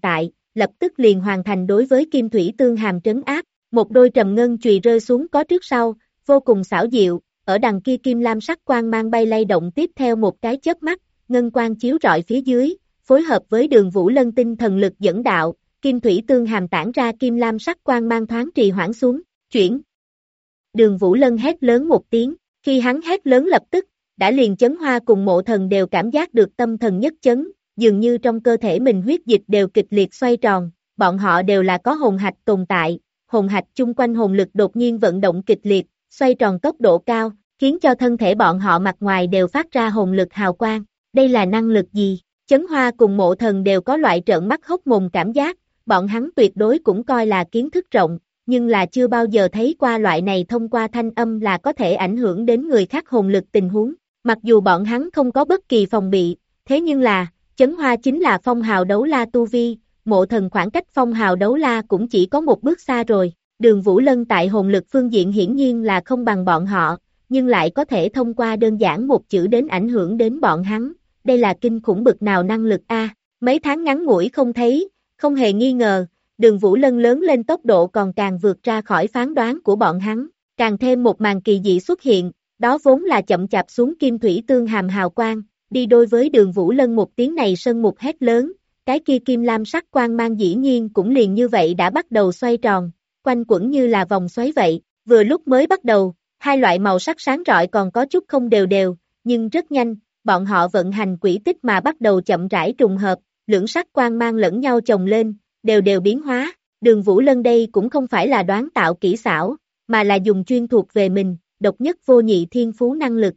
lập tức liền hoàn thành đối với Kim Thủy Tương Hàm trấn áp, một đôi trầm ngân chùy rơi xuống có trước sau, vô cùng xảo diệu, ở đằng kia kim lam sắc quang mang bay lay động tiếp theo một cái chớp mắt, ngân quang chiếu rọi phía dưới, phối hợp với Đường Vũ Lân tinh thần lực dẫn đạo, Kim Thủy Tương Hàm tản ra kim lam sắc quang mang thoáng trì hoãn xuống, chuyển. Đường Vũ Lân hét lớn một tiếng, khi hắn hét lớn lập tức, đã liền Chấn Hoa cùng Mộ Thần đều cảm giác được tâm thần nhất chấn, dường như trong cơ thể mình huyết dịch đều kịch liệt xoay tròn, bọn họ đều là có hồn hạch tồn tại, hồn hạch chung quanh hồn lực đột nhiên vận động kịch liệt, xoay tròn tốc độ cao, khiến cho thân thể bọn họ mặt ngoài đều phát ra hồn lực hào quang, đây là năng lực gì? Chấn Hoa cùng Mộ Thần đều có loại trợn mắt hốc mồm cảm giác, bọn hắn tuyệt đối cũng coi là kiến thức rộng, nhưng là chưa bao giờ thấy qua loại này thông qua thanh âm là có thể ảnh hưởng đến người khác hồn lực tình huống. Mặc dù bọn hắn không có bất kỳ phòng bị, thế nhưng là, Chấn Hoa chính là phong hào đấu la tu vi, Mộ Thần khoảng cách phong hào đấu la cũng chỉ có một bước xa rồi. Đường Vũ Lân tại hồn lực phương diện hiển nhiên là không bằng bọn họ, nhưng lại có thể thông qua đơn giản một chữ đến ảnh hưởng đến bọn hắn. Đây là kinh khủng bực nào năng lực a? Mấy tháng ngắn ngủi không thấy, không hề nghi ngờ, Đường Vũ Lân lớn lên tốc độ còn càng vượt ra khỏi phán đoán của bọn hắn, càng thêm một màn kỳ dị xuất hiện, đó vốn là chậm chạp xuống Kim Thủy Tương Hàm hào quang, đi đôi với Đường Vũ Lân một tiếng này sân mục hét lớn, cái kia kim lam sắc quang mang dĩ nhiên cũng liền như vậy đã bắt đầu xoay tròn, quanh quẩn như là vòng xoáy vậy, vừa lúc mới bắt đầu, hai loại màu sắc sáng rọi còn có chút không đều đều, nhưng rất nhanh, bọn họ vận hành quỹ tích mà bắt đầu chậm rãi trùng hợp, lưỡng sắc quang mang lẫn nhau chồng lên, đều đều biến hóa, Đường Vũ Lân đây cũng không phải là đoán tạo kỹ xảo, mà là dùng chuyên thuộc về mình, độc nhất vô nhị thiên phú năng lực,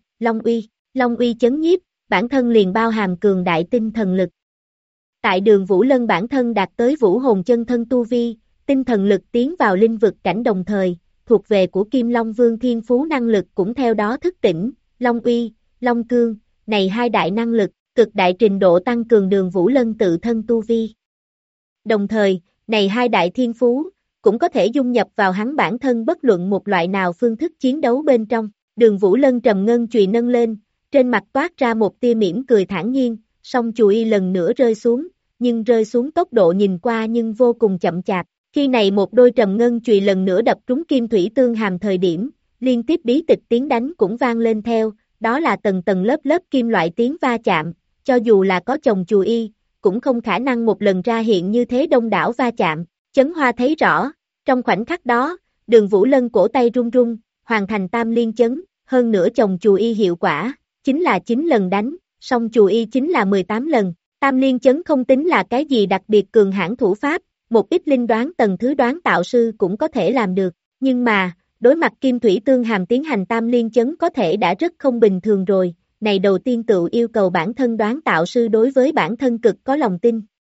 Long uy chấn nhiếp, bản thân liền bao hàm cường đại tinh thần lực. Tại Đường Vũ Lân bản thân đạt tới vũ hồn chân thân tu vi, tinh thần lực tiến vào linh vực cảnh đồng thời, thuộc về của Kim Long Vương thiên phú năng lực cũng theo đó thức tỉnh, Long uy, Long cương, này hai đại năng lực, cực đại trình độ tăng cường Đường Vũ Lân tự thân tu vi. Đồng thời, này hai đại thiên phú, cũng có thể dung nhập vào hắn bản thân bất luận một loại nào phương thức chiến đấu bên trong. Đường Vũ Lân trầm ngân chùy nâng lên, trên mặt toát ra một tia mỉm cười thản nhiên, song chùy lần nữa rơi xuống, nhưng rơi xuống tốc độ nhìn qua nhưng vô cùng chậm chạp. Khi này một đôi trầm ngân chùy lần nữa đập trúng Kim Thủy Tương Hàm thời điểm, liên tiếp bí tịch tiếng đánh cũng vang lên theo, đó là tầng tầng lớp lớp kim loại tiếng va chạm, cho dù là có chồng chùy cũng không khả năng một lần ra hiện như thế đông đảo va chạm. Chấn Hoa thấy rõ, trong khoảnh khắc đó, Đường Vũ Lân cổ tay run run, hoàn thành tam liên chấn, hơn nữa chồng chùy hiệu quả, chính là 9 lần đánh, song chùy chính là 18 lần. Tam liên chấn không tính là cái gì đặc biệt cường hãn thủ pháp, một ít linh đoán tầng thứ đoán tạo sư cũng có thể làm được, nhưng mà, đối mặt Kim Thủy Tương Hàm tiến hành tam liên chấn có thể đã rất không bình thường rồi, này đầu tiên tự yêu cầu bản thân đoán tạo sư đối với bản thân cực có lòng tin.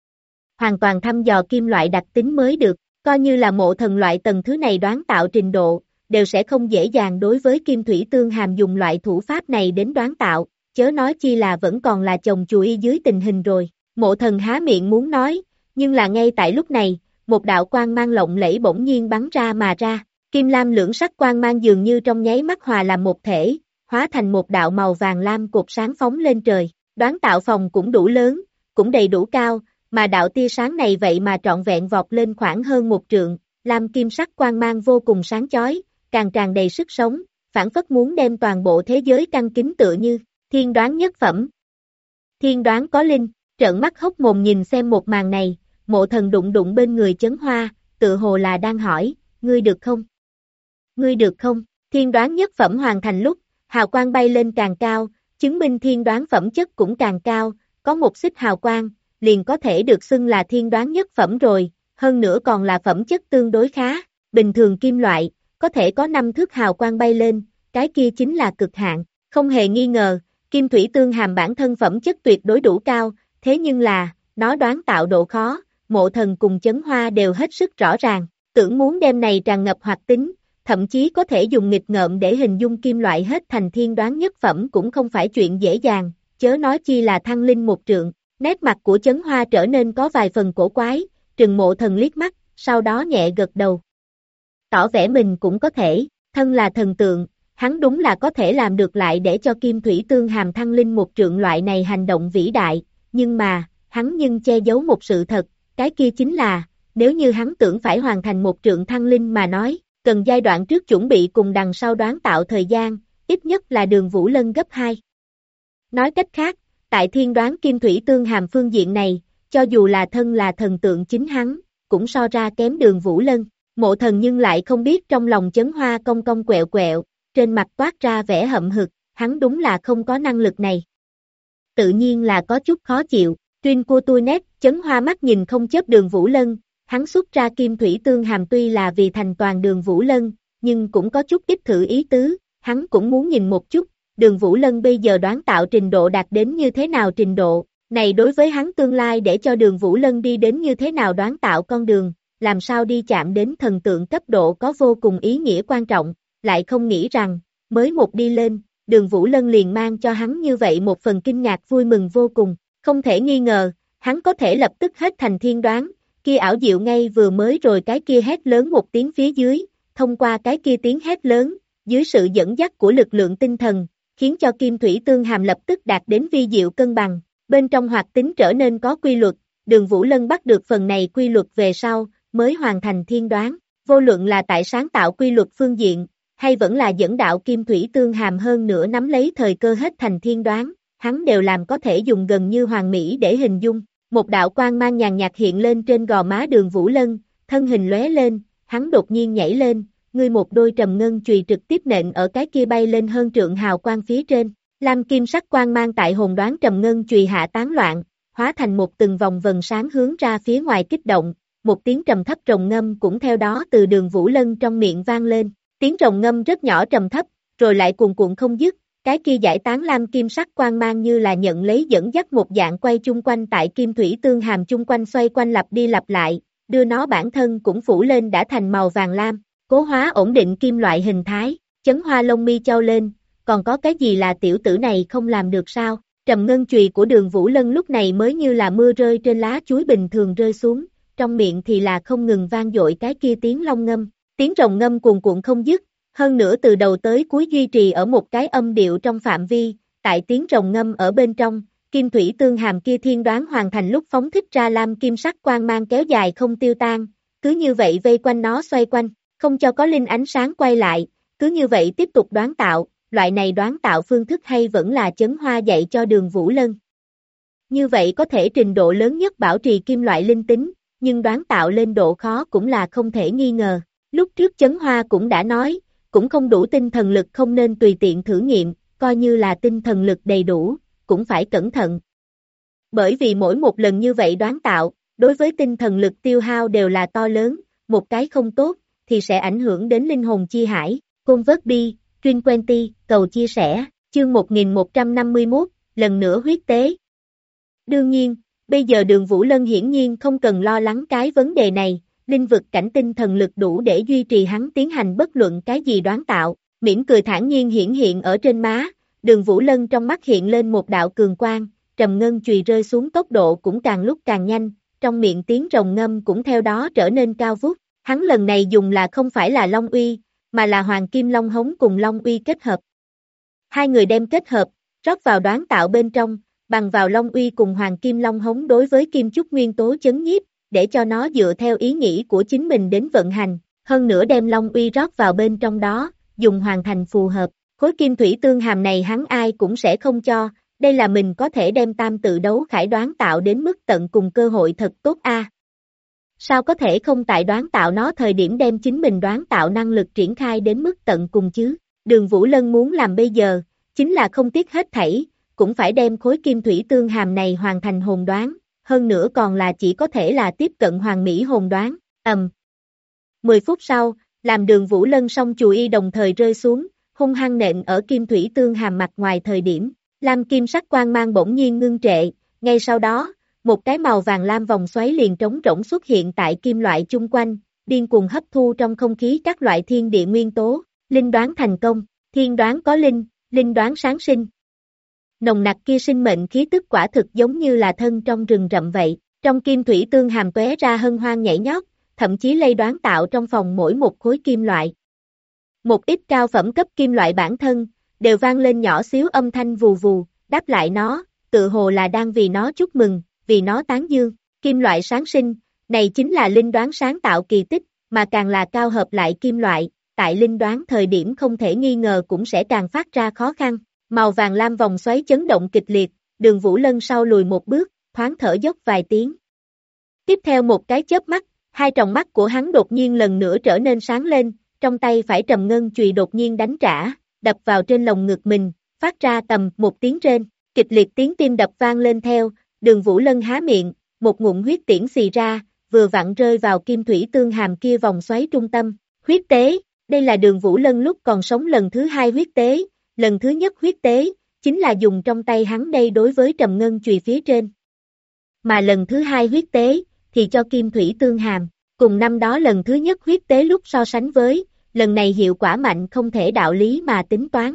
Hoàn toàn thăm dò kim loại đặc tính mới được, coi như là Mộ Thần loại tầng thứ này đoán tạo trình độ, đều sẽ không dễ dàng đối với Kim Thủy Tương Hàm dùng loại thủ pháp này đến đoán tạo, chớ nói chi là vẫn còn là chồng chùy dưới tình hình rồi. Mộ Thần há miệng muốn nói, nhưng là ngay tại lúc này, một đạo quang mang lộng lẫy bỗng nhiên bắn ra mà ra, kim lam lưỡng sắc quang mang dường như trong nháy mắt hòa làm một thể, hóa thành một đạo màu vàng lam cột sáng phóng lên trời, đoán tạo phòng cũng đủ lớn, cũng đầy đủ cao, mà đạo tia sáng này vậy mà trọn vẹn vọt lên khoảng hơn một trượng, lam kim sắc quang mang vô cùng sáng chói, càng tràn đầy sức sống, phảng phất muốn đem toàn bộ thế giới căng kín tựa như, thiên đoán nhất phẩm. Thiên đoán có linh, trợn mắt hốc mồm nhìn xem một màn này, Mộ Thần đụng đụng bên người Chấn Hoa, tự hồ là đang hỏi, ngươi được không? Ngươi được không? Thiên đoán nhất phẩm hoàn thành lúc, hào quang bay lên càng cao, chứng minh thiên đoán phẩm chất cũng càng cao, có một xích hào quang, liền có thể được xưng là thiên đoán nhất phẩm rồi, hơn nữa còn là phẩm chất tương đối khá, bình thường kim loại, có thể có 5 thước hào quang bay lên, cái kia chính là cực hạn, không hề nghi ngờ, Kim Thủy Tương Hàm bản thân phẩm chất tuyệt đối đủ cao, thế nhưng là, nó đoán tạo độ khó, Mộ Thần cùng Chấn Hoa đều hết sức rõ ràng, tưởng muốn đem này tràn ngập hoạt tính, thậm chí có thể dùng nghịch ngợm để hình dung kim loại hết thành thiên đoán nhất phẩm cũng không phải chuyện dễ dàng, chớ nói chi là thăng linh một trượng. Nét mặt của Chấn Hoa trở nên có vài phần cổ quái, trừng Mộ Thần liếc mắt, sau đó nhẹ gật đầu. Tỏ vẻ mình cũng có thể, thân là thần tượng, hắn đúng là có thể làm được lại để cho Kim Thủy Tương Hàm thăng linh một trượng loại này hành động vĩ đại, nhưng mà, hắn nhưng che giấu một sự thật, cái kia chính là, nếu như hắn tưởng phải hoàn thành một trượng thăng linh mà nói, cần giai đoạn trước chuẩn bị cùng đằng sau đoán tạo thời gian, ít nhất là Đường Vũ Lân gấp 2. Nói cách khác, tại thiên đoán kim thủy tương hàm phương diện này, cho dù là thân là thần tượng chính hắn, cũng so ra kém Đường Vũ Lân. Mộ Thần nhưng lại không biết trong lòng Chấn Hoa cong cong quẹo quẹo, trên mặt toát ra vẻ hậm hực, hắn đúng là không có năng lực này. Tự nhiên là có chút khó chịu, tuyên của tôi nét, Chấn Hoa mắt nhìn không chớp Đường Vũ Lân, hắn xuất ra kim thủy tương hàm tuy là vì thành toàn Đường Vũ Lân, nhưng cũng có chút ít thử ý tứ, hắn cũng muốn nhìn một chút, Đường Vũ Lân bây giờ đoán tạo trình độ đạt đến như thế nào trình độ, này đối với hắn tương lai để cho Đường Vũ Lân đi đến như thế nào đoán tạo con đường, làm sao đi chạm đến thần tượng cấp độ có vô cùng ý nghĩa quan trọng, lại không nghĩ rằng, mới một đi lên, Đường Vũ Lân liền mang cho hắn như vậy một phần kinh ngạc vui mừng vô cùng, không thể nghi ngờ, hắn có thể lập tức hết thành thiên đoán, kia ảo diệu ngay vừa mới rồi cái kia hét lớn một tiếng phía dưới, thông qua cái kia tiếng hét lớn, dưới sự dẫn dắt của lực lượng tinh thần, khiến cho kim thủy tương hàm lập tức đạt đến vi diệu cân bằng, bên trong hoạt tính trở nên có quy luật, Đường Vũ Lân bắt được phần này quy luật về sau, mới hoàn thành thiên đoán, vô luận là tại sáng tạo quy luật phương diện, hay vẫn là dẫn đạo kim thủy tương hàm hơn nữa nắm lấy thời cơ hết thành thiên đoán, hắn đều làm có thể dùng gần như hoàn mỹ để hình dung. Một đạo quang mang nhàn nhạt hiện lên trên gò má Đường Vũ Lân, thân hình lóe lên, hắn đột nhiên nhảy lên, ngươi một đôi trầm ngân chùy trực tiếp nện ở cái kia bay lên hơn trượng hào quang phía trên, lam kim sắc quang mang tại hồn đoán trầm ngân chùy hạ tán loạn, hóa thành một từng vòng vần sáng hướng ra phía ngoài kích động, một tiếng trầm thấp rồng ngâm cũng theo đó từ Đường Vũ Lân trong miệng vang lên, tiếng rồng ngâm rất nhỏ trầm thấp, rồi lại cuồn cuộn không dứt. Cái kia giải tán lam kim sắc quang mang như là nhận lấy dẫn dắt một dạng quay chung quanh tại kim thủy tương hàm chung quanh xoay quanh lặp đi lặp lại, đưa nó bản thân cũng phủ lên đã thành màu vàng lam, cố hóa ổn định kim loại hình thái, Chấn Hoa lông mi chau lên, còn có cái gì là tiểu tử này không làm được sao? Trầm ngân chùy của Đường Vũ Lân lúc này mới như là mưa rơi trên lá chuối bình thường rơi xuống, trong miệng thì là không ngừng vang dội cái kia tiếng long ngâm, tiếng rồng ngâm cuồn cuộn không dứt. Hơn nữa từ đầu tới cuối duy trì ở một cái âm điệu trong phạm vi, tại tiếng rồng ngâm ở bên trong, kim thủy tương hàm kia thiên đoán hoàn thành lúc phóng thích ra lam kim sắc quang mang kéo dài không tiêu tan, cứ như vậy vây quanh nó xoay quanh, không cho có linh ánh sáng quay lại, cứ như vậy tiếp tục đoán tạo, loại này đoán tạo phương thức hay vẫn là Chấn Hoa dạy cho Đường Vũ Lân. Như vậy có thể trình độ lớn nhất bảo trì kim loại linh tính, nhưng đoán tạo lên độ khó cũng là không thể nghi ngờ, lúc trước Chấn Hoa cũng đã nói, cũng không đủ tinh thần lực không nên tùy tiện thử nghiệm, coi như là tinh thần lực đầy đủ, cũng phải cẩn thận. Bởi vì mỗi một lần như vậy đoán tạo, đối với tinh thần lực tiêu hao đều là to lớn, một cái không tốt, thì sẽ ảnh hưởng đến linh hồn chi hải. Convert Truyền Quenty, cầu chia sẻ, chương 1151, lần nữa huyết tế. Đương nhiên, bây giờ Đường Vũ Lân hiển nhiên không cần lo lắng cái vấn đề này. Linh vực cảnh tinh thần lực đủ để duy trì hắn tiến hành bất luận cái gì đoán tạo, mỉm cười thản nhiên hiển hiện ở trên má, Đường Vũ Lân trong mắt hiện lên một đạo cường quang, trầm ngân chùy rơi xuống tốc độ cũng càng lúc càng nhanh, trong miệng tiếng rồng ngâm cũng theo đó trở nên cao vút, hắn lần này dùng là không phải là Long Uy, mà là Hoàng Kim Long Hống cùng Long Uy kết hợp. Hai người đem kết hợp, rót vào đoán tạo bên trong, bằng vào Long Uy cùng Hoàng Kim Long Hống đối với kim chúc nguyên tố chấn nhiếp, để cho nó dựa theo ý nghĩ của chính mình đến vận hành, hơn nữa đem Long Uy rót vào bên trong đó, dùng hoàn thành phù hợp, khối kim thủy tương hàm này hắn ai cũng sẽ không cho, đây là mình có thể đem tam tự đấu khải đoán tạo đến mức tận cùng cơ hội thật tốt a. Sao có thể không tại đoán tạo nó thời điểm đem chính mình đoán tạo năng lực triển khai đến mức tận cùng chứ, Đường Vũ Lân muốn làm bây giờ, chính là không tiếc hết thảy, cũng phải đem khối kim thủy tương hàm này hoàn thành hồn đoán. Hơn nữa còn là chỉ có thể là tiếp cận hoàn mỹ hồn đoán, 10 phút sau, làm Đường Vũ Lân song chùy y đồng thời rơi xuống, hung hăng nện ở kim thủy tương hàm mặt ngoài thời điểm, lam kim sắc quang mang bỗng nhiên ngưng trệ, ngay sau đó, một cái màu vàng lam vòng xoáy liền trống rỗng xuất hiện tại kim loại chung quanh, điên cuồng hấp thu trong không khí các loại thiên địa nguyên tố, linh đoán thành công, thiên đoán có linh, linh đoán sáng sinh. Nồng nặc kia sinh mệnh khí tức quả thực giống như là thân trong rừng rậm vậy, trong kim thủy tương hàm tóe ra hân hoan nhảy nhót, thậm chí lây đoán tạo trong phòng mỗi một khối kim loại. Một ít cao phẩm cấp kim loại bản thân, đều vang lên nhỏ xíu âm thanh vù vù, đáp lại nó, tự hồ là đang vì nó chúc mừng, vì nó tán dương, kim loại sáng sinh, Này chính là linh đoán sáng tạo kỳ tích, mà càng là cao hợp lại kim loại, tại linh đoán thời điểm không thể nghi ngờ cũng sẽ càng phát ra khó khăn. Màu vàng lam vòng xoáy chấn động kịch liệt, Đường Vũ Lân sau lùi một bước, thoáng thở dốc vài tiếng. Tiếp theo một cái chớp mắt, hai tròng mắt của hắn đột nhiên lần nữa trở nên sáng lên, trong tay phải trầm ngân chùy đột nhiên đánh trả, đập vào trên lồng ngực mình, phát ra tầm một tiếng rên, kịch liệt tiếng tim đập vang lên theo, Đường Vũ Lân há miệng, một ngụm huyết tiễn xì ra, vừa vặn rơi vào kim thủy tương hàm kia vòng xoáy trung tâm. Huyết tế, đây là Đường Vũ Lân lúc còn sống lần thứ hai huyết tế, lần thứ nhất huyết tế, chính là dùng trong tay hắn đây đối với trầm ngân chùy phía trên. Mà lần thứ hai huyết tế, thì cho kim thủy tương hàm, cùng năm đó lần thứ nhất huyết tế lúc so sánh với, lần này hiệu quả mạnh không thể đạo lý mà tính toán.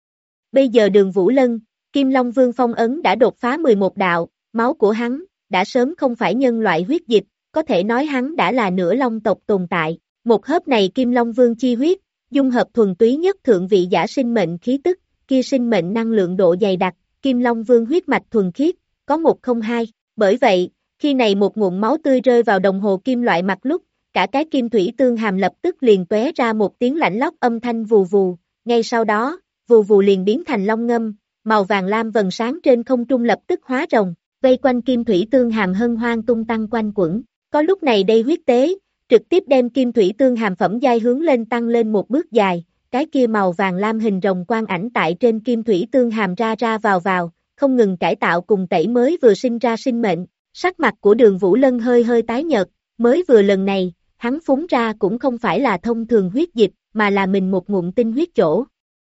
Bây giờ Đường Vũ Lân, Kim Long Vương phong ấn đã đột phá 11 đạo, máu của hắn, đã sớm không phải nhân loại huyết dịch, có thể nói hắn đã là nửa long tộc tồn tại. Một hớp này Kim Long Vương chi huyết, dung hợp thuần túy nhất thượng vị giả sinh mệnh khí tức, kia sinh mệnh năng lượng độ dày đặc, Kim Long Vương huyết mạch thuần khiết, có 102. Bởi vậy, khi này một ngụm máu tươi rơi vào đồng hồ kim loại mặt lúc, cả cái kim thủy tương hàm lập tức liền tóe ra một tiếng lạnh lóc âm thanh vù vù, ngay sau đó, vù vù liền biến thành long ngâm, màu vàng lam vầng sáng trên không trung lập tức hóa rồng, vây quanh kim thủy tương hàm hân hoan tung tăng quanh quẩn. Có lúc này đây huyết tế, trực tiếp đem kim thủy tương hàm phẩm giai hướng lên tăng lên một bước dài, cái kia màu vàng lam hình rồng quang ảnh tại trên kim thủy tương hàm ra ra vào, không ngừng cải tạo cùng tẩy mới vừa sinh ra sinh mệnh. Sắc mặt của Đường Vũ Lân hơi hơi tái nhợt, mới vừa lần này, hắn phúng ra cũng không phải là thông thường huyết dịch, mà là mình một ngụm tinh huyết chỗ.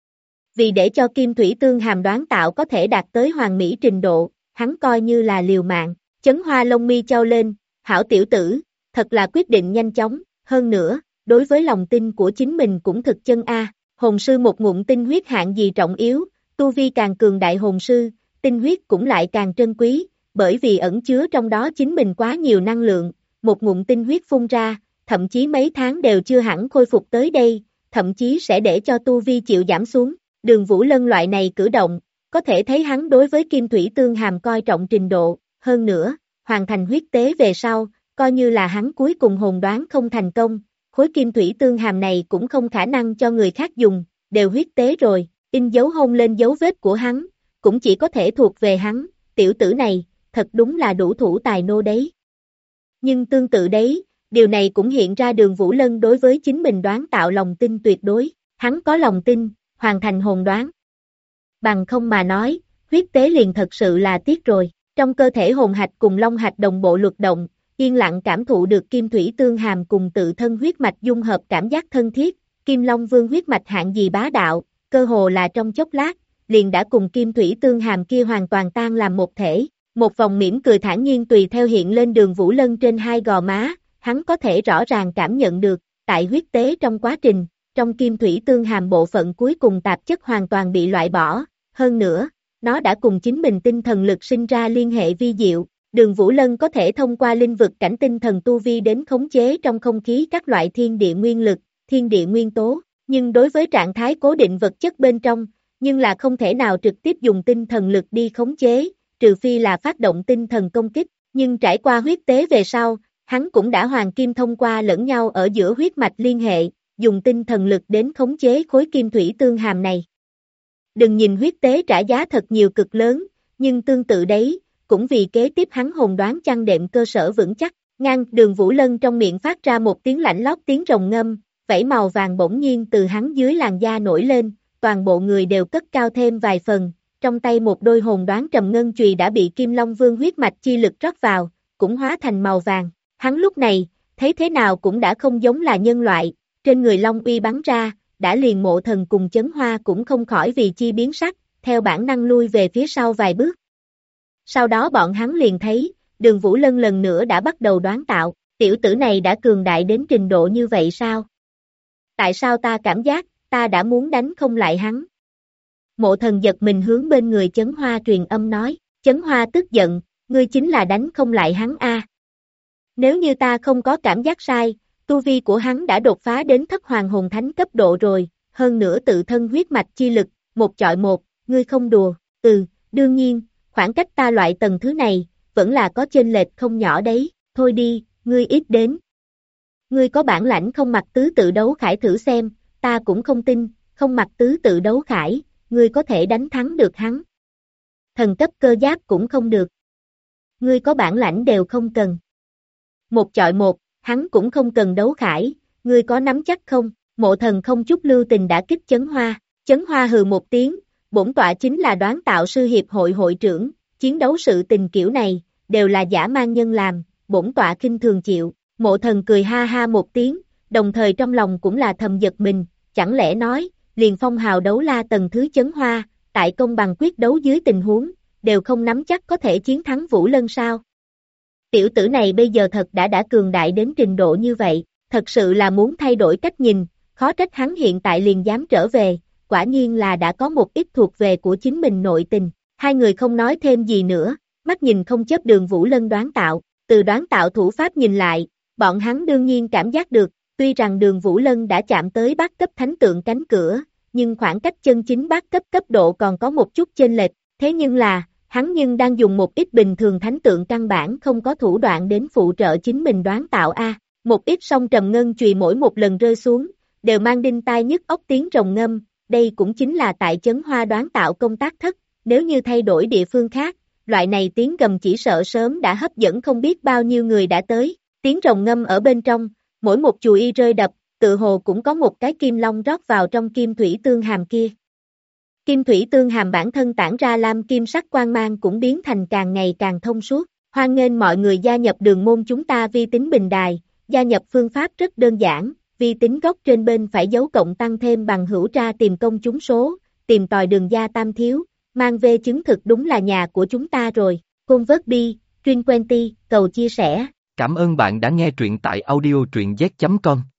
Vì để cho kim thủy tương hàm đoán tạo có thể đạt tới hoàn mỹ trình độ, hắn coi như là liều mạng, Chấn Hoa lông mi chau lên, hảo tiểu tử, thật là quyết định nhanh chóng, hơn nữa, đối với lòng tin của chính mình cũng thực chân a. Hồn sư một ngụm tinh huyết hạng gì trọng yếu, tu vi càng cường đại hồn sư, tinh huyết cũng lại càng trân quý, bởi vì ẩn chứa trong đó chính mình quá nhiều năng lượng, một ngụm tinh huyết phun ra, thậm chí mấy tháng đều chưa hẳn khôi phục tới đây, thậm chí sẽ để cho tu vi chịu giảm xuống. Đường Vũ Lân loại này cử động, có thể thấy hắn đối với kim thủy tương hàm coi trọng trình độ, hơn nữa, hoàn thành huyết tế về sau, coi như là hắn cuối cùng hồn đoán không thành công, khối kim thủy tương hàm này cũng không khả năng cho người khác dùng, đều huyết tế rồi, in dấu hôn lên dấu vết của hắn, cũng chỉ có thể thuộc về hắn, tiểu tử này, thật đúng là đủ thủ tài nô đấy. Nhưng tương tự đấy, điều này cũng hiện ra Đường Vũ Lân đối với chính mình đoán tạo lòng tin tuyệt đối, hắn có lòng tin, hoàn thành hồn đoán. Bằng không mà nói, huyết tế liền thật sự là tiếc rồi, trong cơ thể hồn hạch cùng long hạch đồng bộ luật động, yên lặng cảm thụ được kim thủy tương hàm cùng tự thân huyết mạch dung hợp cảm giác thân thiết, Kim Long Vương huyết mạch hạng gì bá đạo, cơ hồ là trong chốc lát, liền đã cùng kim thủy tương hàm kia hoàn toàn tan làm một thể. Một vòng mỉm cười thản nhiên tùy theo hiện lên Đường Vũ Lân trên hai gò má, hắn có thể rõ ràng cảm nhận được, tại huyết tế trong quá trình, trong kim thủy tương hàm bộ phận cuối cùng tạp chất hoàn toàn bị loại bỏ, hơn nữa, nó đã cùng chính mình tinh thần lực sinh ra liên hệ vi diệu. Đường Vũ Lân có thể thông qua linh vực cảnh tinh thần tu vi đến khống chế trong không khí các loại thiên địa nguyên lực, thiên địa nguyên tố, nhưng đối với trạng thái cố định vật chất bên trong, nhưng là không thể nào trực tiếp dùng tinh thần lực đi khống chế, trừ phi là phát động tinh thần công kích, nhưng trải qua huyết tế về sau, hắn cũng đã hoàng kim thông qua lẫn nhau ở giữa huyết mạch liên hệ, dùng tinh thần lực đến khống chế khối kim thủy tương hàm này. Đừng nhìn huyết tế trả giá thật nhiều cực lớn, nhưng tương tự đấy, cũng vì kế tiếp hắn hồn đoán chăn đệm cơ sở vững chắc, ngang Đường Vũ Lân trong miệng phát ra một tiếng lạnh lót tiếng rồng ngâm, vảy màu vàng bỗng nhiên từ hắn dưới làn da nổi lên, toàn bộ người đều cất cao thêm vài phần, trong tay một đôi hồn đoán trầm ngân chùy đã bị Kim Long Vương huyết mạch chi lực rót vào, cũng hóa thành màu vàng, hắn lúc này, thấy thế nào cũng đã không giống là nhân loại, trên người Long uy bắn ra, đã liền Mộ Thần cùng Chấn Hoa cũng không khỏi vì chi biến sắc, theo bản năng lui về phía sau vài bước. Sau đó bọn hắn liền thấy, Đường Vũ Lân lần nữa đã bắt đầu đoán tạo, tiểu tử này đã cường đại đến trình độ như vậy sao? Tại sao ta cảm giác, ta đã muốn đánh không lại hắn? Mộ Thần giật mình hướng bên người Chấn Hoa truyền âm nói, Chấn Hoa tức giận, ngươi chính là đánh không lại hắn a. Nếu như ta không có cảm giác sai, tu vi của hắn đã đột phá đến thất hoàng hồn thánh cấp độ rồi, hơn nữa tự thân huyết mạch chi lực, một chọi một, ngươi không đùa, đương nhiên, khoảng cách ta loại tầng thứ này, vẫn là có chênh lệch không nhỏ đấy, thôi đi, ngươi ít đến. Ngươi có bản lãnh không mặc tứ tự đấu khải thử xem, ta cũng không tin, không mặc tứ tự đấu khải, ngươi có thể đánh thắng được hắn. Thần cấp cơ giáp cũng không được. Ngươi có bản lãnh đều không cần. Một chọi một, hắn cũng không cần đấu khải, ngươi có nắm chắc không? Mộ Thần không chút lưu tình đã kích Chấn Hoa hừ một tiếng, bổn tọa chính là Đoán Tạo Sư Hiệp hội hội trưởng, chiến đấu sự tình kiểu này, đều là giả mang nhân làm, bổn tọa khinh thường chịu. Mộ Thần cười ha ha một tiếng, đồng thời trong lòng cũng là thầm giật mình, chẳng lẽ nói, liền phong hào đấu la tầng thứ Chấn Hoa, tại công bằng quyết đấu dưới tình huống, đều không nắm chắc có thể chiến thắng Vũ Lân sao? Tiểu tử này bây giờ thật đã cường đại đến trình độ như vậy, thật sự là muốn thay đổi cách nhìn, khó trách hắn hiện tại liền dám trở về, quả nhiên là đã có một ít thuộc về của chính mình nội tình. Hai người không nói thêm gì nữa, mắt nhìn không chớp Đường Vũ Lân đoán tạo, từ đoán tạo thủ pháp nhìn lại, bọn hắn đương nhiên cảm giác được, tuy rằng Đường Vũ Lân đã chạm tới bát cấp thánh tượng cánh cửa, nhưng khoảng cách chân chính bát cấp cấp độ còn có một chút chênh lệch, thế nhưng là, hắn nhưng đang dùng một ít bình thường thánh tượng căn bản không có thủ đoạn đến phụ trợ chính mình đoán tạo a. Một ít song trầm ngân chùy mỗi một lần rơi xuống, đều mang đinh tai nhức óc tiếng rồng ngâm, đây cũng chính là tại Chấn Hoa đoán tạo công tác thất, nếu như thay đổi địa phương khác, loại này tiếng gầm chỉ sợ sớm đã hấp dẫn không biết bao nhiêu người đã tới, tiếng rồng ngâm ở bên trong, mỗi một chùy y rơi đập, tự hồ cũng có một cái kim long rót vào trong kim thủy tương hàm kia. Kim thủy tương hàm bản thân tản ra lam kim sắc quang mang cũng biến thành càng ngày càng thông suốt, hoan nghênh mọi người gia nhập đường môn chúng ta vi tính bình đài, gia nhập phương pháp rất đơn giản, vi tính góc trên bên phải dấu cộng tăng thêm bằng hữu tra tìm công chúng số, tìm tòi đường gia tam thiếu, mang về chứng thực đúng là nhà của chúng ta rồi, Convert Truyền Quenty, cầu chia sẻ. Cảm ơn bạn đã nghe truyện tại audio truyện z.com.